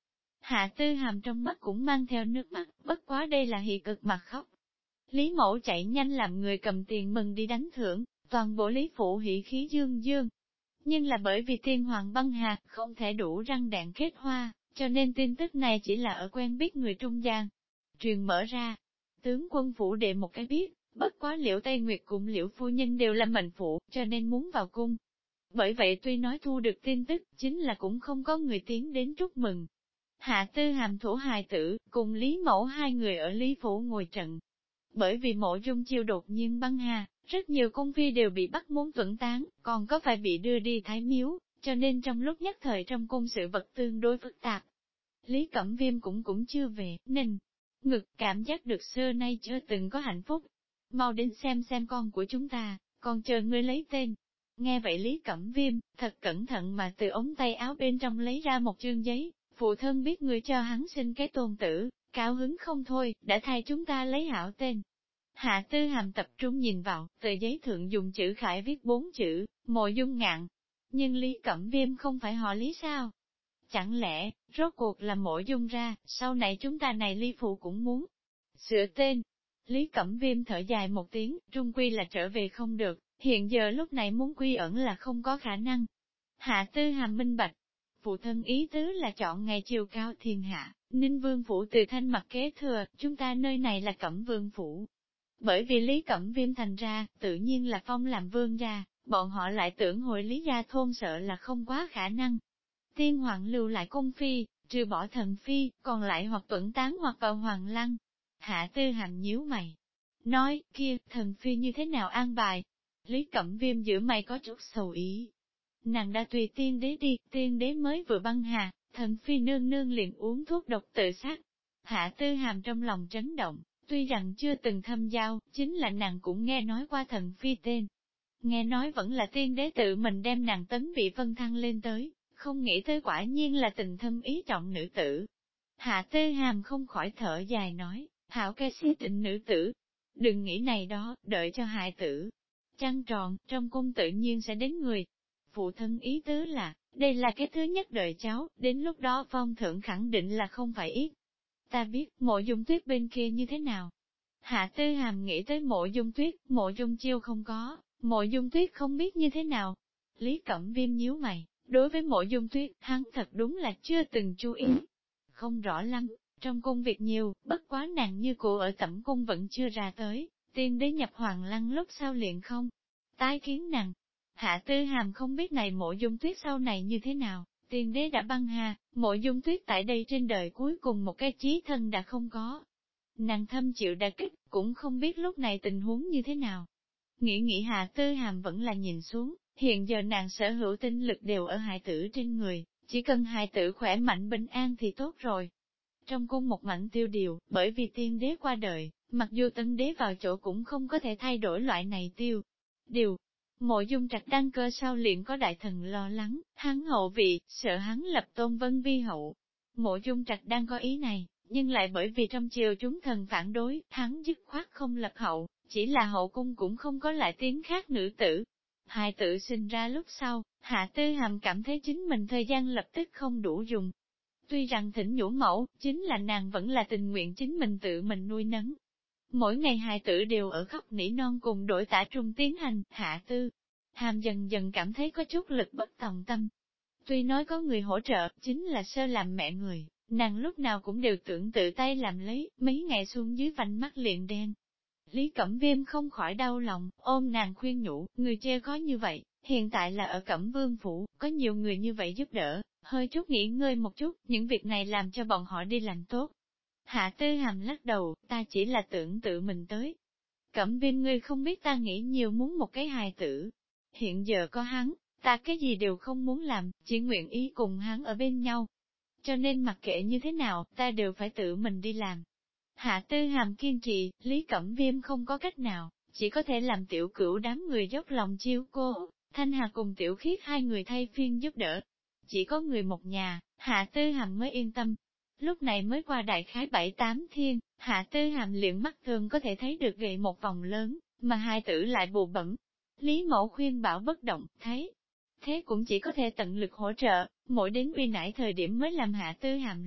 Speaker 1: Hạ Tư Hàm trong mắt cũng mang theo nước mắt, bất quá đây là hỉ cực mà khóc. Lý Mẫu chạy nhanh làm người cầm tiền mừng đi đánh thưởng, toàn bộ Lý Phủ hỉ khí dương dương. Nhưng là bởi vì tiên hoàng băng hà, không thể đủ răng đạn kết hoa, cho nên tin tức này chỉ là ở quen biết người trung gian. Truyền mở ra, tướng quân phủ đệ một cái biết, bất quá Liễu Tây Nguyệt cùng Liễu phu nhân đều là mệnh phụ, cho nên muốn vào cung. Bởi vậy tuy nói thu được tin tức, chính là cũng không có người tiến đến chúc mừng. Hạ Tư Hàm thủ hài tử, cùng Lý Mẫu hai người ở Lý Phủ ngồi trận. Bởi vì Mộ Dung Chiêu đột nhiên băng hà, rất nhiều cung phi đều bị bắt muốn tuẫn tán, còn có phải bị đưa đi Thái Miếu, cho nên trong lúc nhất thời trong cung sự vật tương đối phức tạp. Lý Cẩm Viêm cũng chưa về, nên ngực cảm giác được xưa nay chưa từng có hạnh phúc. Mau đến xem con của chúng ta, còn chờ ngươi lấy tên. Nghe vậy Lý Cẩm Viêm, thật cẩn thận mà từ ống tay áo bên trong lấy ra một chương giấy, phụ thân biết người cho hắn sinh cái tôn tử, cao hứng không thôi, đã thay chúng ta lấy hảo tên. Hạ Tư Hàm tập trung nhìn vào, tờ giấy thượng dùng chữ khải viết 4 chữ, Mộ Dung Ngạn. Nhưng Lý Cẩm Viêm không phải họ Lý sao? Chẳng lẽ, rốt cuộc là Mộ Dung ra, sau này chúng ta này Lý Phụ cũng muốn sửa tên. Lý Cẩm Viêm thở dài một tiếng, trung quy là trở về không được, hiện giờ lúc này muốn quy ẩn là không có khả năng. Hạ Tư Hàm minh bạch, phụ thân ý tứ là chọn ngày chiều cao thiên hạ, Ninh Vương Phủ từ Thanh Mặc kế thừa, chúng ta nơi này là Cẩm Vương Phủ. Bởi vì Lý Cẩm Viêm thành ra, tự nhiên là phong làm vương gia, bọn họ lại tưởng hội Lý gia thôn sợ là không quá khả năng. Tiên hoàng lưu lại cung phi, trừ bỏ thần phi, còn lại hoặc tuẫn tán hoặc vào hoàng lăng. Hạ Tư Hàm nhíu mày, nói, kia, thần phi như thế nào an bài? Lý Cẩm Viêm giữa mày có chút sầu ý. Nàng đã tùy tiên đế đi, tiên đế mới vừa băng hà, thần phi nương nương liền uống thuốc độc tự sát. Hạ Tư Hàm trong lòng chấn động, tuy rằng chưa từng thâm giao, chính là nàng cũng nghe nói qua thần phi tên. Nghe nói vẫn là tiên đế tự mình đem nàng tấn vị vân thăng lên tới, không nghĩ tới quả nhiên là tình thâm ý trọng nữ tử. Hạ Tư Hàm không khỏi thở dài nói, hảo cái xí tình nữ tử. Đừng nghĩ này đó, đợi cho hài tử. Trăng tròn, trong cung tự nhiên sẽ đến người. Phụ thân ý tứ là, đây là cái thứ nhất đợi cháu, đến lúc đó phong thượng khẳng định là không phải ít. Ta biết, Mộ Dung Tuyết bên kia như thế nào. Hạ Tư Hàm nghĩ tới Mộ Dung Tuyết, Mộ Dung Chiêu không có, Mộ Dung Tuyết không biết như thế nào. Lý Cẩm Viêm nhíu mày, đối với Mộ Dung Tuyết, hắn thật đúng là chưa từng chú ý. Không rõ lắm, trong cung việc nhiều, bất quá nàng như cụ ở Tẩm Cung vẫn chưa ra tới, tiên đế nhập Hoàng Lăng lúc sau liền không. Tái kiến nàng. Hạ Tư Hàm không biết này Mộ Dung Tuyết sau này như thế nào, tiên đế đã băng hà, Mộ Dung Tuyết tại đây trên đời cuối cùng một cái chí thân đã không có. Nàng thâm chịu đả kích, cũng không biết lúc này tình huống như thế nào. Nghĩ Hạ Tư Hàm vẫn là nhìn xuống, hiện giờ nàng sở hữu tinh lực đều ở hài tử trên người, chỉ cần hài tử khỏe mạnh bình an thì tốt rồi. Trong cung một mảnh tiêu điều, bởi vì tiên đế qua đời, mặc dù tân đế vào chỗ cũng không có thể thay đổi loại này tiêu điều. Mộ Dung Trạch đăng cơ sau liền có đại thần lo lắng, hắn hậu vị, sợ hắn lập Tôn Vân vi hậu. Mộ Dung Trạch đang có ý này, nhưng lại bởi vì trong triều chúng thần phản đối, hắn dứt khoát không lập hậu, chỉ là hậu cung cũng không có lại tiếng khác nữ tử. Hài tử sinh ra lúc sau, Hạ Tư Hàm cảm thấy chính mình thời gian lập tức không đủ dùng. Tuy rằng thỉnh nhũ mẫu, chính là nàng vẫn là tình nguyện chính mình tự mình nuôi nấng. Mỗi ngày hài tử đều ở khóc nỉ non cùng đổi tả trung tiến hành, Hạ Tư Hàm dần dần cảm thấy có chút lực bất tòng tâm. Tuy nói có người hỗ trợ, chính là sơ làm mẹ người, nàng lúc nào cũng đều tưởng tự tay làm lấy, mấy ngày xuống dưới vành mắt liền đen. Lý Cẩm Viêm không khỏi đau lòng, ôm nàng khuyên nhủ, người chê có như vậy, hiện tại là ở Cẩm Vương Phủ, có nhiều người như vậy giúp đỡ, hơi chút nghỉ ngơi một chút, những việc này làm cho bọn họ đi làm tốt. Hạ Tư Hàm lắc đầu, ta chỉ là tưởng tự mình tới. Cẩm Viêm ngươi không biết ta nghĩ nhiều muốn một cái hài tử. Hiện giờ có hắn, ta cái gì đều không muốn làm, chỉ nguyện ý cùng hắn ở bên nhau. Cho nên mặc kệ như thế nào, ta đều phải tự mình đi làm. Hạ Tư Hàm kiên trì, Lý Cẩm Viêm không có cách nào, chỉ có thể làm tiểu cửu đám người dốc lòng chiếu cô, Thanh Hà cùng tiểu khiết hai người thay phiên giúp đỡ. Chỉ có người một nhà, Hạ Tư Hàm mới yên tâm. Lúc này mới qua đại khái 7-8 thiên, Hạ Tư Hàm liền mắt thường có thể thấy được gậy một vòng lớn, mà hai tử lại bụ bẩm. Lý Mẫu khuyên bảo bất động, thấy. Thế cũng chỉ có thể tận lực hỗ trợ, mỗi đến uy nải thời điểm mới làm Hạ Tư Hàm lên,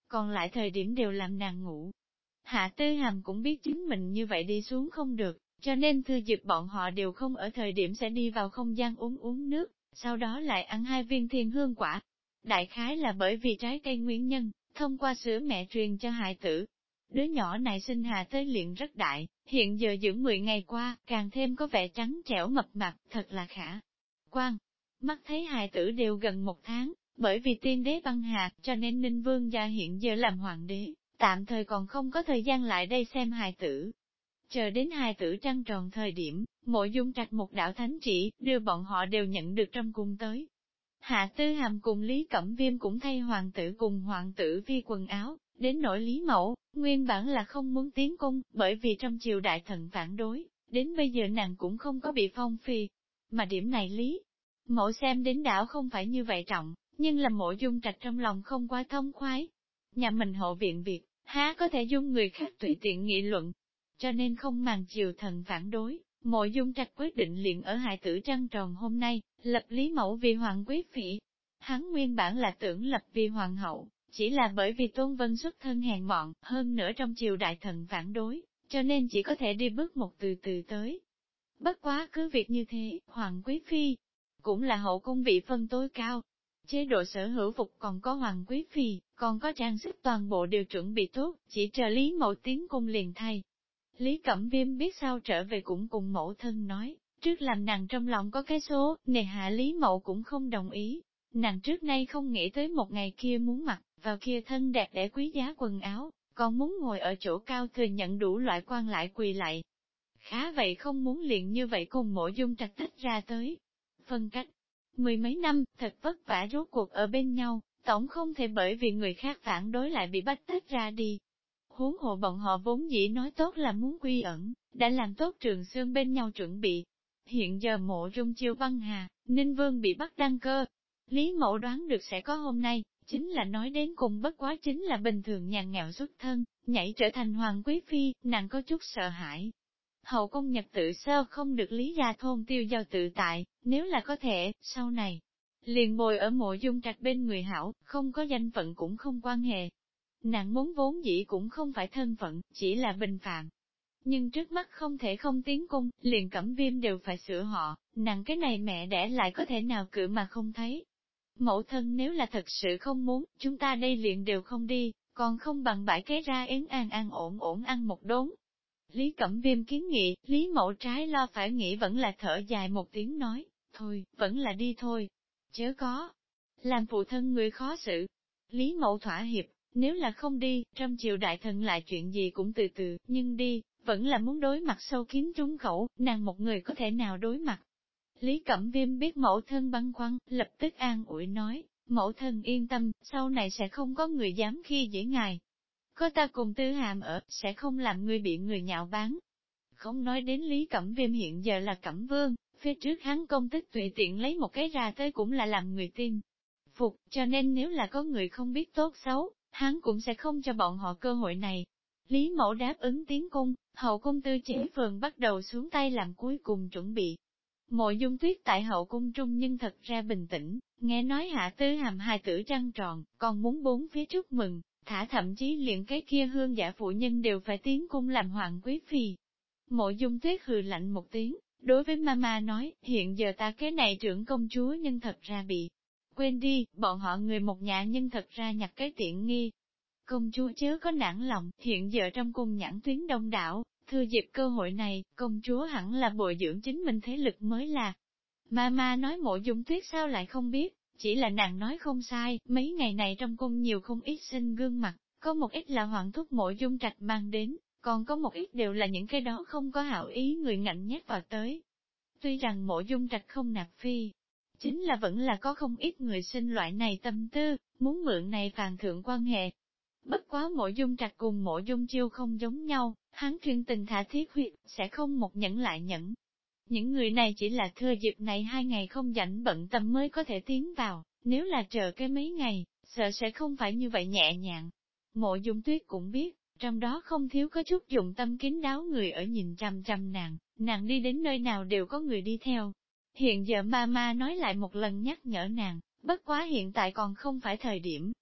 Speaker 1: còn lại thời điểm đều làm nàng ngủ. Hạ Tư Hàm cũng biết chính mình như vậy đi xuống không được, cho nên Thư Dực bọn họ đều không ở thời điểm sẽ đi vào không gian uống nước, sau đó lại ăn 2 viên thiên hương quả. Đại khái là bởi vì trái cây nguyên nhân, thông qua sữa mẹ truyền cho hài tử. Đứa nhỏ này sinh hạ tới liền rất đại, hiện giờ dưỡng 10 ngày qua, càng thêm có vẻ trắng trẻo mập mạp, thật là khả quan. Mắt thấy hài tử đều gần 1 tháng, bởi vì tiên đế băng hà, cho nên Ninh Vương gia hiện giờ làm hoàng đế, tạm thời còn không có thời gian lại đây xem hài tử. Chờ đến hài tử trăng tròn thời điểm, Mộ Dung Trạch một đạo thánh chỉ, đưa bọn họ đều nhận được trong cung tới. Hạ Tư Hàm cùng Lý Cẩm Viêm cũng thay hoàng tử cùng hoàng tử vi quần áo, đến nỗi Lý Mẫu, nguyên bản là không muốn tiến cung, bởi vì trong triều đại thần phản đối, đến bây giờ nàng cũng không có bị phong phi. Mà điểm này Lý Mẫu xem đến đảo không phải như vậy trọng, nhưng là Mộ Dung Trạch trong lòng không quá thông khoái. Nhà mình hậu viện việc, há có thể dung người khác tùy tiện nghị luận, cho nên không màng triều thần phản đối. Mộ Dung Trạch quyết định liền ở hài tử trăng tròn hôm nay, lập Lý Mẫu vì hoàng quý phi. Hắn nguyên bản là tưởng lập vì hoàng hậu, chỉ là bởi vì Tôn Vân xuất thân hèn mọn, hơn nữa trong triều đại thần phản đối, cho nên chỉ có thể đi bước một từ từ tới. Bất quá cứ việc như thế, hoàng quý phi cũng là hậu cung vị phân tối cao. Chế độ sở hữu phục còn có hoàng quý phi, còn có trang sức toàn bộ đều chuẩn bị tốt, chỉ chờ Lý Mẫu tiến cung liền thay. Lý Cẩm Viêm biết sao trở về cũng cùng mẫu thân nói, trước làm nàng trong lòng có cái số, nề hạ Lý Mậu cũng không đồng ý. Nàng trước nay không nghĩ tới một ngày kia muốn mặc vào kia thân đẹp để quý giá quần áo, còn muốn ngồi ở chỗ cao thừa nhận đủ loại quan lại quỳ lại. Khá vậy không muốn liền như vậy cùng Mộ Dung Trạch tách ra tới. Phân cách, 10 mấy năm, thật vất vả rốt cuộc ở bên nhau, tổng không thể bởi vì người khác phản đối lại bị bắt tách ra đi. Huống hộ bọn họ vốn dĩ nói tốt là muốn quy ẩn, đã làm tốt Trường Xương bên nhau chuẩn bị. Hiện giờ Mộ Dung chiêu băng hà, Ninh Vương bị bắt đăng cơ. Lý Mẫu đoán được sẽ có hôm nay, chính là nói đến cùng bất quá chính là bình thường nhà nghèo xuất thân, nhảy trở thành hoàng quý phi, nàng có chút sợ hãi. Hậu cung nhật tự sơ không được Lý gia thôn tiêu giao tự tại, nếu là có thể, sau này, liền bồi ở Mộ Dung Trạch bên người hảo, không có danh phận cũng không quan hệ. Nàng muốn vốn dĩ cũng không phải thân phận, chỉ là bình phạm. Nhưng trước mắt không thể không tiến cung, liền Cẩm Viêm đều phải sửa họ, nàng cái này mẹ đẻ lại có thể nào cự mà không thấy. Mẫu thân nếu là thật sự không muốn, chúng ta đây liền đều không đi, còn không bằng bãi cái ra yến an ổn ổn ăn một đốn. Lý Cẩm Viêm kiến nghị, Lý Mẫu trái lo phải nghĩ vẫn là thở dài một tiếng nói, thôi, vẫn là đi thôi, chớ có, làm phụ thân người khó xử. Lý Mẫu thỏa hiệp, nếu là không đi, trong triều đại thần lại chuyện gì cũng từ từ, nhưng đi, vẫn là muốn đối mặt sâu kín trúng khẩu, nàng một người có thể nào đối mặt. Lý Cẩm Viêm biết mẫu thân băn khoăn, lập tức an ủi nói, mẫu thân yên tâm, sau này sẽ không có người dám khi dễ ngài. Có ta cùng Tư Hàm ở, sẽ không làm ngươi bị người nhạo báng. Không nói đến Lý Cẩm Viêm hiện giờ là Cẩm Vương, phía trước hắn công tích tùy tiện lấy một cái ra tới cũng là làm người tin. Phục, cho nên nếu là có người không biết tốt xấu, hắn cũng sẽ không cho bọn họ cơ hội này. Lý Mẫu đáp ứng tiến cung, hậu cung Tư Chỉ Phường bắt đầu xuống tay làm cuối cùng chuẩn bị. Mộ Dung Tuyết tại hậu cung trung nhưng thật ra bình tĩnh, nghe nói Hạ Tư Hàm hài tử trăng tròn, còn muốn bốn phía chúc mừng, thậm chí liền cái kia hương giả phụ nhân đều phải tiến cung làm hoàng quý phi. Mộ Dung Tuyết hừ lạnh một tiếng, đối với mama nói, hiện giờ ta cái này trưởng công chúa nhưng thật ra bị quên đi, bọn họ người một nhà nhưng thật ra nhặt cái tiện nghi. Công chúa chớ có nản lòng, hiện giờ trong cung nhãn tuyến đông đảo, thừa dịp cơ hội này, công chúa hẳn là bồi dưỡng chính mình thế lực mới là. Mama nói Mộ Dung Tuyết sao lại không biết, chỉ là nàng nói không sai, mấy ngày này trong cung nhiều không ít sinh gương mặt, có một ít là hoàng thúc Mộ Dung Trạch mang đến, còn có một ít đều là những cái đó không có hảo ý người ngạnh nhét vào tới. Tuy rằng Mộ Dung Trạch không nạp phi, chính là vẫn là có không ít người sinh loại này tâm tư, muốn mượn này phàn thượng quan hệ. Bất quá Mộ Dung Trạch cùng Mộ Dung Chiêu không giống nhau, hắn chuyên tình thả thiết huyết, sẽ không một nhẫn lại nhẫn. Những người này chỉ là thừa dịp này 2 ngày không rảnh bận tâm mới có thể tiến vào, nếu là chờ cái mấy ngày, sợ sẽ không phải như vậy nhẹ nhàng. Mộ Dung Tuyết cũng biết, trong đó không thiếu có chút dụng tâm kín đáo người ở nhìn chăm chăm nàng đi đến nơi nào đều có người đi theo. Hiện giờ mama nói lại một lần nhắc nhở nàng, bất quá hiện tại còn không phải thời điểm.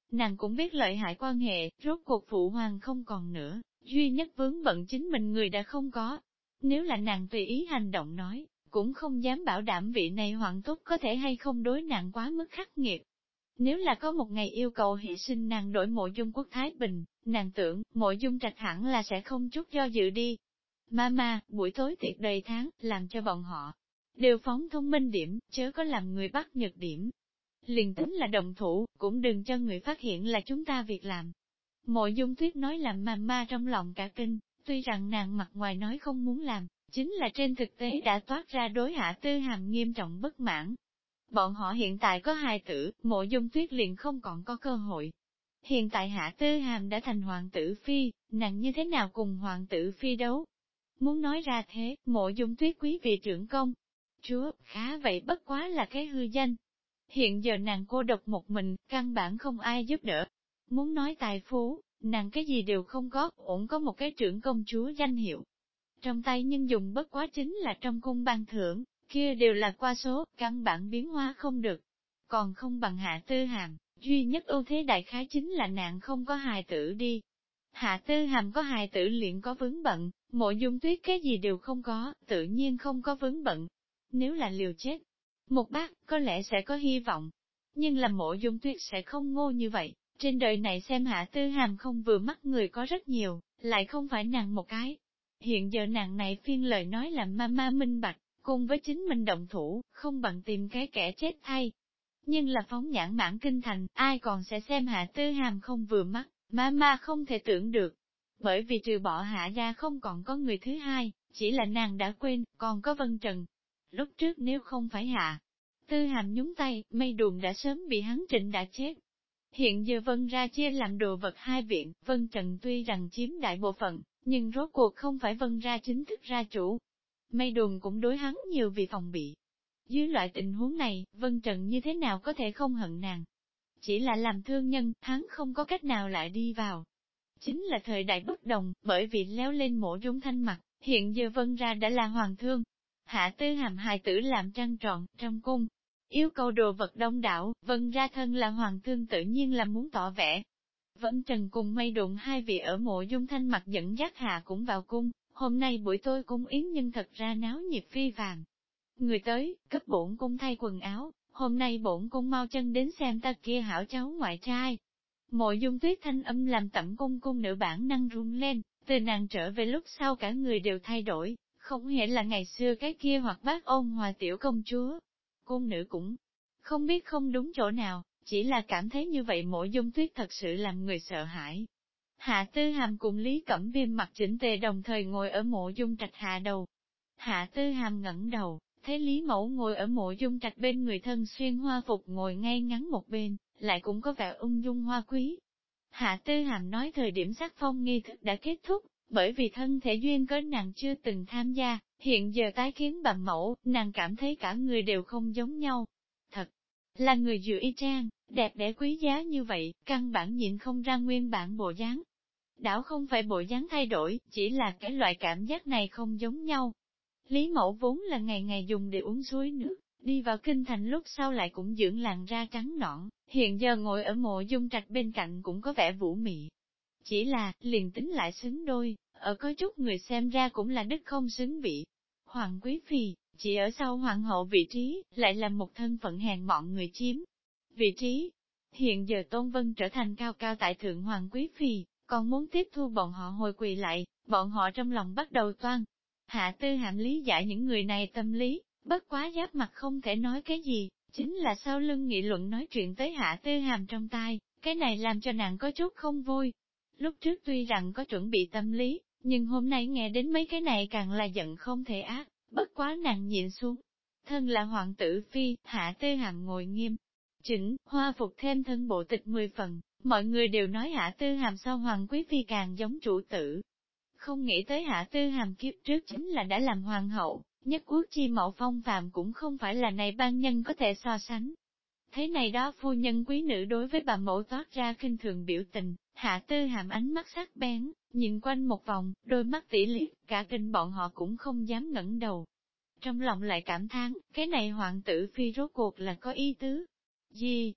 Speaker 1: Nàng cũng biết lợi hại quan hệ, rốt cuộc phụ hoàng không còn nữa, duy nhất vướng bận chính mình người đã không có. Nếu là nàng tùy ý hành động nói, cũng không dám bảo đảm vị này hoàng túc có thể hay không đối nàng quá mức khắc nghiệt. Nếu là có một ngày yêu cầu hy sinh nàng đổi Mộ Dung Quốc Thái Bình, nàng tưởng Mộ Dung Trạch hẳn là sẽ không chút do dự đi. Mama, buổi tối tiệc đầy tháng, làm cho bọn họ đều phóng thông minh điểm, chớ có làm người bắt nhược điểm. Liền tính là đồng thủ, cũng đừng cho người phát hiện là chúng ta việc làm. Mộ Dung Tuyết nói làm mama trong lòng cả kinh, tuy rằng nàng mặt ngoài nói không muốn làm, chính là trên thực tế đã toát ra đối Hạ Tư Hàm nghiêm trọng bất mãn. Bọn họ hiện tại có hài tử, Mộ Dung Tuyết liền không còn có cơ hội. Hiện tại Hạ Tư Hàm đã thành hoàng tử phi, nàng như thế nào cùng hoàng tử phi đấu? Muốn nói ra thế, Mộ Dung Tuyết quý vị trưởng công. Chúa, khá vậy bất quá là cái hư danh. Hiện giờ nàng cô độc một mình, căn bản không ai giúp đỡ. Muốn nói tài phú, nàng cái gì đều không có, ổn có một cái trưởng công chúa danh hiệu. Trong tay nhưng dùng bất quá chính là trong cung ban thưởng, kia đều là qua số, căn bản biến hóa không được. Còn không bằng Hạ Tư Hàm, duy nhất ưu thế đại khái chính là nàng không có hài tử đi. Hạ Tư Hàm có hài tử liền có vướng bận, Mộ Dung Tuyết cái gì đều không có, tự nhiên không có vướng bận. Nếu là liều chết, một bác, có lẽ sẽ có hy vọng. Nhưng là Mộ Dung Tuyết sẽ không ngô như vậy, trên đời này xem Hạ Tư Hàm không vừa mắt người có rất nhiều, lại không phải nàng một cái. Hiện giờ nàng này phiên lời nói làm mama minh bạch, cùng với chính mình động thủ, không bằng tìm cái kẻ chết thay. Nhưng là phóng nhãn mãn kinh thành, ai còn sẽ xem Hạ Tư Hàm không vừa mắt, mama không thể tưởng được. Bởi vì trừ bỏ Hạ gia không còn có người thứ hai, chỉ là nàng đã quên, còn có Vân Trần. Lúc trước nếu không phải Hạ Tư Hàm nhúng tay, Mây Đùn đã sớm bị hắn trịnh đã chết. Hiện giờ Vân ra chia làm đồ vật hai viện, Vân Trần tuy rằng chiếm đại bộ phận, nhưng rốt cuộc không phải Vân ra chính thức ra chủ. Mây Đùn cũng đối hắn nhiều vì phòng bị. Dưới loại tình huống này, Vân Trần như thế nào có thể không hận nàng? Chỉ là làm thương nhân, hắn không có cách nào lại đi vào. Chính là thời đại bất đồng, bởi vì léo lên Mộ Dung Thanh mặt, hiện giờ Vân ra đã là hoàng thương. Hạ Tư Hàm hài tử làm trăng trọn, trong cung. Yêu cầu đồ vật đông đảo, Vân ra thân là hoàng thương tự nhiên là muốn tỏ vẻ. Vân Trần cùng Mây Đụng hai vị ở Mộ Dung Thanh mặt dẫn dắt Hạ cũng vào cung, hôm nay buổi tối cung yến nhưng thật ra náo nhiệt phi vàng. Người tới, cấp bổn cung thay quần áo, hôm nay bổn cung mau chân đến xem ta kia hảo cháu ngoại trai. Mộ Dung Tuyết thanh âm làm Tẩm cung nữ bản năng run lên, từ nàng trở về lúc sau cả người đều thay đổi, không hề là ngày xưa cái kia hoặc bác ôn hòa tiểu công chúa. Cung nữ cũng không biết không đúng chỗ nào, chỉ là cảm thấy như vậy Mộ Dung Tuyết thật sự làm người sợ hãi. Hạ Tư Hàm cùng Lý Cẩm Viêm mặt chỉnh tề đồng thời ngồi ở Mộ Dung Trạch hạ đầu. Hạ Tư Hàm ngẩng đầu, thấy Lý Mẫu ngồi ở Mộ Dung Trạch bên người thân xuyên hoa phục ngồi ngay ngắn một bên, lại cũng có vẻ ung dung hoa quý. Hạ Tư Hàm nói thời điểm sắc phong nghi thức đã kết thúc, bởi vì thân thể duyên cớ nàng chưa từng tham gia, hiện giờ tái kiến bà mẫu, nàng cảm thấy cả người đều không giống nhau. Thật là người dịu y chang, đẹp đẽ quý giá như vậy, căn bản nhịn không ra nguyên bản bộ dáng. Đảo không phải bộ dáng thay đổi, chỉ là cái loại cảm giác này không giống nhau. Lý Mẫu vốn là ngày ngày dùng để uống suối nước, đi vào kinh thành lúc sau lại cũng dưỡng làn da trắng nõn, hiện giờ ngồi ở Mộ Dung Trạch bên cạnh cũng có vẻ vũ mị. Chỉ là, liền tính lại xứng đôi, ở có chút người xem ra cũng là đức không xứng vị. Hoàng quý phi, chỉ ở sau hoàng hậu vị trí, lại là một thân phận hèn mọn người chiếm. Vị trí, hiện giờ Tôn Vân trở thành cao cao tại thượng hoàng quý phi, còn muốn tiếp thu bọn họ hồi quỳ lại, bọn họ trong lòng bắt đầu toan. Hạ Tư Hàm lý giải những người này tâm lý, bất quá giáp mặt không thể nói cái gì, chính là sau lưng nghị luận nói chuyện tới Hạ Tư Hàm trong tai, cái này làm cho nàng có chút không vui. Lúc trước tuy rằng có chuẩn bị tâm lý, nhưng hôm nay nghe đến mấy cái này càng là giận không thể ác, bất quá nàng nhịn xuống. Thân là hoàng tử phi, Hạ Tư Hàm ngồi nghiêm, chỉnh, hoa phục thêm thân bộ tịch 10 phần, mọi người đều nói Hạ Tư Hàm sau hoàng quý phi càng giống chủ tử. Không nghĩ tới Hạ Tư Hàm kiếp trước chính là đã làm hoàng hậu, nhất quốc chi mẫu phong phàm cũng không phải là này ban nhân có thể so sánh. Thế này đó phu nhân quý nữ đối với bà mẫu toát ra khinh thường biểu tình, Hạ Tư Hàm ánh mắt sắc bén, nhìn quanh một vòng, đôi mắt tỉ liệt, cả kinh bọn họ cũng không dám ngẩng đầu. Trong lòng lại cảm thán, cái này hoàng tử phi rốt cuộc là có ý tứ gì?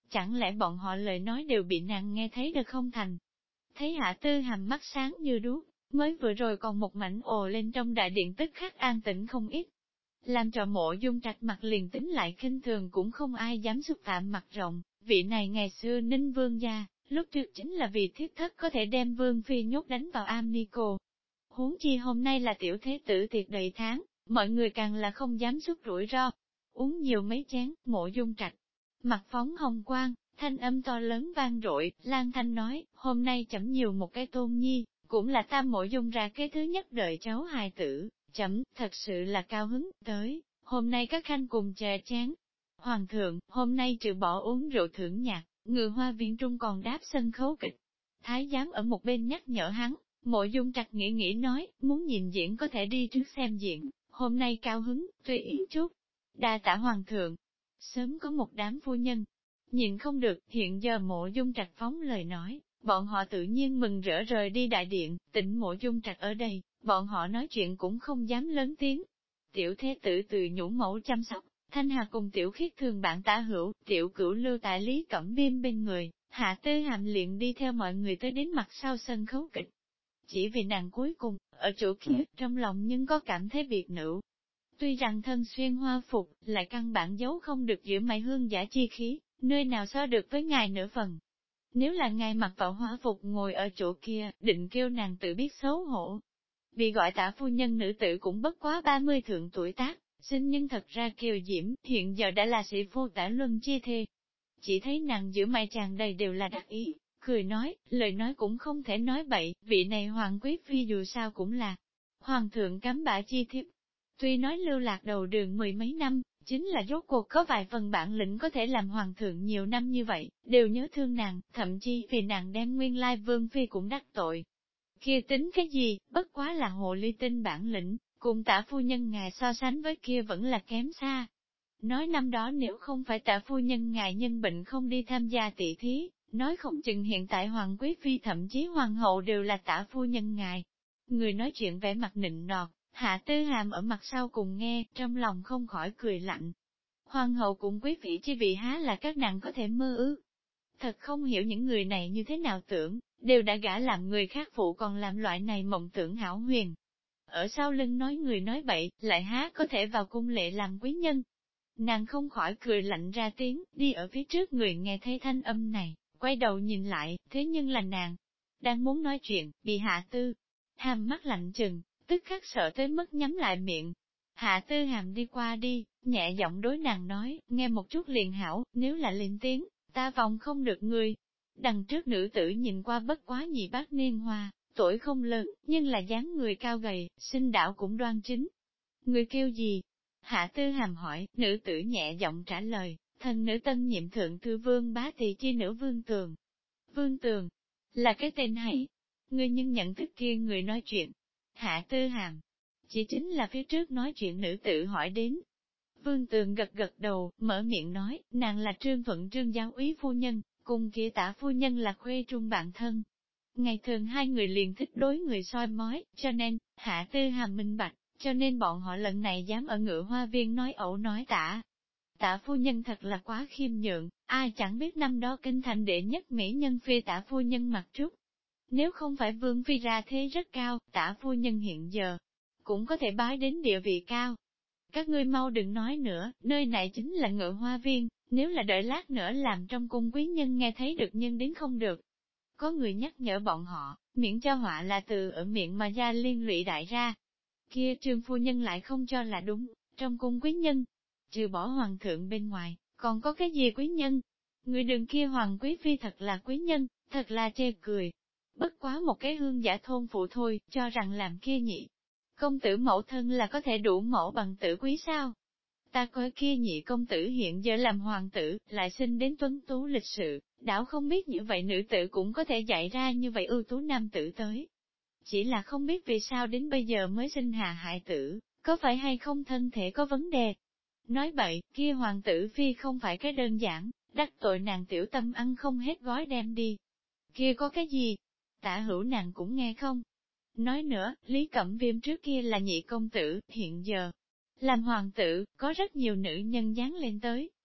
Speaker 1: chẳng lẽ bọn họ lời nói đều bị nàng nghe thấy được không thành. Thấy Hạ Tư Hàm mắt sáng như đuốc, mới vừa rồi còn một mảnh ồ lên trong đại điện tức khắc an tĩnh không ít. Làm cho Mộ Dung Trạch mặt liền tính lại khinh thường cũng không ai dám xúc phạm mặt rộng, vị này ngày xưa Ninh Vương gia, lúc trước chính là vì thiết thất có thể đem Vương Phi nhốt đánh vào am ni cô. Huống chi hôm nay là tiểu thế tử tiệc đầy tháng, mọi người càng là không dám xuất rủi ro. Uống nhiều mấy chén, Mộ Dung Trạch, mặt phóng hồng quang, thanh âm to lớn vang dội, Lan Thanh nói, hôm nay chấm nhiều một cái tôn nhi, cũng là tam Mộ Dung ra cái thứ nhất đợi cháu hài tử, chấm, thật sự là cao hứng, tới, hôm nay các khanh cùng chè chén. Hoàng thượng, hôm nay trừ bỏ uống rượu thưởng nhạc, Ngự Hoa Viên Trung còn đáp sân khấu kịch. Thái giám ở một bên nhắc nhở hắn, Mộ Dung Trạch nghĩ nói, muốn nhìn diễn có thể đi trước xem diễn, hôm nay cao hứng, tùy ý chút. Đa tả Hoàng thượng, sớm có một đám phu nhân, nhìn không được, hiện giờ Mộ Dung Trạch phóng lời nói, bọn họ tự nhiên mừng rỡ rời đi đại điện, tỉnh Mộ Dung Trạch ở đây, bọn họ nói chuyện cũng không dám lớn tiếng. Tiểu thế tử từ nhũ mẫu chăm sóc, Thanh Hà cùng tiểu khiết thường bạn tả hữu, tiểu cửu lưu tại Lý Cẩm Biên bên người, Hạ Tư Hàm liền đi theo mọi người tới đến mặt sau sân khấu kịch. Chỉ vì nàng cuối cùng, ở chỗ kia, trong lòng nhưng có cảm thấy biệt nữ. Tuy rằng thân xuyên hoa phục, lại căn bản giấu không được giữa mày hương giả chi khí, nơi nào so được với ngài nửa phần. Nếu là ngài mặc vào hoa phục ngồi ở chỗ kia, định kêu nàng tự biết xấu hổ. Bị gọi tả phu nhân nữ tử cũng bất quá 30 thượng tuổi tác, sinh nhưng thật ra kiều diễm, hiện giờ đã là sĩ phu tả luân chi thê. Chỉ thấy nàng giữa mày tràn đầy đều là đắc ý, cười nói, lời nói cũng không thể nói bậy, vị này hoàng quý phi dù sao cũng là hoàng thượng cắm bả chi thiếp. Tuy nói lưu lạc đầu đường mười mấy năm, chính là rốt cuộc có vài phần bản lĩnh có thể làm hoàng thượng nhiều năm như vậy, đều nhớ thương nàng, thậm chí vì nàng đem nguyên lai vương phi cũng đắc tội. Kia tính cái gì, bất quá là hồ ly tinh bản lĩnh, cùng tả phu nhân ngài so sánh với kia vẫn là kém xa. Nói năm đó nếu không phải tả phu nhân ngài nhân bệnh không đi tham gia tỷ thí, nói không chừng hiện tại hoàng quý phi thậm chí hoàng hậu đều là tả phu nhân ngài. Người nói chuyện vẻ mặt nịnh nọt, Hạ Tư Hàm ở mặt sau cùng nghe, trong lòng không khỏi cười lạnh. Hoàng hậu cùng quý vị chi vị há là các nàng có thể mơ ước. Thật không hiểu những người này như thế nào tưởng, đều đã gả làm người khác phụ còn làm loại này mộng tưởng hão huyền. Ở sau lưng nói người nói bậy, lại há có thể vào cung lệ làm quý nhân. Nàng không khỏi cười lạnh ra tiếng, đi ở phía trước người nghe thấy thanh âm này, quay đầu nhìn lại, thế nhưng là nàng. Đang muốn nói chuyện, bị Hạ Tư Hàm mắt lạnh chừng, tức khắc sợ tới mức nhắm lại miệng. Hạ Tư Hàm đi qua đi, nhẹ giọng đối nàng nói, nghe một chút liền hảo, nếu là lên tiếng, ta vòng không được người. Đằng trước nữ tử nhìn qua bất quá nhị bát niên hoa, tuổi không lớn, nhưng là dáng người cao gầy, sinh đạo cũng đoan chính. Người kêu gì? Hạ Tư Hàm hỏi, nữ tử nhẹ giọng trả lời, thần nữ tân nhiệm thượng thư vương bá thị chi nữ Vương Tường. Vương Tường, là cái tên hay? Người nhưng nhận thức kia người nói chuyện. Hạ Tư Hàm, chỉ chính là phía trước nói chuyện nữ tử hỏi đến. Vương Tường gật gật đầu, mở miệng nói, nàng là Trương Thuận Trương giáo úy phu nhân, cùng kia tả phu nhân là khuê trung bạn thân. Ngày thường hai người liền thích đối người soi mói, cho nên, Hạ Tư Hàm minh bạch, cho nên bọn họ lần này dám ở Ngự Hoa Viên nói ẩu nói tả. Tả phu nhân thật là quá khiêm nhượng, ai chẳng biết năm đó kinh thành đệ nhất mỹ nhân phi tả phu nhân mặc trúc. Nếu không phải vương phi ra thế rất cao, tả phu nhân hiện giờ, cũng có thể bái đến địa vị cao. Các ngươi mau đừng nói nữa, nơi này chính là Ngự Hoa Viên, nếu là đợi lát nữa làm trong cung quý nhân nghe thấy được nhân đến không được. Có người nhắc nhở bọn họ, miễn cho họa là từ ở miệng mà ra liên lụy đại ra. Kia Trương phu nhân lại không cho là đúng, trong cung quý nhân, trừ bỏ hoàng thượng bên ngoài, còn có cái gì quý nhân? Người đường kia hoàng quý phi thật là quý nhân, thật là chê cười. Bất quá một cái hương giả thôn phụ thôi, cho rằng làm kia nhị. Công tử mẫu thân là có thể đủ mẫu bằng tử quý sao? Ta coi kia nhị công tử hiện giờ làm hoàng tử, lại sinh đến tuấn tú lịch sự, đảo không biết như vậy nữ tử cũng có thể dạy ra như vậy ưu tú nam tử tới. Chỉ là không biết vì sao đến bây giờ mới sinh hạ hại tử, có phải hay không thân thể có vấn đề. Nói bậy, kia hoàng tử phi không phải cái đơn giản, đắc tội nàng tiểu tâm ăn không hết gói đem đi. Kia có cái gì? Tả hữu nàng cũng nghe không? Nói nữa, Lý Cẩm Viêm trước kia là nhị công tử, hiện giờ, làm hoàng tử, có rất nhiều nữ nhân dán lên tới.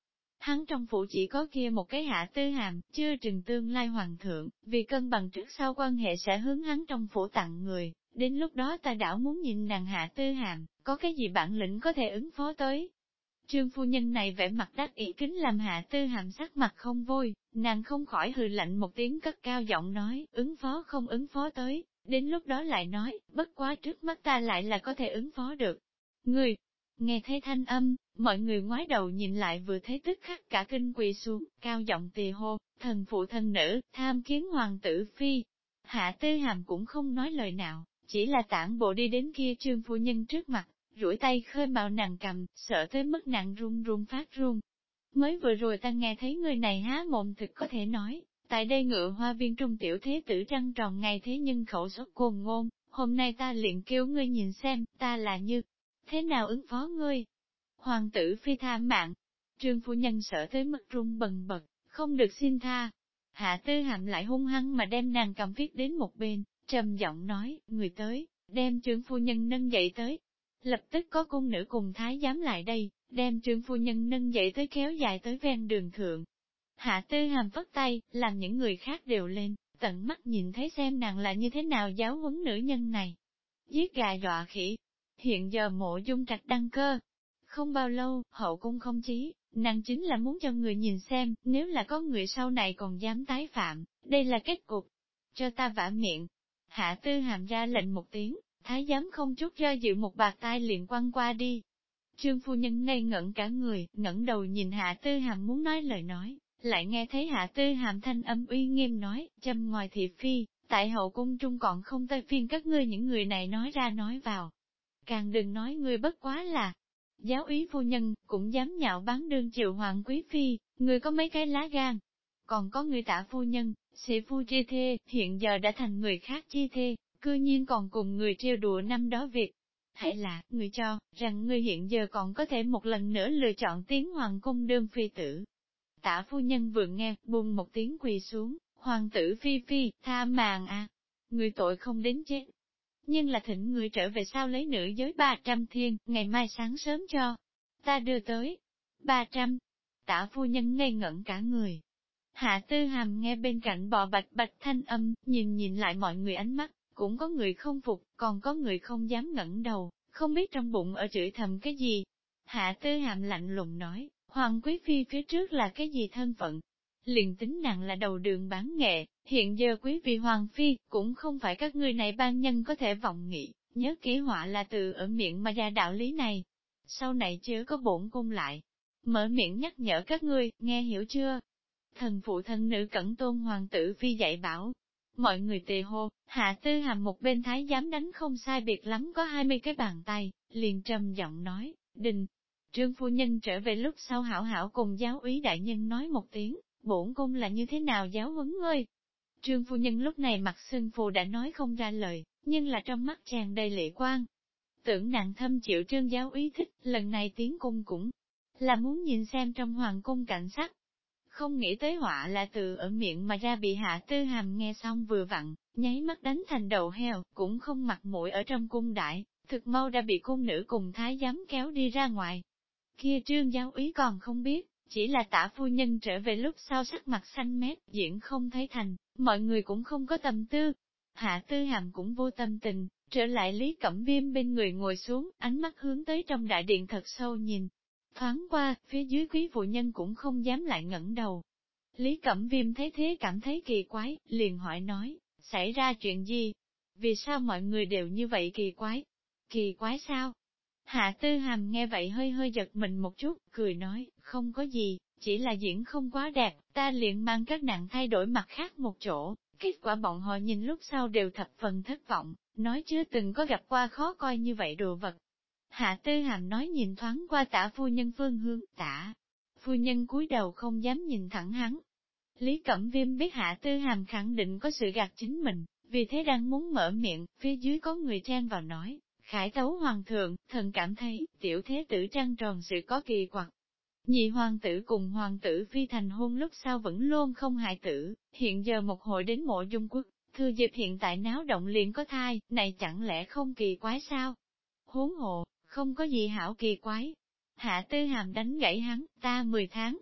Speaker 1: Hắn trong phủ chỉ có kia một cái Hạ Tư Hàm, chưa chừng tương lai hoàng thượng, vì cân bằng trước sau quan hệ sẽ hướng hắn trong phủ tặng người, đến lúc đó ta đảo muốn nhìn nàng Hạ Tư Hàm, có cái gì bản lĩnh có thể ứng phó tới. Trương phu nhân này vẻ mặt đắc ý kính làm Hạ Tư Hàm sắc mặt không vui, nàng không khỏi hừ lạnh một tiếng cất cao giọng nói, ứng phó không ứng phó tới, đến lúc đó lại nói, bất quá trước mắt ta lại là có thể ứng phó được. Người, nghe thấy thanh âm, mọi người ngoái đầu nhìn lại vừa thấy tức khắc cả kinh quỳ xuống, cao giọng tì hô, thần phụ thần nữ, tham kiến hoàng tử phi. Hạ Tư Hàm cũng không nói lời nào, chỉ là tản bộ đi đến kia Trương phu nhân trước mặt, duỗi tay khơi mạo nàng cầm, sợ tới mức nàng run run phát run. Mới vừa rồi ta nghe thấy người này há mồm thực có thể nói, tại đây Ngự Hoa Viên trung tiểu thế tử trăng tròn ngày thế nhưng khẩu xuất cồn ngôn, hôm nay ta liền kêu ngươi nhìn xem, ta là như thế nào ứng phó ngươi. Hoàng tử phi tha mạng, Trương phu nhân sợ tới mức run bần bật, không được xin tha. Hạ Tư Hàm lại hung hăng mà đem nàng cầm viết đến một bên, trầm giọng nói, người tới, đem Trương phu nhân nâng dậy tới. Lập tức có cung nữ cùng thái giám lại đây, đem Trương phu nhân nâng dậy tới kéo dài tới ven đường thượng. Hạ Tư Hàm vất tay, làm những người khác đều lên, tận mắt nhìn thấy xem nàng là như thế nào giáo huấn nữ nhân này. Giết gà dọa khỉ. Hiện giờ Mộ Dung Trạch đăng cơ. Không bao lâu, hậu cung không chí, nàng chính là muốn cho người nhìn xem, nếu là có người sau này còn dám tái phạm, đây là kết cục. Cho ta vả miệng. Hạ Tư Hàm ra lệnh một tiếng, thái giám không chút do dự một bạt tai liền quăng qua đi. Trương phu nhân ngây ngẩn cả người, ngẩng đầu nhìn Hạ Tư Hàm muốn nói lời nói, lại nghe thấy Hạ Tư Hàm thanh âm uy nghiêm nói, châm ngòi thị phi, tại hậu cung trung còn không tới phiên các ngươi những người này nói ra nói vào. Càng đừng nói ngươi bất quá là giáo úy phu nhân, cũng dám nhạo báng đương triều hoàng quý phi, ngươi có mấy cái lá gan. Còn có người Tả phu nhân, sĩ phu chi thê, hiện giờ đã thành người khác chi thê, cư nhiên còn cùng người trêu đùa năm đó việc. Hãy là, người cho, rằng ngươi hiện giờ còn có thể một lần nữa lựa chọn tiến hoàng cung đương phi tử. Tả phu nhân vừa nghe, buông một tiếng quỳ xuống, hoàng tử phi phi, tha màng à. Người tội không đến chết. Nhưng là thỉnh người trở về sau lấy nữ giới 300 thiên, ngày mai sáng sớm cho. Ta đưa tới. 300. Tả phu nhân ngây ngẩn cả người. Hạ Tư Hàm nghe bên cạnh bò bạch bạch thanh âm, nhìn lại mọi người ánh mắt, cũng có người không phục, còn có người không dám ngẩng đầu, không biết trong bụng ở chửi thầm cái gì. Hạ Tư Hàm lạnh lùng nói, Hoàng Quý Phi phía trước là cái gì thân phận? Liền tính nàng là đầu đường bán nghệ, hiện giờ Quý Vị Hoàng Phi, cũng không phải các ngươi này ban nhân có thể vọng nghị, nhớ kỹ họa là từ ở miệng mà ra đạo lý này. Sau này chớ có bổn cung lại, mở miệng nhắc nhở các ngươi, nghe hiểu chưa? Thần phụ thân nữ cẩn tôn hoàng tử phi dạy bảo. Mọi người tề hô, Hạ Tư Hàm một bên thái giám đánh không sai biệt lắm có 20 cái bàn tay, liền trầm giọng nói, đình. Trương phu nhân trở về lúc sau hảo hảo cùng giáo úy đại nhân nói một tiếng, bổn cung là như thế nào giáo huấn ngươi. Trương phu nhân lúc này mặt sưng phù đã nói không ra lời, nhưng là trong mắt tràn đầy lệ quang. Tưởng nàng thâm chịu trương giáo úy thích, lần này tiến cung cũng là muốn nhìn xem trong hoàng cung cảnh sắc. Không nghĩ tới họa là từ ở miệng mà ra bị Hạ Tư Hàm nghe xong vừa vặn, nháy mắt đánh thành đầu heo, cũng không mặt mũi ở trong cung đại, thực mau đã bị cung nữ cùng thái giám kéo đi ra ngoài. Kia trương giáo úy còn không biết, chỉ là Tả phu nhân trở về lúc sau sắc mặt xanh mét, diễn không thấy thành, mọi người cũng không có tâm tư. Hạ Tư Hàm cũng vô tâm tình, trở lại Lý Cẩm Viêm bên người ngồi xuống, ánh mắt hướng tới trong đại điện thật sâu nhìn. Thoáng qua, phía dưới quý phụ nhân cũng không dám lại ngẩng đầu. Lý Cẩm Viêm thấy thế cảm thấy kỳ quái, liền hỏi nói, xảy ra chuyện gì? Vì sao mọi người đều như vậy kỳ quái? Kỳ quái sao? Hạ Tư Hàm nghe vậy hơi hơi giật mình một chút, cười nói, không có gì, chỉ là diễn không quá đẹp, ta liền mang các nàng thay đổi mặt khác một chỗ, kết quả bọn họ nhìn lúc sau đều thập phần thất vọng, nói chưa từng có gặp qua khó coi như vậy đồ vật. Hạ Tư Hàm nói nhìn thoáng qua Tả phu nhân phương hướng, Tả phu nhân cúi đầu không dám nhìn thẳng hắn. Lý Cẩm Viêm biết Hạ Tư Hàm khẳng định có sự gạt chính mình, vì thế đang muốn mở miệng, phía dưới có người chen vào nói, khải tấu hoàng thượng, thần cảm thấy, tiểu thế tử trăng tròn sự có kỳ quặc. Nhị hoàng tử cùng hoàng tử phi thành hôn lúc sau vẫn luôn không hại tử, hiện giờ một hội đến Mộ Dung Quốc, thừa dịp hiện tại náo động liền có thai, này chẳng lẽ không kỳ quái sao? Huống hồ, không có gì hảo kỳ quái. Hạ Tư Hàm đánh gãy hắn, ta 10 tháng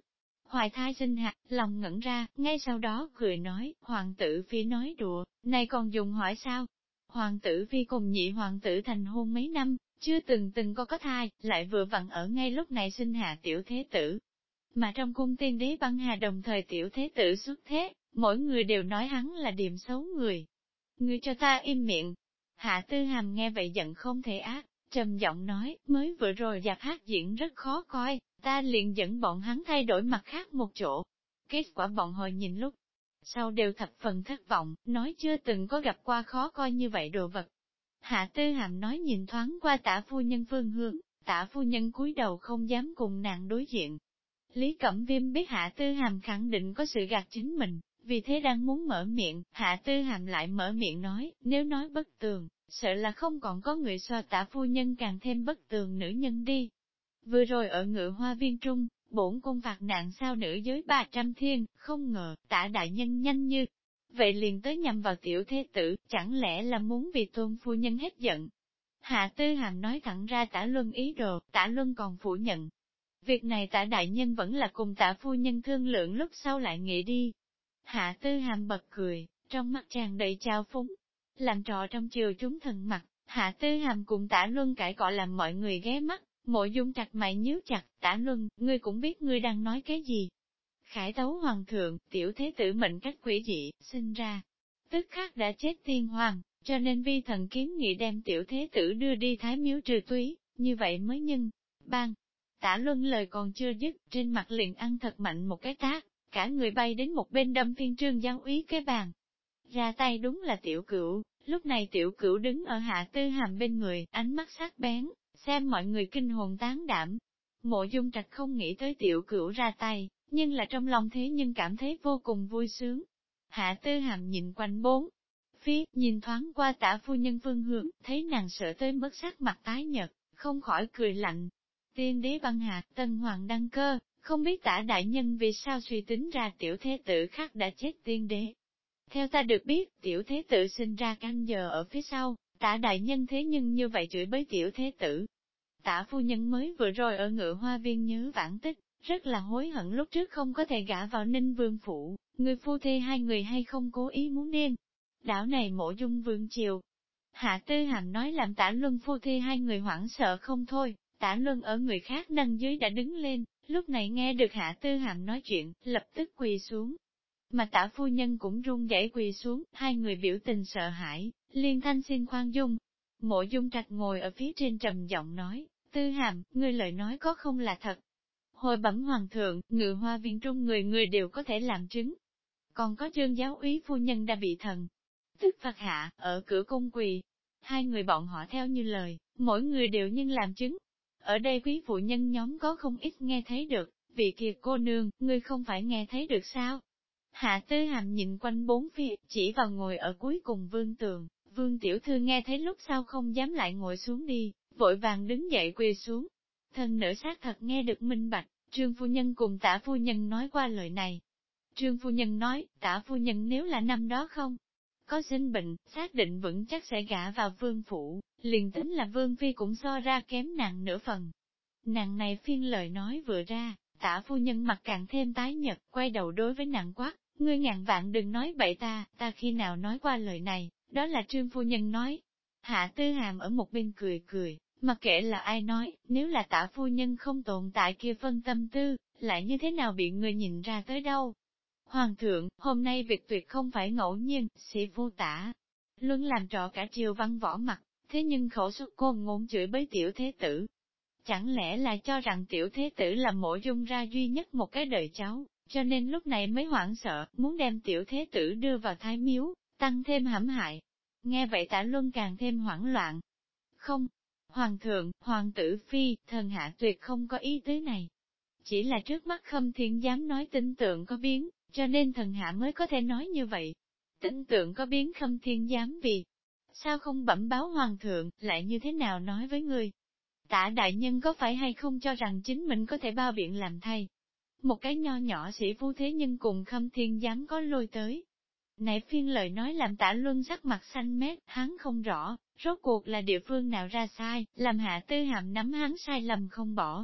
Speaker 1: Hoài thai sinh hạt, lòng ngẩn ra, ngay sau đó cười nói, hoàng tử phi nói đùa, này còn dùng hỏi sao? Hoàng tử phi cùng nhị hoàng tử thành hôn mấy năm, chưa từng có thai, lại vừa vặn ở ngay lúc này sinh hạ tiểu thế tử. Mà trong cung tiên đế băng hà đồng thời tiểu thế tử xuất thế, mỗi người đều nói hắn là điềm xấu người. Ngươi cho ta im miệng. Hạ Tư Hàm nghe vậy giận không thể ác, trầm giọng nói, mới vừa rồi giặc hát diễn rất khó coi, ta liền dẫn bọn hắn thay đổi mặt khác một chỗ. Kết quả bọn họ nhìn lúc sau đều thập phần thất vọng, nói chưa từng có gặp qua khó coi như vậy đồ vật. Hạ Tư Hàm nói nhìn thoáng qua Tả phu nhân phương hướng, Tả phu nhân cúi đầu không dám cùng nàng đối diện. Lý Cẩm Viêm biết Hạ Tư Hàm khẳng định có sự gạt chính mình, vì thế đang muốn mở miệng, Hạ Tư Hàm lại mở miệng nói, nếu nói bất tường, sợ là không còn có người so Tả phu nhân càng thêm bất tường nữ nhân đi. Vừa rồi ở Ngự Hoa Viên Trung, bổn cung phạt nạn sao nữ giới 300 thiên, không ngờ, Tả đại nhân nhanh như vậy liền tới nhằm vào tiểu thế tử, chẳng lẽ là muốn vì Tôn phu nhân hết giận. Hạ Tư Hàm nói thẳng ra Tả Luân ý đồ, Tả Luân còn phủ nhận. Việc này Tả đại nhân vẫn là cùng Tả phu nhân thương lượng lúc sau lại nghĩ đi. Hạ Tư Hàm bật cười, trong mắt tràn đầy trào phúng. Làm trò trong chiều chúng thần mặt, Hạ Tư Hàm cùng Tả Luân cãi cọ làm mọi người ghé mắt, Mộ Dung chặt mày nhíu chặt, Tả Luân, ngươi cũng biết ngươi đang nói cái gì. Khải tấu hoàng thượng, tiểu thế tử mệnh cách quỷ dị, sinh ra. Tức khắc đã chết tiên hoàng, cho nên vi thần kiến nghị đem tiểu thế tử đưa đi thái miếu trừ túy, như vậy mới nhân. Ban. Tả Luân lời còn chưa dứt, trên mặt liền ăn thật mạnh một cái tát, cả người bay đến một bên đâm phiên trương giáo úy cái bàn. Ra tay đúng là tiểu cửu, lúc này tiểu cửu đứng ở Hạ Tư Hàm bên người, ánh mắt sắc bén, xem mọi người kinh hồn tán đảm. Mộ Dung Trạch không nghĩ tới tiểu cửu ra tay, nhưng là trong lòng thế nhưng cảm thấy vô cùng vui sướng. Hạ Tư Hàm nhìn quanh bốn phía, nhìn thoáng qua Tả phu nhân phương hướng, thấy nàng sợ tới mất sắc mặt tái nhợt, không khỏi cười lạnh. Tiên đế băng hà, tân hoàng đăng cơ, không biết Tả đại nhân vì sao suy tính ra tiểu thế tử khác đã chết tiên đế. Theo ta được biết, tiểu thế tử sinh ra canh giờ ở phía sau, Tả đại nhân thế nhưng như vậy chửi bới tiểu thế tử. Tả phu nhân mới vừa rồi ở Ngự Hoa Viên nhớ vãn tích, rất là hối hận lúc trước không có thể gả vào Ninh Vương phủ, người phu thê hai người hay không cố ý muốn điên. Đảo này Mộ Dung vương triều. Hạ Tư Hàm nói làm Tả Luân phu thê hai người hoảng sợ không thôi, Tả Luân ở người khác nâng dưới đã đứng lên, lúc này nghe được Hạ Tư Hàm nói chuyện, lập tức quỳ xuống. Mà Tả phu nhân cũng run rẩy quỳ xuống, hai người biểu tình sợ hãi, liên thanh xin khoan dung. Mộ Dung Trạch ngồi ở phía trên trầm giọng nói, Tư Hàm, ngươi lời nói có không là thật. Hồi bẩm hoàng thượng, Ngự Hoa Viên Trung người đều có thể làm chứng. Còn có Trương giáo úy phu nhân đã bị thần tức phạt hạ, ở cửa cung quỳ. Hai người bọn họ theo như lời, mỗi người đều nhân làm chứng. Ở đây quý phụ nhân nhóm có không ít nghe thấy được, vị kia cô nương, ngươi không phải nghe thấy được sao? Hạ Tư Hàm nhìn quanh bốn phía, chỉ vào ngồi ở cuối cùng Vương Tường, Vương Tiểu Thư nghe thấy lúc sau không dám lại ngồi xuống đi, vội vàng đứng dậy quỳ xuống. Thân nữ xác thật nghe được minh bạch, Trương phu nhân cùng Tả phu nhân nói qua lời này. Trương phu nhân nói, Tả phu nhân nếu là năm đó không có sinh bệnh, xác định vững chắc sẽ gả vào vương phủ, liền tính là vương phi cũng so ra kém nàng nửa phần. Nàng này phiên lời nói vừa ra, Tả phu nhân mặt càng thêm tái nhật, quay đầu đối với nàng quát, ngươi ngàn vạn đừng nói bậy ta khi nào nói qua lời này, đó là Trương phu nhân nói. Hạ Tư Hàm ở một bên cười cười, mặc kệ là ai nói, nếu là Tả phu nhân không tồn tại kia phân tâm tư, lại như thế nào bị người nhìn ra tới đâu. Hoàng thượng, hôm nay việc tuyệt không phải ngẫu nhiên, sĩ phu Tả Luân làm trò cả triều văn võ mặt, thế nhưng khẩu xuất côn ngôn chửi bới tiểu thế tử. Chẳng lẽ là cho rằng tiểu thế tử là Mộ Dung ra duy nhất một cái đời cháu, cho nên lúc này mới hoảng sợ, muốn đem tiểu thế tử đưa vào thái miếu, tăng thêm hãm hại. Nghe vậy Tả Luân càng thêm hoảng loạn. Không, hoàng thượng, hoàng tử phi, thần hạ tuyệt không có ý tứ này. Chỉ là trước mắt Khâm Thiên dám nói tin tượng có biến, cho nên thần hạ mới có thể nói như vậy. Tin tượng có biến Khâm Thiên dám vì sao không bẩm báo hoàng thượng, lại như thế nào nói với người? Tả đại nhân có phải hay không cho rằng chính mình có thể bao biện làm thay? Một cái nho nhỏ sĩ phu thế nhưng cùng Khâm Thiên dám có lôi tới. Này phiên lời nói làm Tả Luân sắc mặt xanh mét, hắn không rõ, rốt cuộc là địa phương nào ra sai, làm Hạ Tư Hàm nắm hắn sai lầm không bỏ.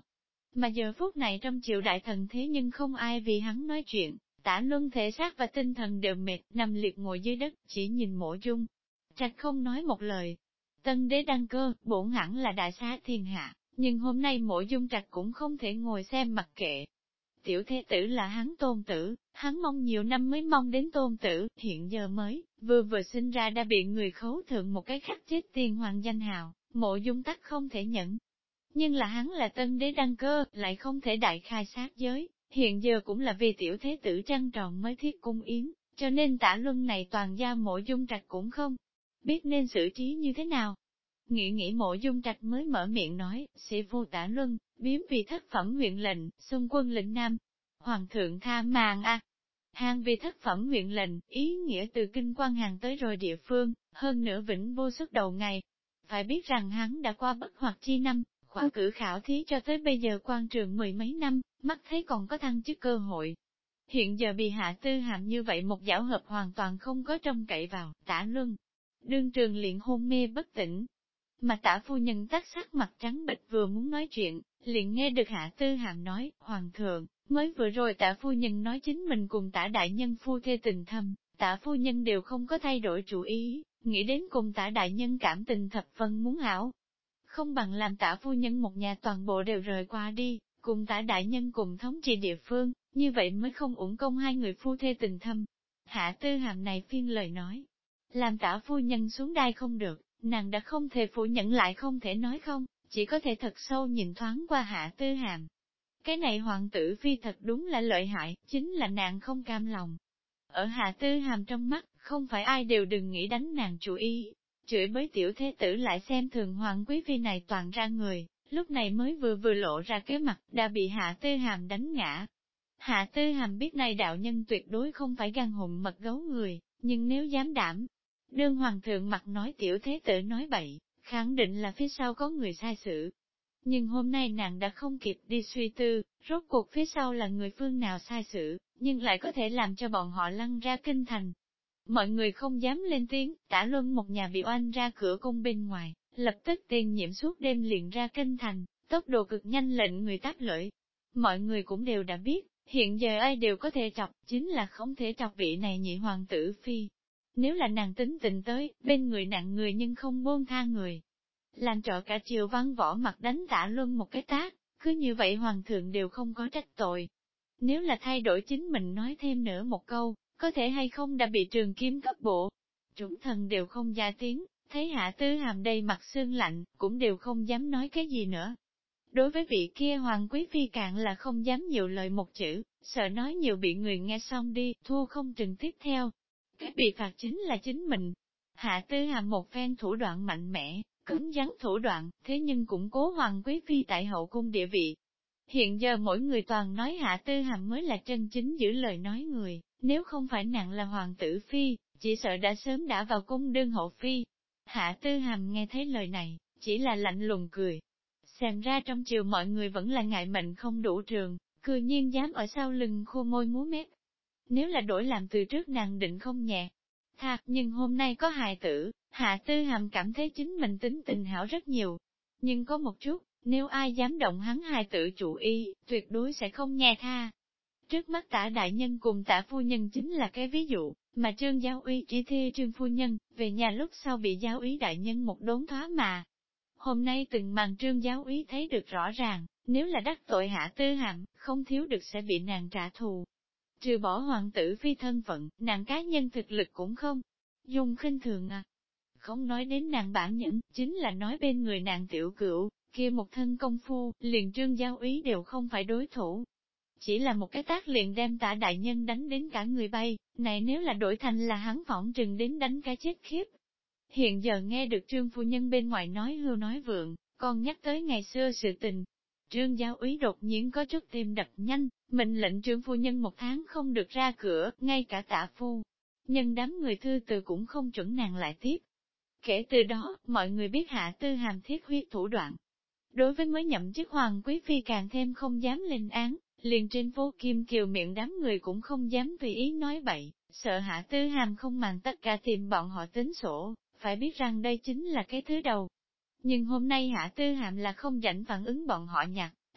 Speaker 1: Mà giờ phút này trong triều đại thần thế nhưng không ai vì hắn nói chuyện, Tả Luân thể xác và tinh thần đều mệt, nằm liệt ngồi dưới đất, chỉ nhìn Mộ Dung Trạch không nói một lời. Tân đế đăng cơ, bổn hẳn là đại xá thiên hạ, nhưng hôm nay Mộ Dung Trạch cũng không thể ngồi xem mặc kệ. Tiểu thế tử là hắn tôn tử, hắn mong nhiều năm mới mong đến tôn tử, hiện giờ mới, vừa sinh ra đã bị người khấu thượng một cái khắc chết tiền hoàng danh hào, Mộ Dung Tắc không thể nhận. Nhưng là hắn là tân đế đăng cơ, lại không thể đại khai sát giới, hiện giờ cũng là vì tiểu thế tử trăng tròn mới thiết cung yến, cho nên Tả Luân này toàn gia Mộ Dung Trạch cũng không biết nên xử trí như thế nào. Nghĩ Mộ Dung Trạch mới mở miệng nói, sĩ phu Tả Luân, biếm vì thất phẩm huyện lệnh, xung quân lĩnh Nam. Hoàng thượng tha màng a. Hàng vì thất phẩm huyện lệnh, ý nghĩa từ kinh quan hàng tới rồi địa phương, hơn nữa vĩnh vô xuất đầu ngày. Phải biết rằng hắn đã qua bất hoặc chi năm, khoa cử khảo thí cho tới bây giờ quan trường mười mấy năm, mắt thấy còn có thăng chức cơ hội. Hiện giờ bị hạ tư hàm như vậy một giảo hợp hoàn toàn không có trông cậy vào, Tả Luân. Đương trường liền hôn mê bất tỉnh. Mà Tả phu nhân tắt sắc mặt trắng bệch vừa muốn nói chuyện, liền nghe được hạ tư hàm nói, Hoàng thượng, mới vừa rồi Tả phu nhân nói chính mình cùng Tả đại nhân phu thê tình thâm, Tả phu nhân đều không có thay đổi chủ ý, nghĩ đến cùng Tả đại nhân cảm tình thập phần muốn hảo. Không bằng làm Tả phu nhân một nhà toàn bộ đều rời qua đi, cùng Tả đại nhân cùng thống trị địa phương, như vậy mới không uổng công hai người phu thê tình thâm. Hạ tư hàm này phiên lời nói, làm Tả phu nhân xuống đai không được, nàng đã không thể phủ nhận lại không thể nói không, chỉ có thể thật sâu nhìn thoáng qua hạ tư hàm. Cái này hoàng tử phi thật đúng là lợi hại, chính là nàng không cam lòng. Ở hạ tư hàm trong mắt, không phải ai đều đừng nghĩ đánh nàng chủ ý. Chửi bới tiểu thế tử lại xem thường hoàng quý phi này toàn ra người, lúc này mới vừa lộ ra cái mặt, đã bị hạ tư hàm đánh ngã. Hạ tư hàm biết này đạo nhân tuyệt đối không phải gan hùm mật gấu người, nhưng nếu dám đảm, đương hoàng thượng mặt nói tiểu thế tử nói bậy, khẳng định là phía sau có người sai sự. Nhưng hôm nay nàng đã không kịp đi suy tư, rốt cuộc phía sau là người phương nào sai sự, nhưng lại có thể làm cho bọn họ lăn ra kinh thành. Mọi người không dám lên tiếng, Tả Luân một nhà bị oanh ra cửa cung bên ngoài, lập tức tiền nhiệm suốt đêm liền ra kinh thành, tốc độ cực nhanh lệnh người táp lưỡi. Mọi người cũng đều đã biết, hiện giờ ai đều có thể chọc, chính là không thể chọc vị này nhị hoàng tử phi. Nếu là nàng tính tình tới, bên người nặng người nhưng không buông tha người. Làm trọ cả triều văn võ mặt đánh Tả Luân một cái tát, cứ như vậy hoàng thượng đều không có trách tội. Nếu là thay đổi chính mình nói thêm nữa một câu, có thể hay không đã bị trường kiếm cấp bộ. Trũng thần đều không ra tiếng, thấy hạ tư hàm đầy mặt sương lạnh, cũng đều không dám nói cái gì nữa. Đối với vị kia hoàng quý phi cạn là không dám nhiều lời một chữ, sợ nói nhiều bị người nghe xong đi, thua không chừng tiếp theo. Cái bị phạt chính là chính mình. Hạ tư hàm một phen thủ đoạn mạnh mẽ, cứng rắn thủ đoạn, thế nhưng cũng cố hoàng quý phi tại hậu cung địa vị. Hiện giờ mỗi người toàn nói hạ tư hàm mới là chân chính giữ lời nói người, nếu không phải nặng là hoàng tử phi, chỉ sợ đã sớm đã vào cung đương hậu phi. Hạ tư hàm nghe thấy lời này, chỉ là lạnh lùng cười. Xem ra trong triều mọi người vẫn là ngại mệnh không đủ trường, cư nhiên dám ở sau lưng khô môi múa mép. Nếu là đổi làm từ trước nàng định không nhẹ. Thạc nhưng hôm nay có hài tử, hạ tư hàm cảm thấy chính mình tính tình hảo rất nhiều. Nhưng có một chút, nếu ai dám động hắn hài tử chủ ý, tuyệt đối sẽ không nghe tha. Trước mắt Tả đại nhân cùng Tả phu nhân chính là cái ví dụ, mà Trương giáo úy chỉ thê Trương phu nhân, về nhà lúc sau bị giáo úy đại nhân một đốn thoá mà. Hôm nay từng màn Trương giáo úy thấy được rõ ràng, nếu là đắc tội hạ tư hàm, không thiếu được sẽ bị nàng trả thù. Trừ bỏ hoàng tử phi thân phận, nàng cá nhân thực lực cũng không dùng khinh thường à. Không nói đến nàng bản nhẫn, chính là nói bên người nàng tiểu cửu, kia một thân công phu, liền Trương giáo úy đều không phải đối thủ. Chỉ là một cái tác liền đem Tả đại nhân đánh đến cả người bay, này nếu là đổi thành là hắn phỏng trừng đến đánh cái chết khiếp. Hiện giờ nghe được Trương phu nhân bên ngoài nói hưu nói vượng, còn nhắc tới ngày xưa sự tình. Trương giáo úy đột nhiên có chút tim đập nhanh, mệnh lệnh Trương phu nhân một tháng không được ra cửa, ngay cả Tả phu. Nhưng đám người thư từ cũng không chuẩn nàng lại tiếp. Kể từ đó, mọi người biết hạ tư hàm thiết huyết thủ đoạn. Đối với mới nhậm chức hoàng quý phi càng thêm không dám lên án, liền trên phố Kim Kiều miệng đám người cũng không dám tùy ý nói bậy, sợ hạ tư hàm không màng tất cả tìm bọn họ tính sổ, phải biết rằng đây chính là cái thứ đầu. Nhưng hôm nay hạ tư hàm là không rảnh phản ứng bọn họ nhặt,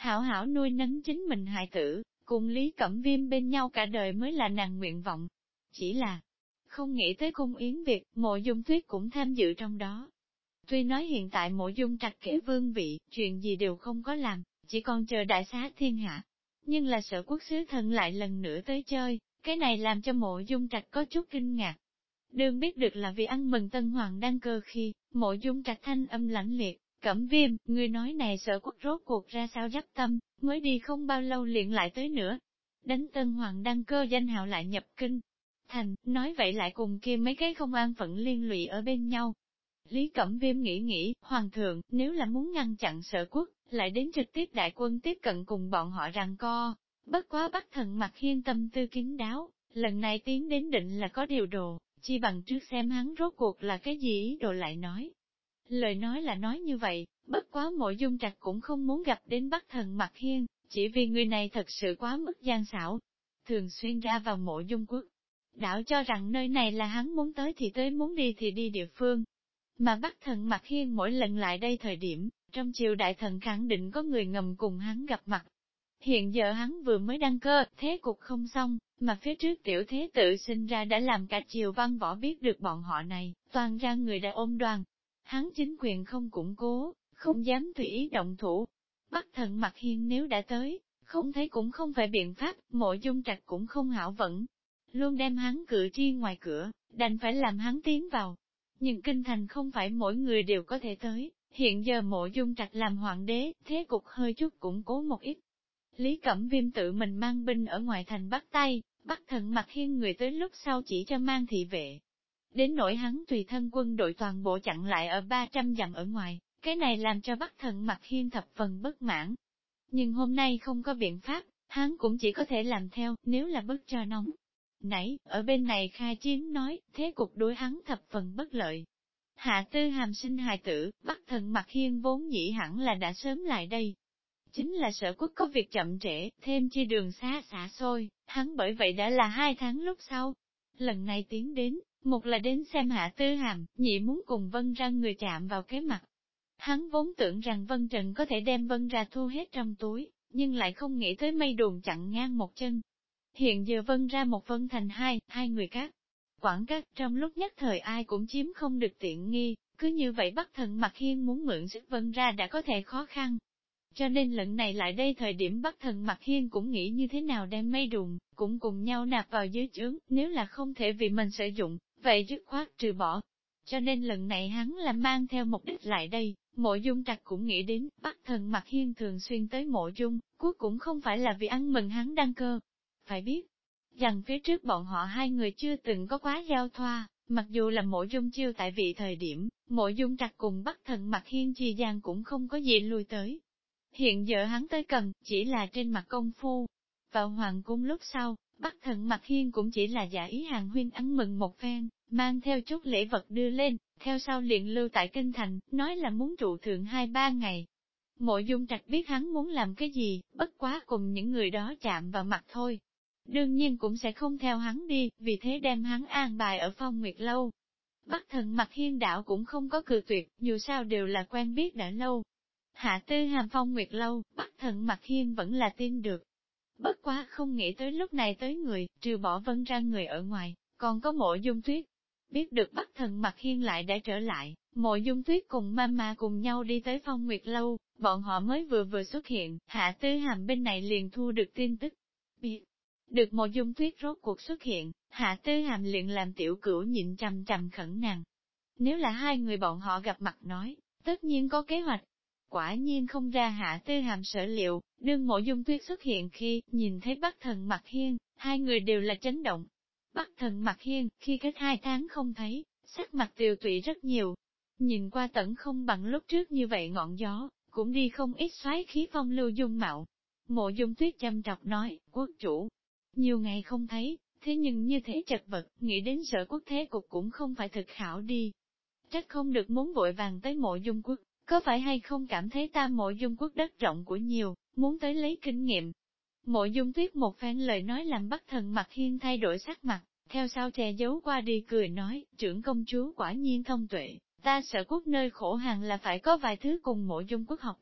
Speaker 1: hảo hảo nuôi nấng chính mình hài tử, cùng Lý Cẩm Viêm bên nhau cả đời mới là nàng nguyện vọng. Chỉ là, không nghĩ tới Cung Yến việc, Mộ Dung Tuyết cũng tham dự trong đó. Tuy nói hiện tại Mộ Dung Trạch kể vương vị, chuyện gì đều không có làm, chỉ còn chờ đại xá thiên hạ. Nhưng là Sở Quốc sứ thần lại lần nữa tới chơi, cái này làm cho Mộ Dung Trạch có chút kinh ngạc. Đương biết được là vì ăn mừng Tân Hoàng đăng cơ khi, Mộ Dung Trạch thanh âm lãnh liệt, Cẩm Viêm, người nói này Sở Quốc rốt cuộc ra sao dắp tâm, mới đi không bao lâu liền lại tới nữa. Đánh Tân Hoàng đăng cơ danh hào lại nhập kinh. Thành, nói vậy lại cùng kia mấy cái không an phận liên lụy ở bên nhau. Lý Cẩm Viêm nghĩ, Hoàng thượng, nếu là muốn ngăn chặn Sở Quốc, lại đến trực tiếp đại quân tiếp cận cùng bọn họ rằng co. Bất quá Bắc Thần Mặc Hiên tâm tư kín đáo, lần này tiến đến định là có điều đồ, chi bằng trước xem hắn rốt cuộc là cái gì ý đồ lại nói. Lời nói là nói như vậy, bất quá Mộ Dung Trạch cũng không muốn gặp đến Bắc Thần Mặc Hiên, chỉ vì người này thật sự quá mức gian xảo. Thường xuyên ra vào Mộ Dung quốc. Đảo cho rằng nơi này là hắn muốn tới thì tới, muốn đi thì đi địa phương. Mà Bắc Thần Mặc Hiên mỗi lần lại đây thời điểm, trong triều đại thần khẳng định có người ngầm cùng hắn gặp mặt. Hiện giờ hắn vừa mới đăng cơ, thế cục không xong, mà phía trước tiểu thế tự sinh ra đã làm cả triều văn võ biết được bọn họ này, toàn ra người đã ôm đoàn. Hắn chính quyền không củng cố, không dám tùy ý động thủ. Bắc Thần Mặc Hiên nếu đã tới, không thấy cũng không phải biện pháp, Mộ Dung Trạch cũng không hảo vận. Luôn đem hắn cự tri ngoài cửa, đành phải làm hắn tiến vào. Nhưng kinh thành không phải mỗi người đều có thể tới, hiện giờ Mộ Dung Trạch làm hoàng đế, thế cục hơi chút củng cố một ít. Lý Cẩm Viêm tự mình mang binh ở ngoài thành bắt tay, Bắc Thần Mặc Hiên người tới lúc sau chỉ cho mang thị vệ. Đến nỗi hắn tùy thân quân đội toàn bộ chặn lại ở 300 dặm ở ngoài, cái này làm cho Bắc Thần Mặc Hiên thập phần bất mãn. Nhưng hôm nay không có biện pháp, hắn cũng chỉ có thể làm theo, nếu là bức cho nóng. Nãy, ở bên này khai chiến nói, thế cục đối hắn thập phần bất lợi. Hạ Tư Hàm sinh hài tử, Bắc Thần Mặc Hiên vốn dĩ hẳn là đã sớm lại đây. Chính là Sở Quốc có việc chậm trễ, thêm chi đường xa xôi, hắn bởi vậy đã là 2 tháng lúc sau. Lần này tiến đến, một là đến xem Hạ Tư Hàm, nhị muốn cùng Vân ra người chạm vào cái mặt. Hắn vốn tưởng rằng Vân Trần có thể đem Vân ra thu hết trong túi, nhưng lại không nghĩ tới mây đùn chặn ngang một chân. Hiện giờ Vân ra một Vân thành hai người khác. Quảng các trong lúc nhất thời ai cũng chiếm không được tiện nghi, cứ như vậy Bắc Thần Mặc Hiên muốn mượn sức Vân ra đã có thể khó khăn. Cho nên lần này lại đây thời điểm Bắc Thần Mặc Hiên cũng nghĩ như thế nào đem mây đùn, cũng cùng nhau nạp vào dưới trướng, nếu là không thể vì mình sử dụng, vậy dứt khoát trừ bỏ. Cho nên lần này hắn là mang theo mục đích lại đây, Mộ Dung Trạch cũng nghĩ đến, Bắc Thần Mặc Hiên thường xuyên tới Mộ Dung, cuối cũng không phải là vì ăn mừng hắn đăng cơ. Phải biết, rằng phía trước bọn họ hai người chưa từng có quá giao thoa, mặc dù là Mộ Dung chiêu tại vị thời điểm, Mộ Dung Trạch cùng Bắc Thần Mặc Hiên chi gian cũng không có gì lui tới. Hiện giờ hắn tới cần, chỉ là trên mặt công phu. Vào hoàng cung lúc sau, Bắc Thần Mặc Hiên cũng chỉ là giả ý hàng huyên ăn mừng một phen, mang theo chút lễ vật đưa lên, theo sau liền lưu tại kinh thành, nói là muốn trụ thượng 2-3 ngày. Mộ Dung Trạch biết hắn muốn làm cái gì, bất quá cùng những người đó chạm vào mặt thôi. Đương nhiên cũng sẽ không theo hắn đi, vì thế đem hắn an bài ở Phong Nguyệt Lâu. Bắc Thần Mặc Hiên đảo cũng không có cự tuyệt, dù sao đều là quen biết đã lâu. Hạ Tư Hàm Phong Nguyệt Lâu, Bắc Thần Mặc Hiên vẫn là tin được. Bất quá không nghĩ tới lúc này tới người, trừ bỏ Vân ra người ở ngoài, còn có Mộ Dung Tuyết. Biết được Bắc Thần Mặc Hiên lại đã trở lại, Mộ Dung Tuyết cùng Mama cùng nhau đi tới Phong Nguyệt Lâu, bọn họ mới vừa xuất hiện, Hạ Tư Hàm bên này liền thu được tin tức. Biết được Mộ Dung Tuyết rốt cuộc xuất hiện, Hạ Tư Hàm liền làm tiểu cửu nhịn chằm chằm khẩn nàng. Nếu là hai người bọn họ gặp mặt nói, tất nhiên có kế hoạch. Quả nhiên không ra Hạ Tư Hàm sở liệu, đương Mộ Dung Tuyết xuất hiện khi nhìn thấy Bắc Thần Mặc Hiên, hai người đều là chấn động. Bắc Thần Mặc Hiên, khi cách 2 tháng không thấy, sắc mặt tiều tụy rất nhiều. Nhìn qua tẩn không bằng lúc trước như vậy ngọn gió, cũng đi không ít xoáy khí phong lưu dung mạo. Mộ Dung Tuyết chăm trọc nói, quốc chủ, nhiều ngày không thấy, thế nhưng như thế chật vật, nghĩ đến Sở Quốc thế cục cũng không phải thực hảo đi. Trách không được muốn vội vàng tới Mộ Dung quốc, có phải hay không cảm thấy ta Mộ Dung quốc đất rộng của nhiều, muốn tới lấy kinh nghiệm. Mộ Dung Tuyết một phen lời nói làm Bắc Thần Mặc Hiên thay đổi sắc mặt, theo sau che giấu qua đi cười nói, trưởng công chúa quả nhiên thông tuệ, ta Sở Quốc nơi khổ hàng là phải có vài thứ cùng Mộ Dung quốc học tập,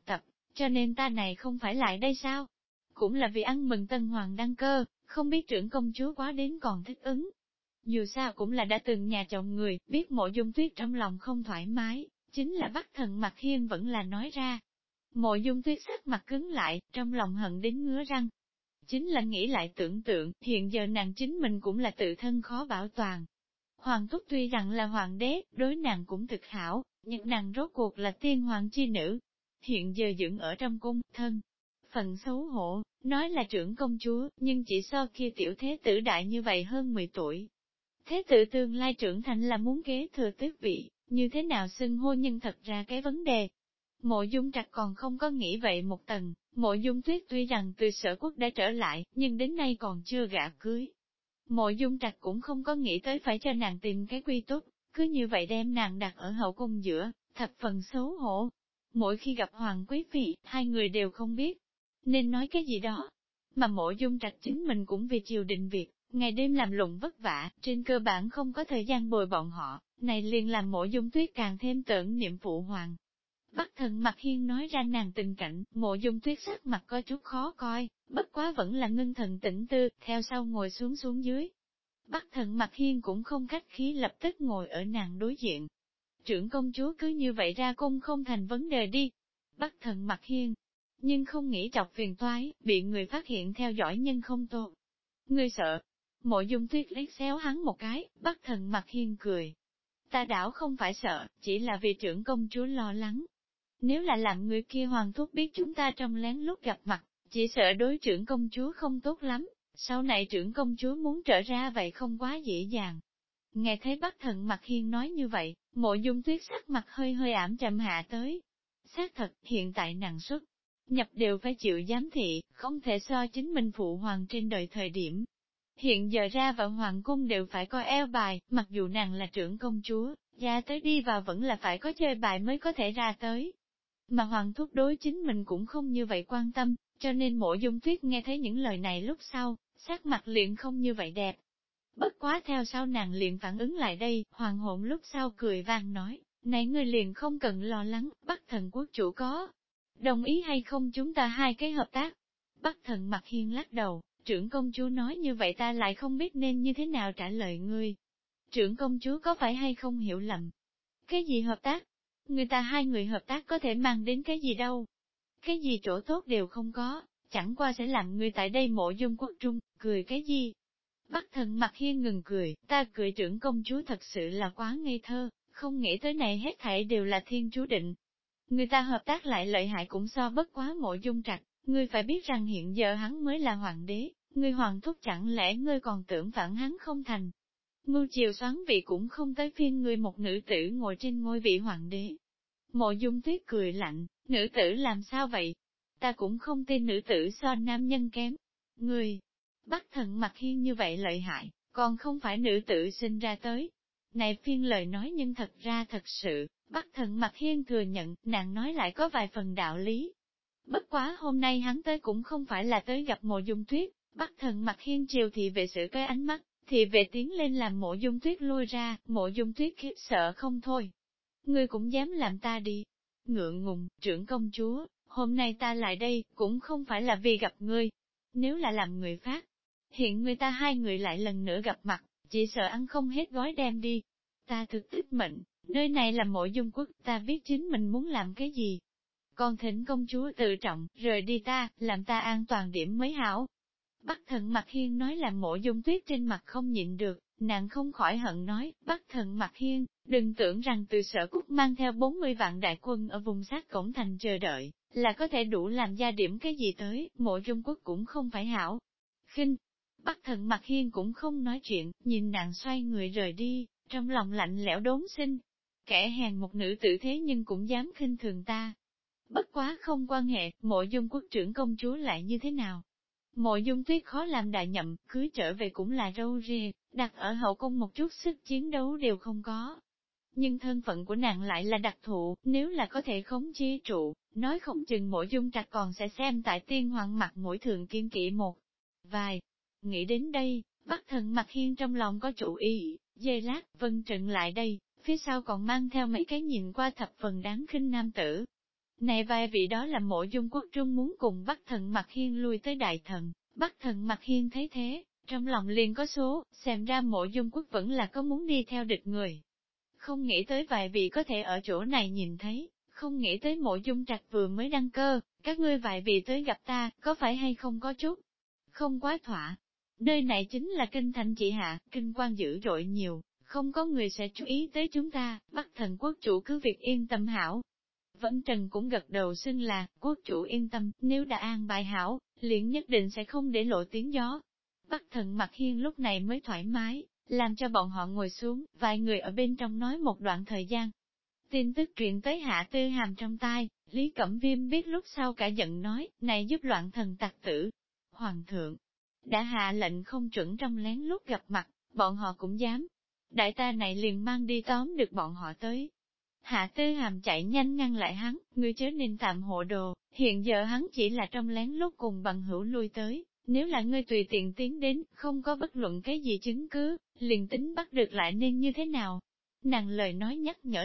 Speaker 1: cho nên ta này không phải lại đây sao? Cũng là vì ăn mừng tân hoàng đăng cơ, không biết trưởng công chúa quá đến còn thích ứng. Dù sao cũng là đã từng nhà chồng người, biết Mộ Dung Tuyết trong lòng không thoải mái, chính là Bắc Thần Mặc Hiên vẫn là nói ra. Mộ Dung Tuyết sắc mặt cứng lại, trong lòng hận đến ngứa răng. Chính là nghĩ lại tưởng tượng, hiện giờ nàng chính mình cũng là tự thân khó bảo toàn. Hoàng thúc tuy rằng là hoàng đế, đối nàng cũng thực hảo, nhưng nàng rốt cuộc là tiên hoàng chi nữ. Hiện giờ dưỡng ở trong cung, thân. Phần xấu hổ, nói là trưởng công chúa, nhưng chỉ so kia tiểu thế tử đại như vậy hơn 10 tuổi. Thế tử tương lai trưởng thành là muốn kế thừa tước vị, như thế nào xưng hô nhưng thật ra cái vấn đề. Mộ Dung Trạch còn không có nghĩ vậy một tầng, Mộ Dung Tuyết tuy rằng từ Sở Quốc đã trở lại, nhưng đến nay còn chưa gả cưới. Mộ Dung Trạch cũng không có nghĩ tới phải cho nàng tìm cái quy túc, cứ như vậy đem nàng đặt ở hậu cung giữa, thập phần xấu hổ. Mỗi khi gặp Hoàng Quý Phi, hai người đều không biết nên nói cái gì đó. Mà Mộ Dung Trạch chính mình cũng vì triều đình việc, ngày đêm làm lụng vất vả, trên cơ bản không có thời gian bồi bọn họ, này liền làm Mộ Dung Tuyết càng thêm tưởng niệm phụ hoàng. Bắc Thần Mặc Hiên nói ra nàng tình cảnh, Mộ Dung Tuyết sắc mặt có chút khó coi, bất quá vẫn là ngưng thần tĩnh tư, theo sau ngồi xuống dưới. Bắc Thần Mặc Hiên cũng không khách khí lập tức ngồi ở nàng đối diện. Trưởng công chúa cứ như vậy ra cung không thành vấn đề đi. Bắc Thần Mặc Hiên, nhưng không nghĩ chọc phiền toái, bị người phát hiện theo dõi nhân không tốt. Ngươi sợ? Mộ Dung Tuyết liếc xéo hắn một cái, Bắc Thần Mặc Hiên cười. Ta đảo không phải sợ, chỉ là vì trưởng công chúa lo lắng. Nếu là làm người kia hoàng thúc biết chúng ta trong lén lút gặp mặt, chỉ sợ đối trưởng công chúa không tốt lắm, sau này trưởng công chúa muốn trở ra vậy không quá dễ dàng. Nghe thấy Bắc Thần Mặc Hiên nói như vậy, Mộ Dung Tuyết sắc mặt hơi hơi ảm trầm hạ tới. Xác thật, hiện tại nàng xuất nhập đều phải chịu giám thị, không thể so chính mình phụ hoàng trên đời thời điểm. Hiện giờ ra vào hoàng cung đều phải coi eo bài, mặc dù nàng là trưởng công chúa, ra tới đi vào vẫn là phải có chơi bài mới có thể ra tới. Mà hoàng thúc đối chính mình cũng không như vậy quan tâm, cho nên Mộ Dung Tuyết nghe thấy những lời này lúc sau, sắc mặt liền không như vậy đẹp. Bất quá theo sau nàng liền phản ứng lại đây, hoàng hôn lúc sau cười vang nói, này ngươi liền không cần lo lắng, Bắc Thần quốc chủ có đồng ý hay không chúng ta hai cái hợp tác. Bắc Thần Mặc Hiên lắc đầu, trưởng công chúa nói như vậy ta lại không biết nên như thế nào trả lời ngươi. Trưởng công chúa có phải hay không hiểu lầm? Cái gì hợp tác? Người ta hai người hợp tác có thể mang đến cái gì đâu? Cái gì chỗ tốt đều không có, chẳng qua sẽ làm người tại đây Mộ Dung quốc trung, cười cái gì? Bắc Thần Mặc Hiên ngừng cười, ta cười trưởng công chúa thật sự là quá ngây thơ, không nghĩ tới này hết thảy đều là thiên chú định. Người ta hợp tác lại lợi hại cũng so bất quá Mộ Dung Trạch, ngươi phải biết rằng hiện giờ hắn mới là hoàng đế, ngươi hoàng thúc chẳng lẽ ngươi còn tưởng phản hắn không thành. Mưu triều xoán vị cũng không tới phiên ngươi một nữ tử ngồi trên ngôi vị hoàng đế. Mộ Dung Tuyết cười lạnh, nữ tử làm sao vậy? Ta cũng không tin nữ tử so nam nhân kém. Ngươi, Bắc Thần Mặc Hiên như vậy lợi hại, còn không phải nữ tử sinh ra tới. Này phiên lời nói nhưng thật ra thật sự, Bắc Thần Mặc Hiên thừa nhận, nàng nói lại có vài phần đạo lý. Bất quá hôm nay hắn tới cũng không phải là tới gặp Mộ Dung Tuyết, Bắc Thần Mặc Hiên triều thị về sự cái ánh mắt, thì về tiến lên làm Mộ Dung Tuyết lui ra, Mộ Dung Tuyết khiếp sợ không thôi. Ngươi cũng dám làm ta đi. Ngượng ngùng, trưởng công chúa, hôm nay ta lại đây, cũng không phải là vì gặp ngươi. Nếu là làm người phát, hiện người ta hai người lại lần nữa gặp mặt, chỉ sợ ăn không hết gói đem đi. Ta thực tích mệnh, nơi này là Mộ Dung quốc, ta biết chính mình muốn làm cái gì. Còn thỉnh công chúa tự trọng, rời đi ta, làm ta an toàn điểm mới hảo. Bắc Thần Mặc Hiên nói làm Mộ Dung Tuyết trên mặt không nhịn được, nàng không khỏi hận nói, Bắc Thần Mặc Hiên, đừng tưởng rằng từ Sở Quốc mang theo 40 vạn đại quân ở vùng sát cổng thành chờ đợi, là có thể đủ làm ra điểm cái gì tới, Mộ Dung quốc cũng không phải hảo. Khinh, Bắc Thần Mặc Hiên cũng không nói chuyện, nhìn nàng xoay người rời đi, trong lòng lạnh lẽo đốn sinh. Kẻ hèn một nữ tử thế nhưng cũng dám khinh thường ta. Bất quá không quan hệ, Mộ Dung quốc trưởng công chúa lại như thế nào? Mộ Dung Tuyết khó làm đại nhậm, cưới trở về cũng là râu ria, đặt ở hậu cung một chút sức chiến đấu đều không có. Nhưng thân phận của nàng lại là đặc thù, nếu là có thể khống chế trụ, nói không chừng Mộ Dung Trạch còn sẽ xem tại tiên hoàng mặt mũi thường kiên kỵ một vài. Nghĩ đến đây, Bắc Thần Mặc Hiên trong lòng có chủ ý, giây lát, Vân Trừng lại đây, phía sau còn mang theo mấy cái nhìn qua thập phần đáng khinh nam tử. Này vài vị đó là Mộ Dung Quốc Trung muốn cùng Bắc Thần Mặc Hiên lui tới đại thần, Bắc Thần Mặc Hiên thấy thế, trong lòng liền có số, xem ra Mộ Dung Quốc vẫn là có muốn đi theo địch người. Không nghĩ tới vài vị có thể ở chỗ này nhìn thấy, không nghĩ tới Mộ Dung Trạch vừa mới đăng cơ, các ngươi vài vị tới gặp ta, có phải hay không có chút? Không quá thỏa. Nơi này chính là kinh thành chị hạ, kinh quan dữ dội nhiều, không có người sẽ chú ý tới chúng ta, Bắc Thần quốc chủ cứ việc yên tâm hảo. Vẫn Trần cũng gật đầu xưng là, quốc chủ yên tâm, nếu đã an bài hảo, liền nhất định sẽ không để lộ tiếng gió. Bắc Thần Mặc Hiên lúc này mới thoải mái, làm cho bọn họ ngồi xuống, vài người ở bên trong nói một đoạn thời gian. Tin tức truyền tới Hạ Tư Hàm trong tai, Lý Cẩm Viêm biết lúc sau cả giận nói, này giúp loạn thần tặc tử. Hoàng thượng, đã hạ lệnh không chuẩn trong lén lút gặp mặt, bọn họ cũng dám. Đại ta này liền mang đi tóm được bọn họ tới. Hạ Tư Hàm chạy nhanh ngăn lại hắn, ngươi chớ nên tạm hộ đồ, hiện giờ hắn chỉ là trong lén lút cùng bằng hữu lui tới, nếu là ngươi tùy tiện tiến đến, không có bất luận cái gì chứng cứ, liền tính bắt được lại nên như thế nào. Nàng lời nói nhắc nhở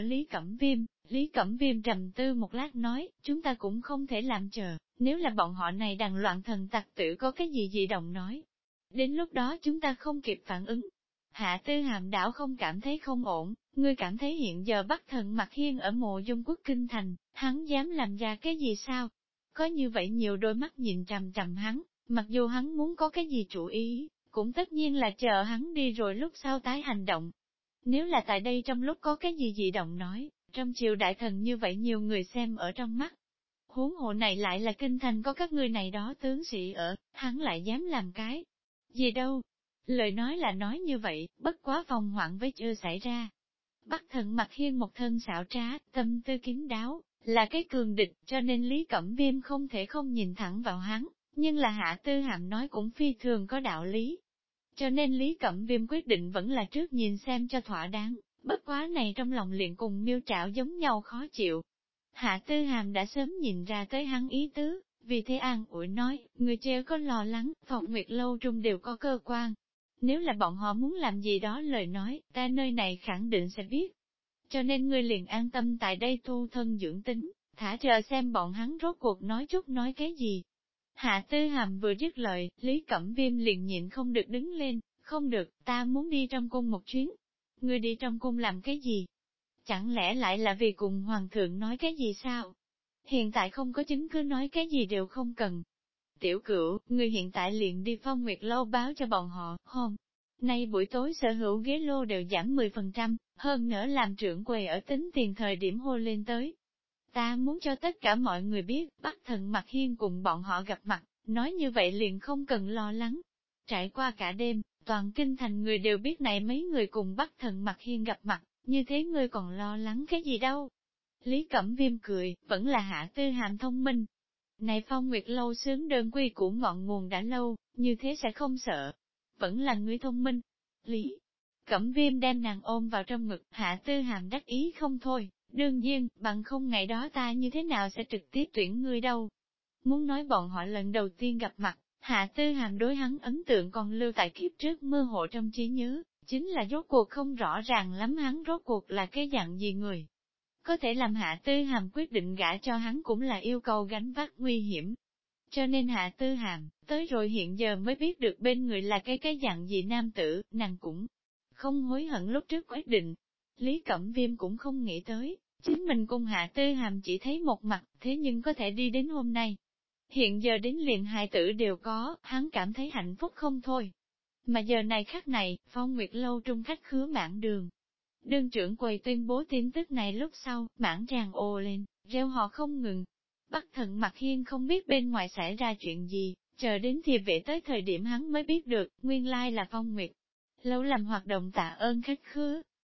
Speaker 1: Lý Cẩm Viêm trầm tư một lát nói, chúng ta cũng không thể làm chờ, nếu là bọn họ này đàn loạn thần tặc tử có cái gì dị động nói. Đến lúc đó chúng ta không kịp phản ứng. Hạ Tư Hàm đảo không cảm thấy không ổn, ngươi cảm thấy hiện giờ Bắc Thần Mặc Hiên ở Mộ Dung Quốc kinh thành, hắn dám làm ra cái gì sao? Có như vậy nhiều đôi mắt nhìn trầm trầm hắn, mặc dù hắn muốn có cái gì chủ ý, cũng tất nhiên là chờ hắn đi rồi lúc sau tái hành động. Nếu là tại đây trong lúc có cái gì dị động nói, trong triều đại thần như vậy nhiều người xem ở trong mắt. Huống hộ này lại là kinh thành có các ngươi này đó tướng sĩ ở, hắn lại dám làm cái gì đâu. Lời nói là nói như vậy, bất quá phòng hoạn với chưa xảy ra. Bắc Thần Mặc Hiên một thân xảo trá, tâm tư kín đáo, là cái cường địch, cho nên Lý Cẩm Viêm không thể không nhìn thẳng vào hắn, nhưng là Hạ Tư Hàm nói cũng phi thường có đạo lý. Cho nên Lý Cẩm Viêm quyết định vẫn là trước nhìn xem cho thỏa đáng, bất quá này trong lòng liền cùng miêu trảo giống nhau khó chịu. Hạ Tư Hàm đã sớm nhìn ra tới hắn ý tứ, vì thế an ủi nói, người chớ có lo lắng, Phật Nguyệt Lâu trung đều có cơ quan. Nếu là bọn họ muốn làm gì đó lời nói, ta nơi này khẳng định sẽ biết. Cho nên ngươi liền an tâm tại đây thu thân dưỡng tính, thả chờ xem bọn hắn rốt cuộc nói chút nói cái gì. Hạ Tư Hàm vừa dứt lời, Lý Cẩm Viêm liền nhịn không được đứng lên, không được, ta muốn đi trong cung một chuyến. Ngươi đi trong cung làm cái gì? Chẳng lẽ lại là vì cùng Hoàng thượng nói cái gì sao? Hiện tại không có chứng cứ nói cái gì đều không cần. Tiểu Cửu, ngươi hiện tại liền đi Phong Nguyệt Lâu báo cho bọn họ, hôm nay buổi tối sở hữu ghế lô đều giảm 10%, hơn nữa làm trưởng quầy ở tính tiền thời điểm hô lên tới. Ta muốn cho tất cả mọi người biết, Bắc Thần Mặc Hiên cùng bọn họ gặp mặt, nói như vậy liền không cần lo lắng. Trải qua cả đêm, toàn kinh thành người đều biết này mấy người cùng Bắc Thần Mặc Hiên gặp mặt, như thế ngươi còn lo lắng cái gì đâu. Lý Cẩm Viêm cười, vẫn là Hạ Tư Hàm thông minh. Này Phong Nguyệt Lâu sướng đơn quy của ngọn nguồn đã lâu, như thế sẽ không sợ. Vẫn là người thông minh. Lý Cẩm Viêm đem nàng ôm vào trong ngực, Hạ Tư Hàm đắc ý không thôi. Đương nhiên, bằng không ngày đó ta như thế nào sẽ trực tiếp tuyển ngươi đâu. Muốn nói bọn họ lần đầu tiên gặp mặt, Hạ Tư Hàm đối hắn ấn tượng còn lưu tại kiếp trước mơ hồ trong trí nhớ, chính là rốt cuộc không rõ ràng lắm hắn rốt cuộc là cái dạng gì người. Có thể làm Hạ Tư Hàm quyết định gả cho hắn cũng là yêu cầu gánh vác nguy hiểm. Cho nên Hạ Tư Hàm, tới rồi hiện giờ mới biết được bên người là cái dạng gì nam tử, nàng cũng không hối hận lúc trước quyết định. Lý Cẩm Viêm cũng không nghĩ tới, chính mình cùng Hạ Tư Hàm chỉ thấy một mặt, thế nhưng có thể đi đến hôm nay. Hiện giờ đến liền hai tử đều có, hắn cảm thấy hạnh phúc không thôi. Mà giờ này khắc này, Phong Nguyệt Lâu trung khách khứa mãn đường. Đương trưởng quầy tuyên bố tin tức này lúc sau, mãn tràng ồ lên, reo hò không ngừng. Bắc Thần Mặc Hiên không biết bên ngoài xảy ra chuyện gì, chờ đến thì vệ tới thời điểm hắn mới biết được, nguyên lai là Phong Nguyệt Lâu làm hoạt động tạ ơn khách khứa.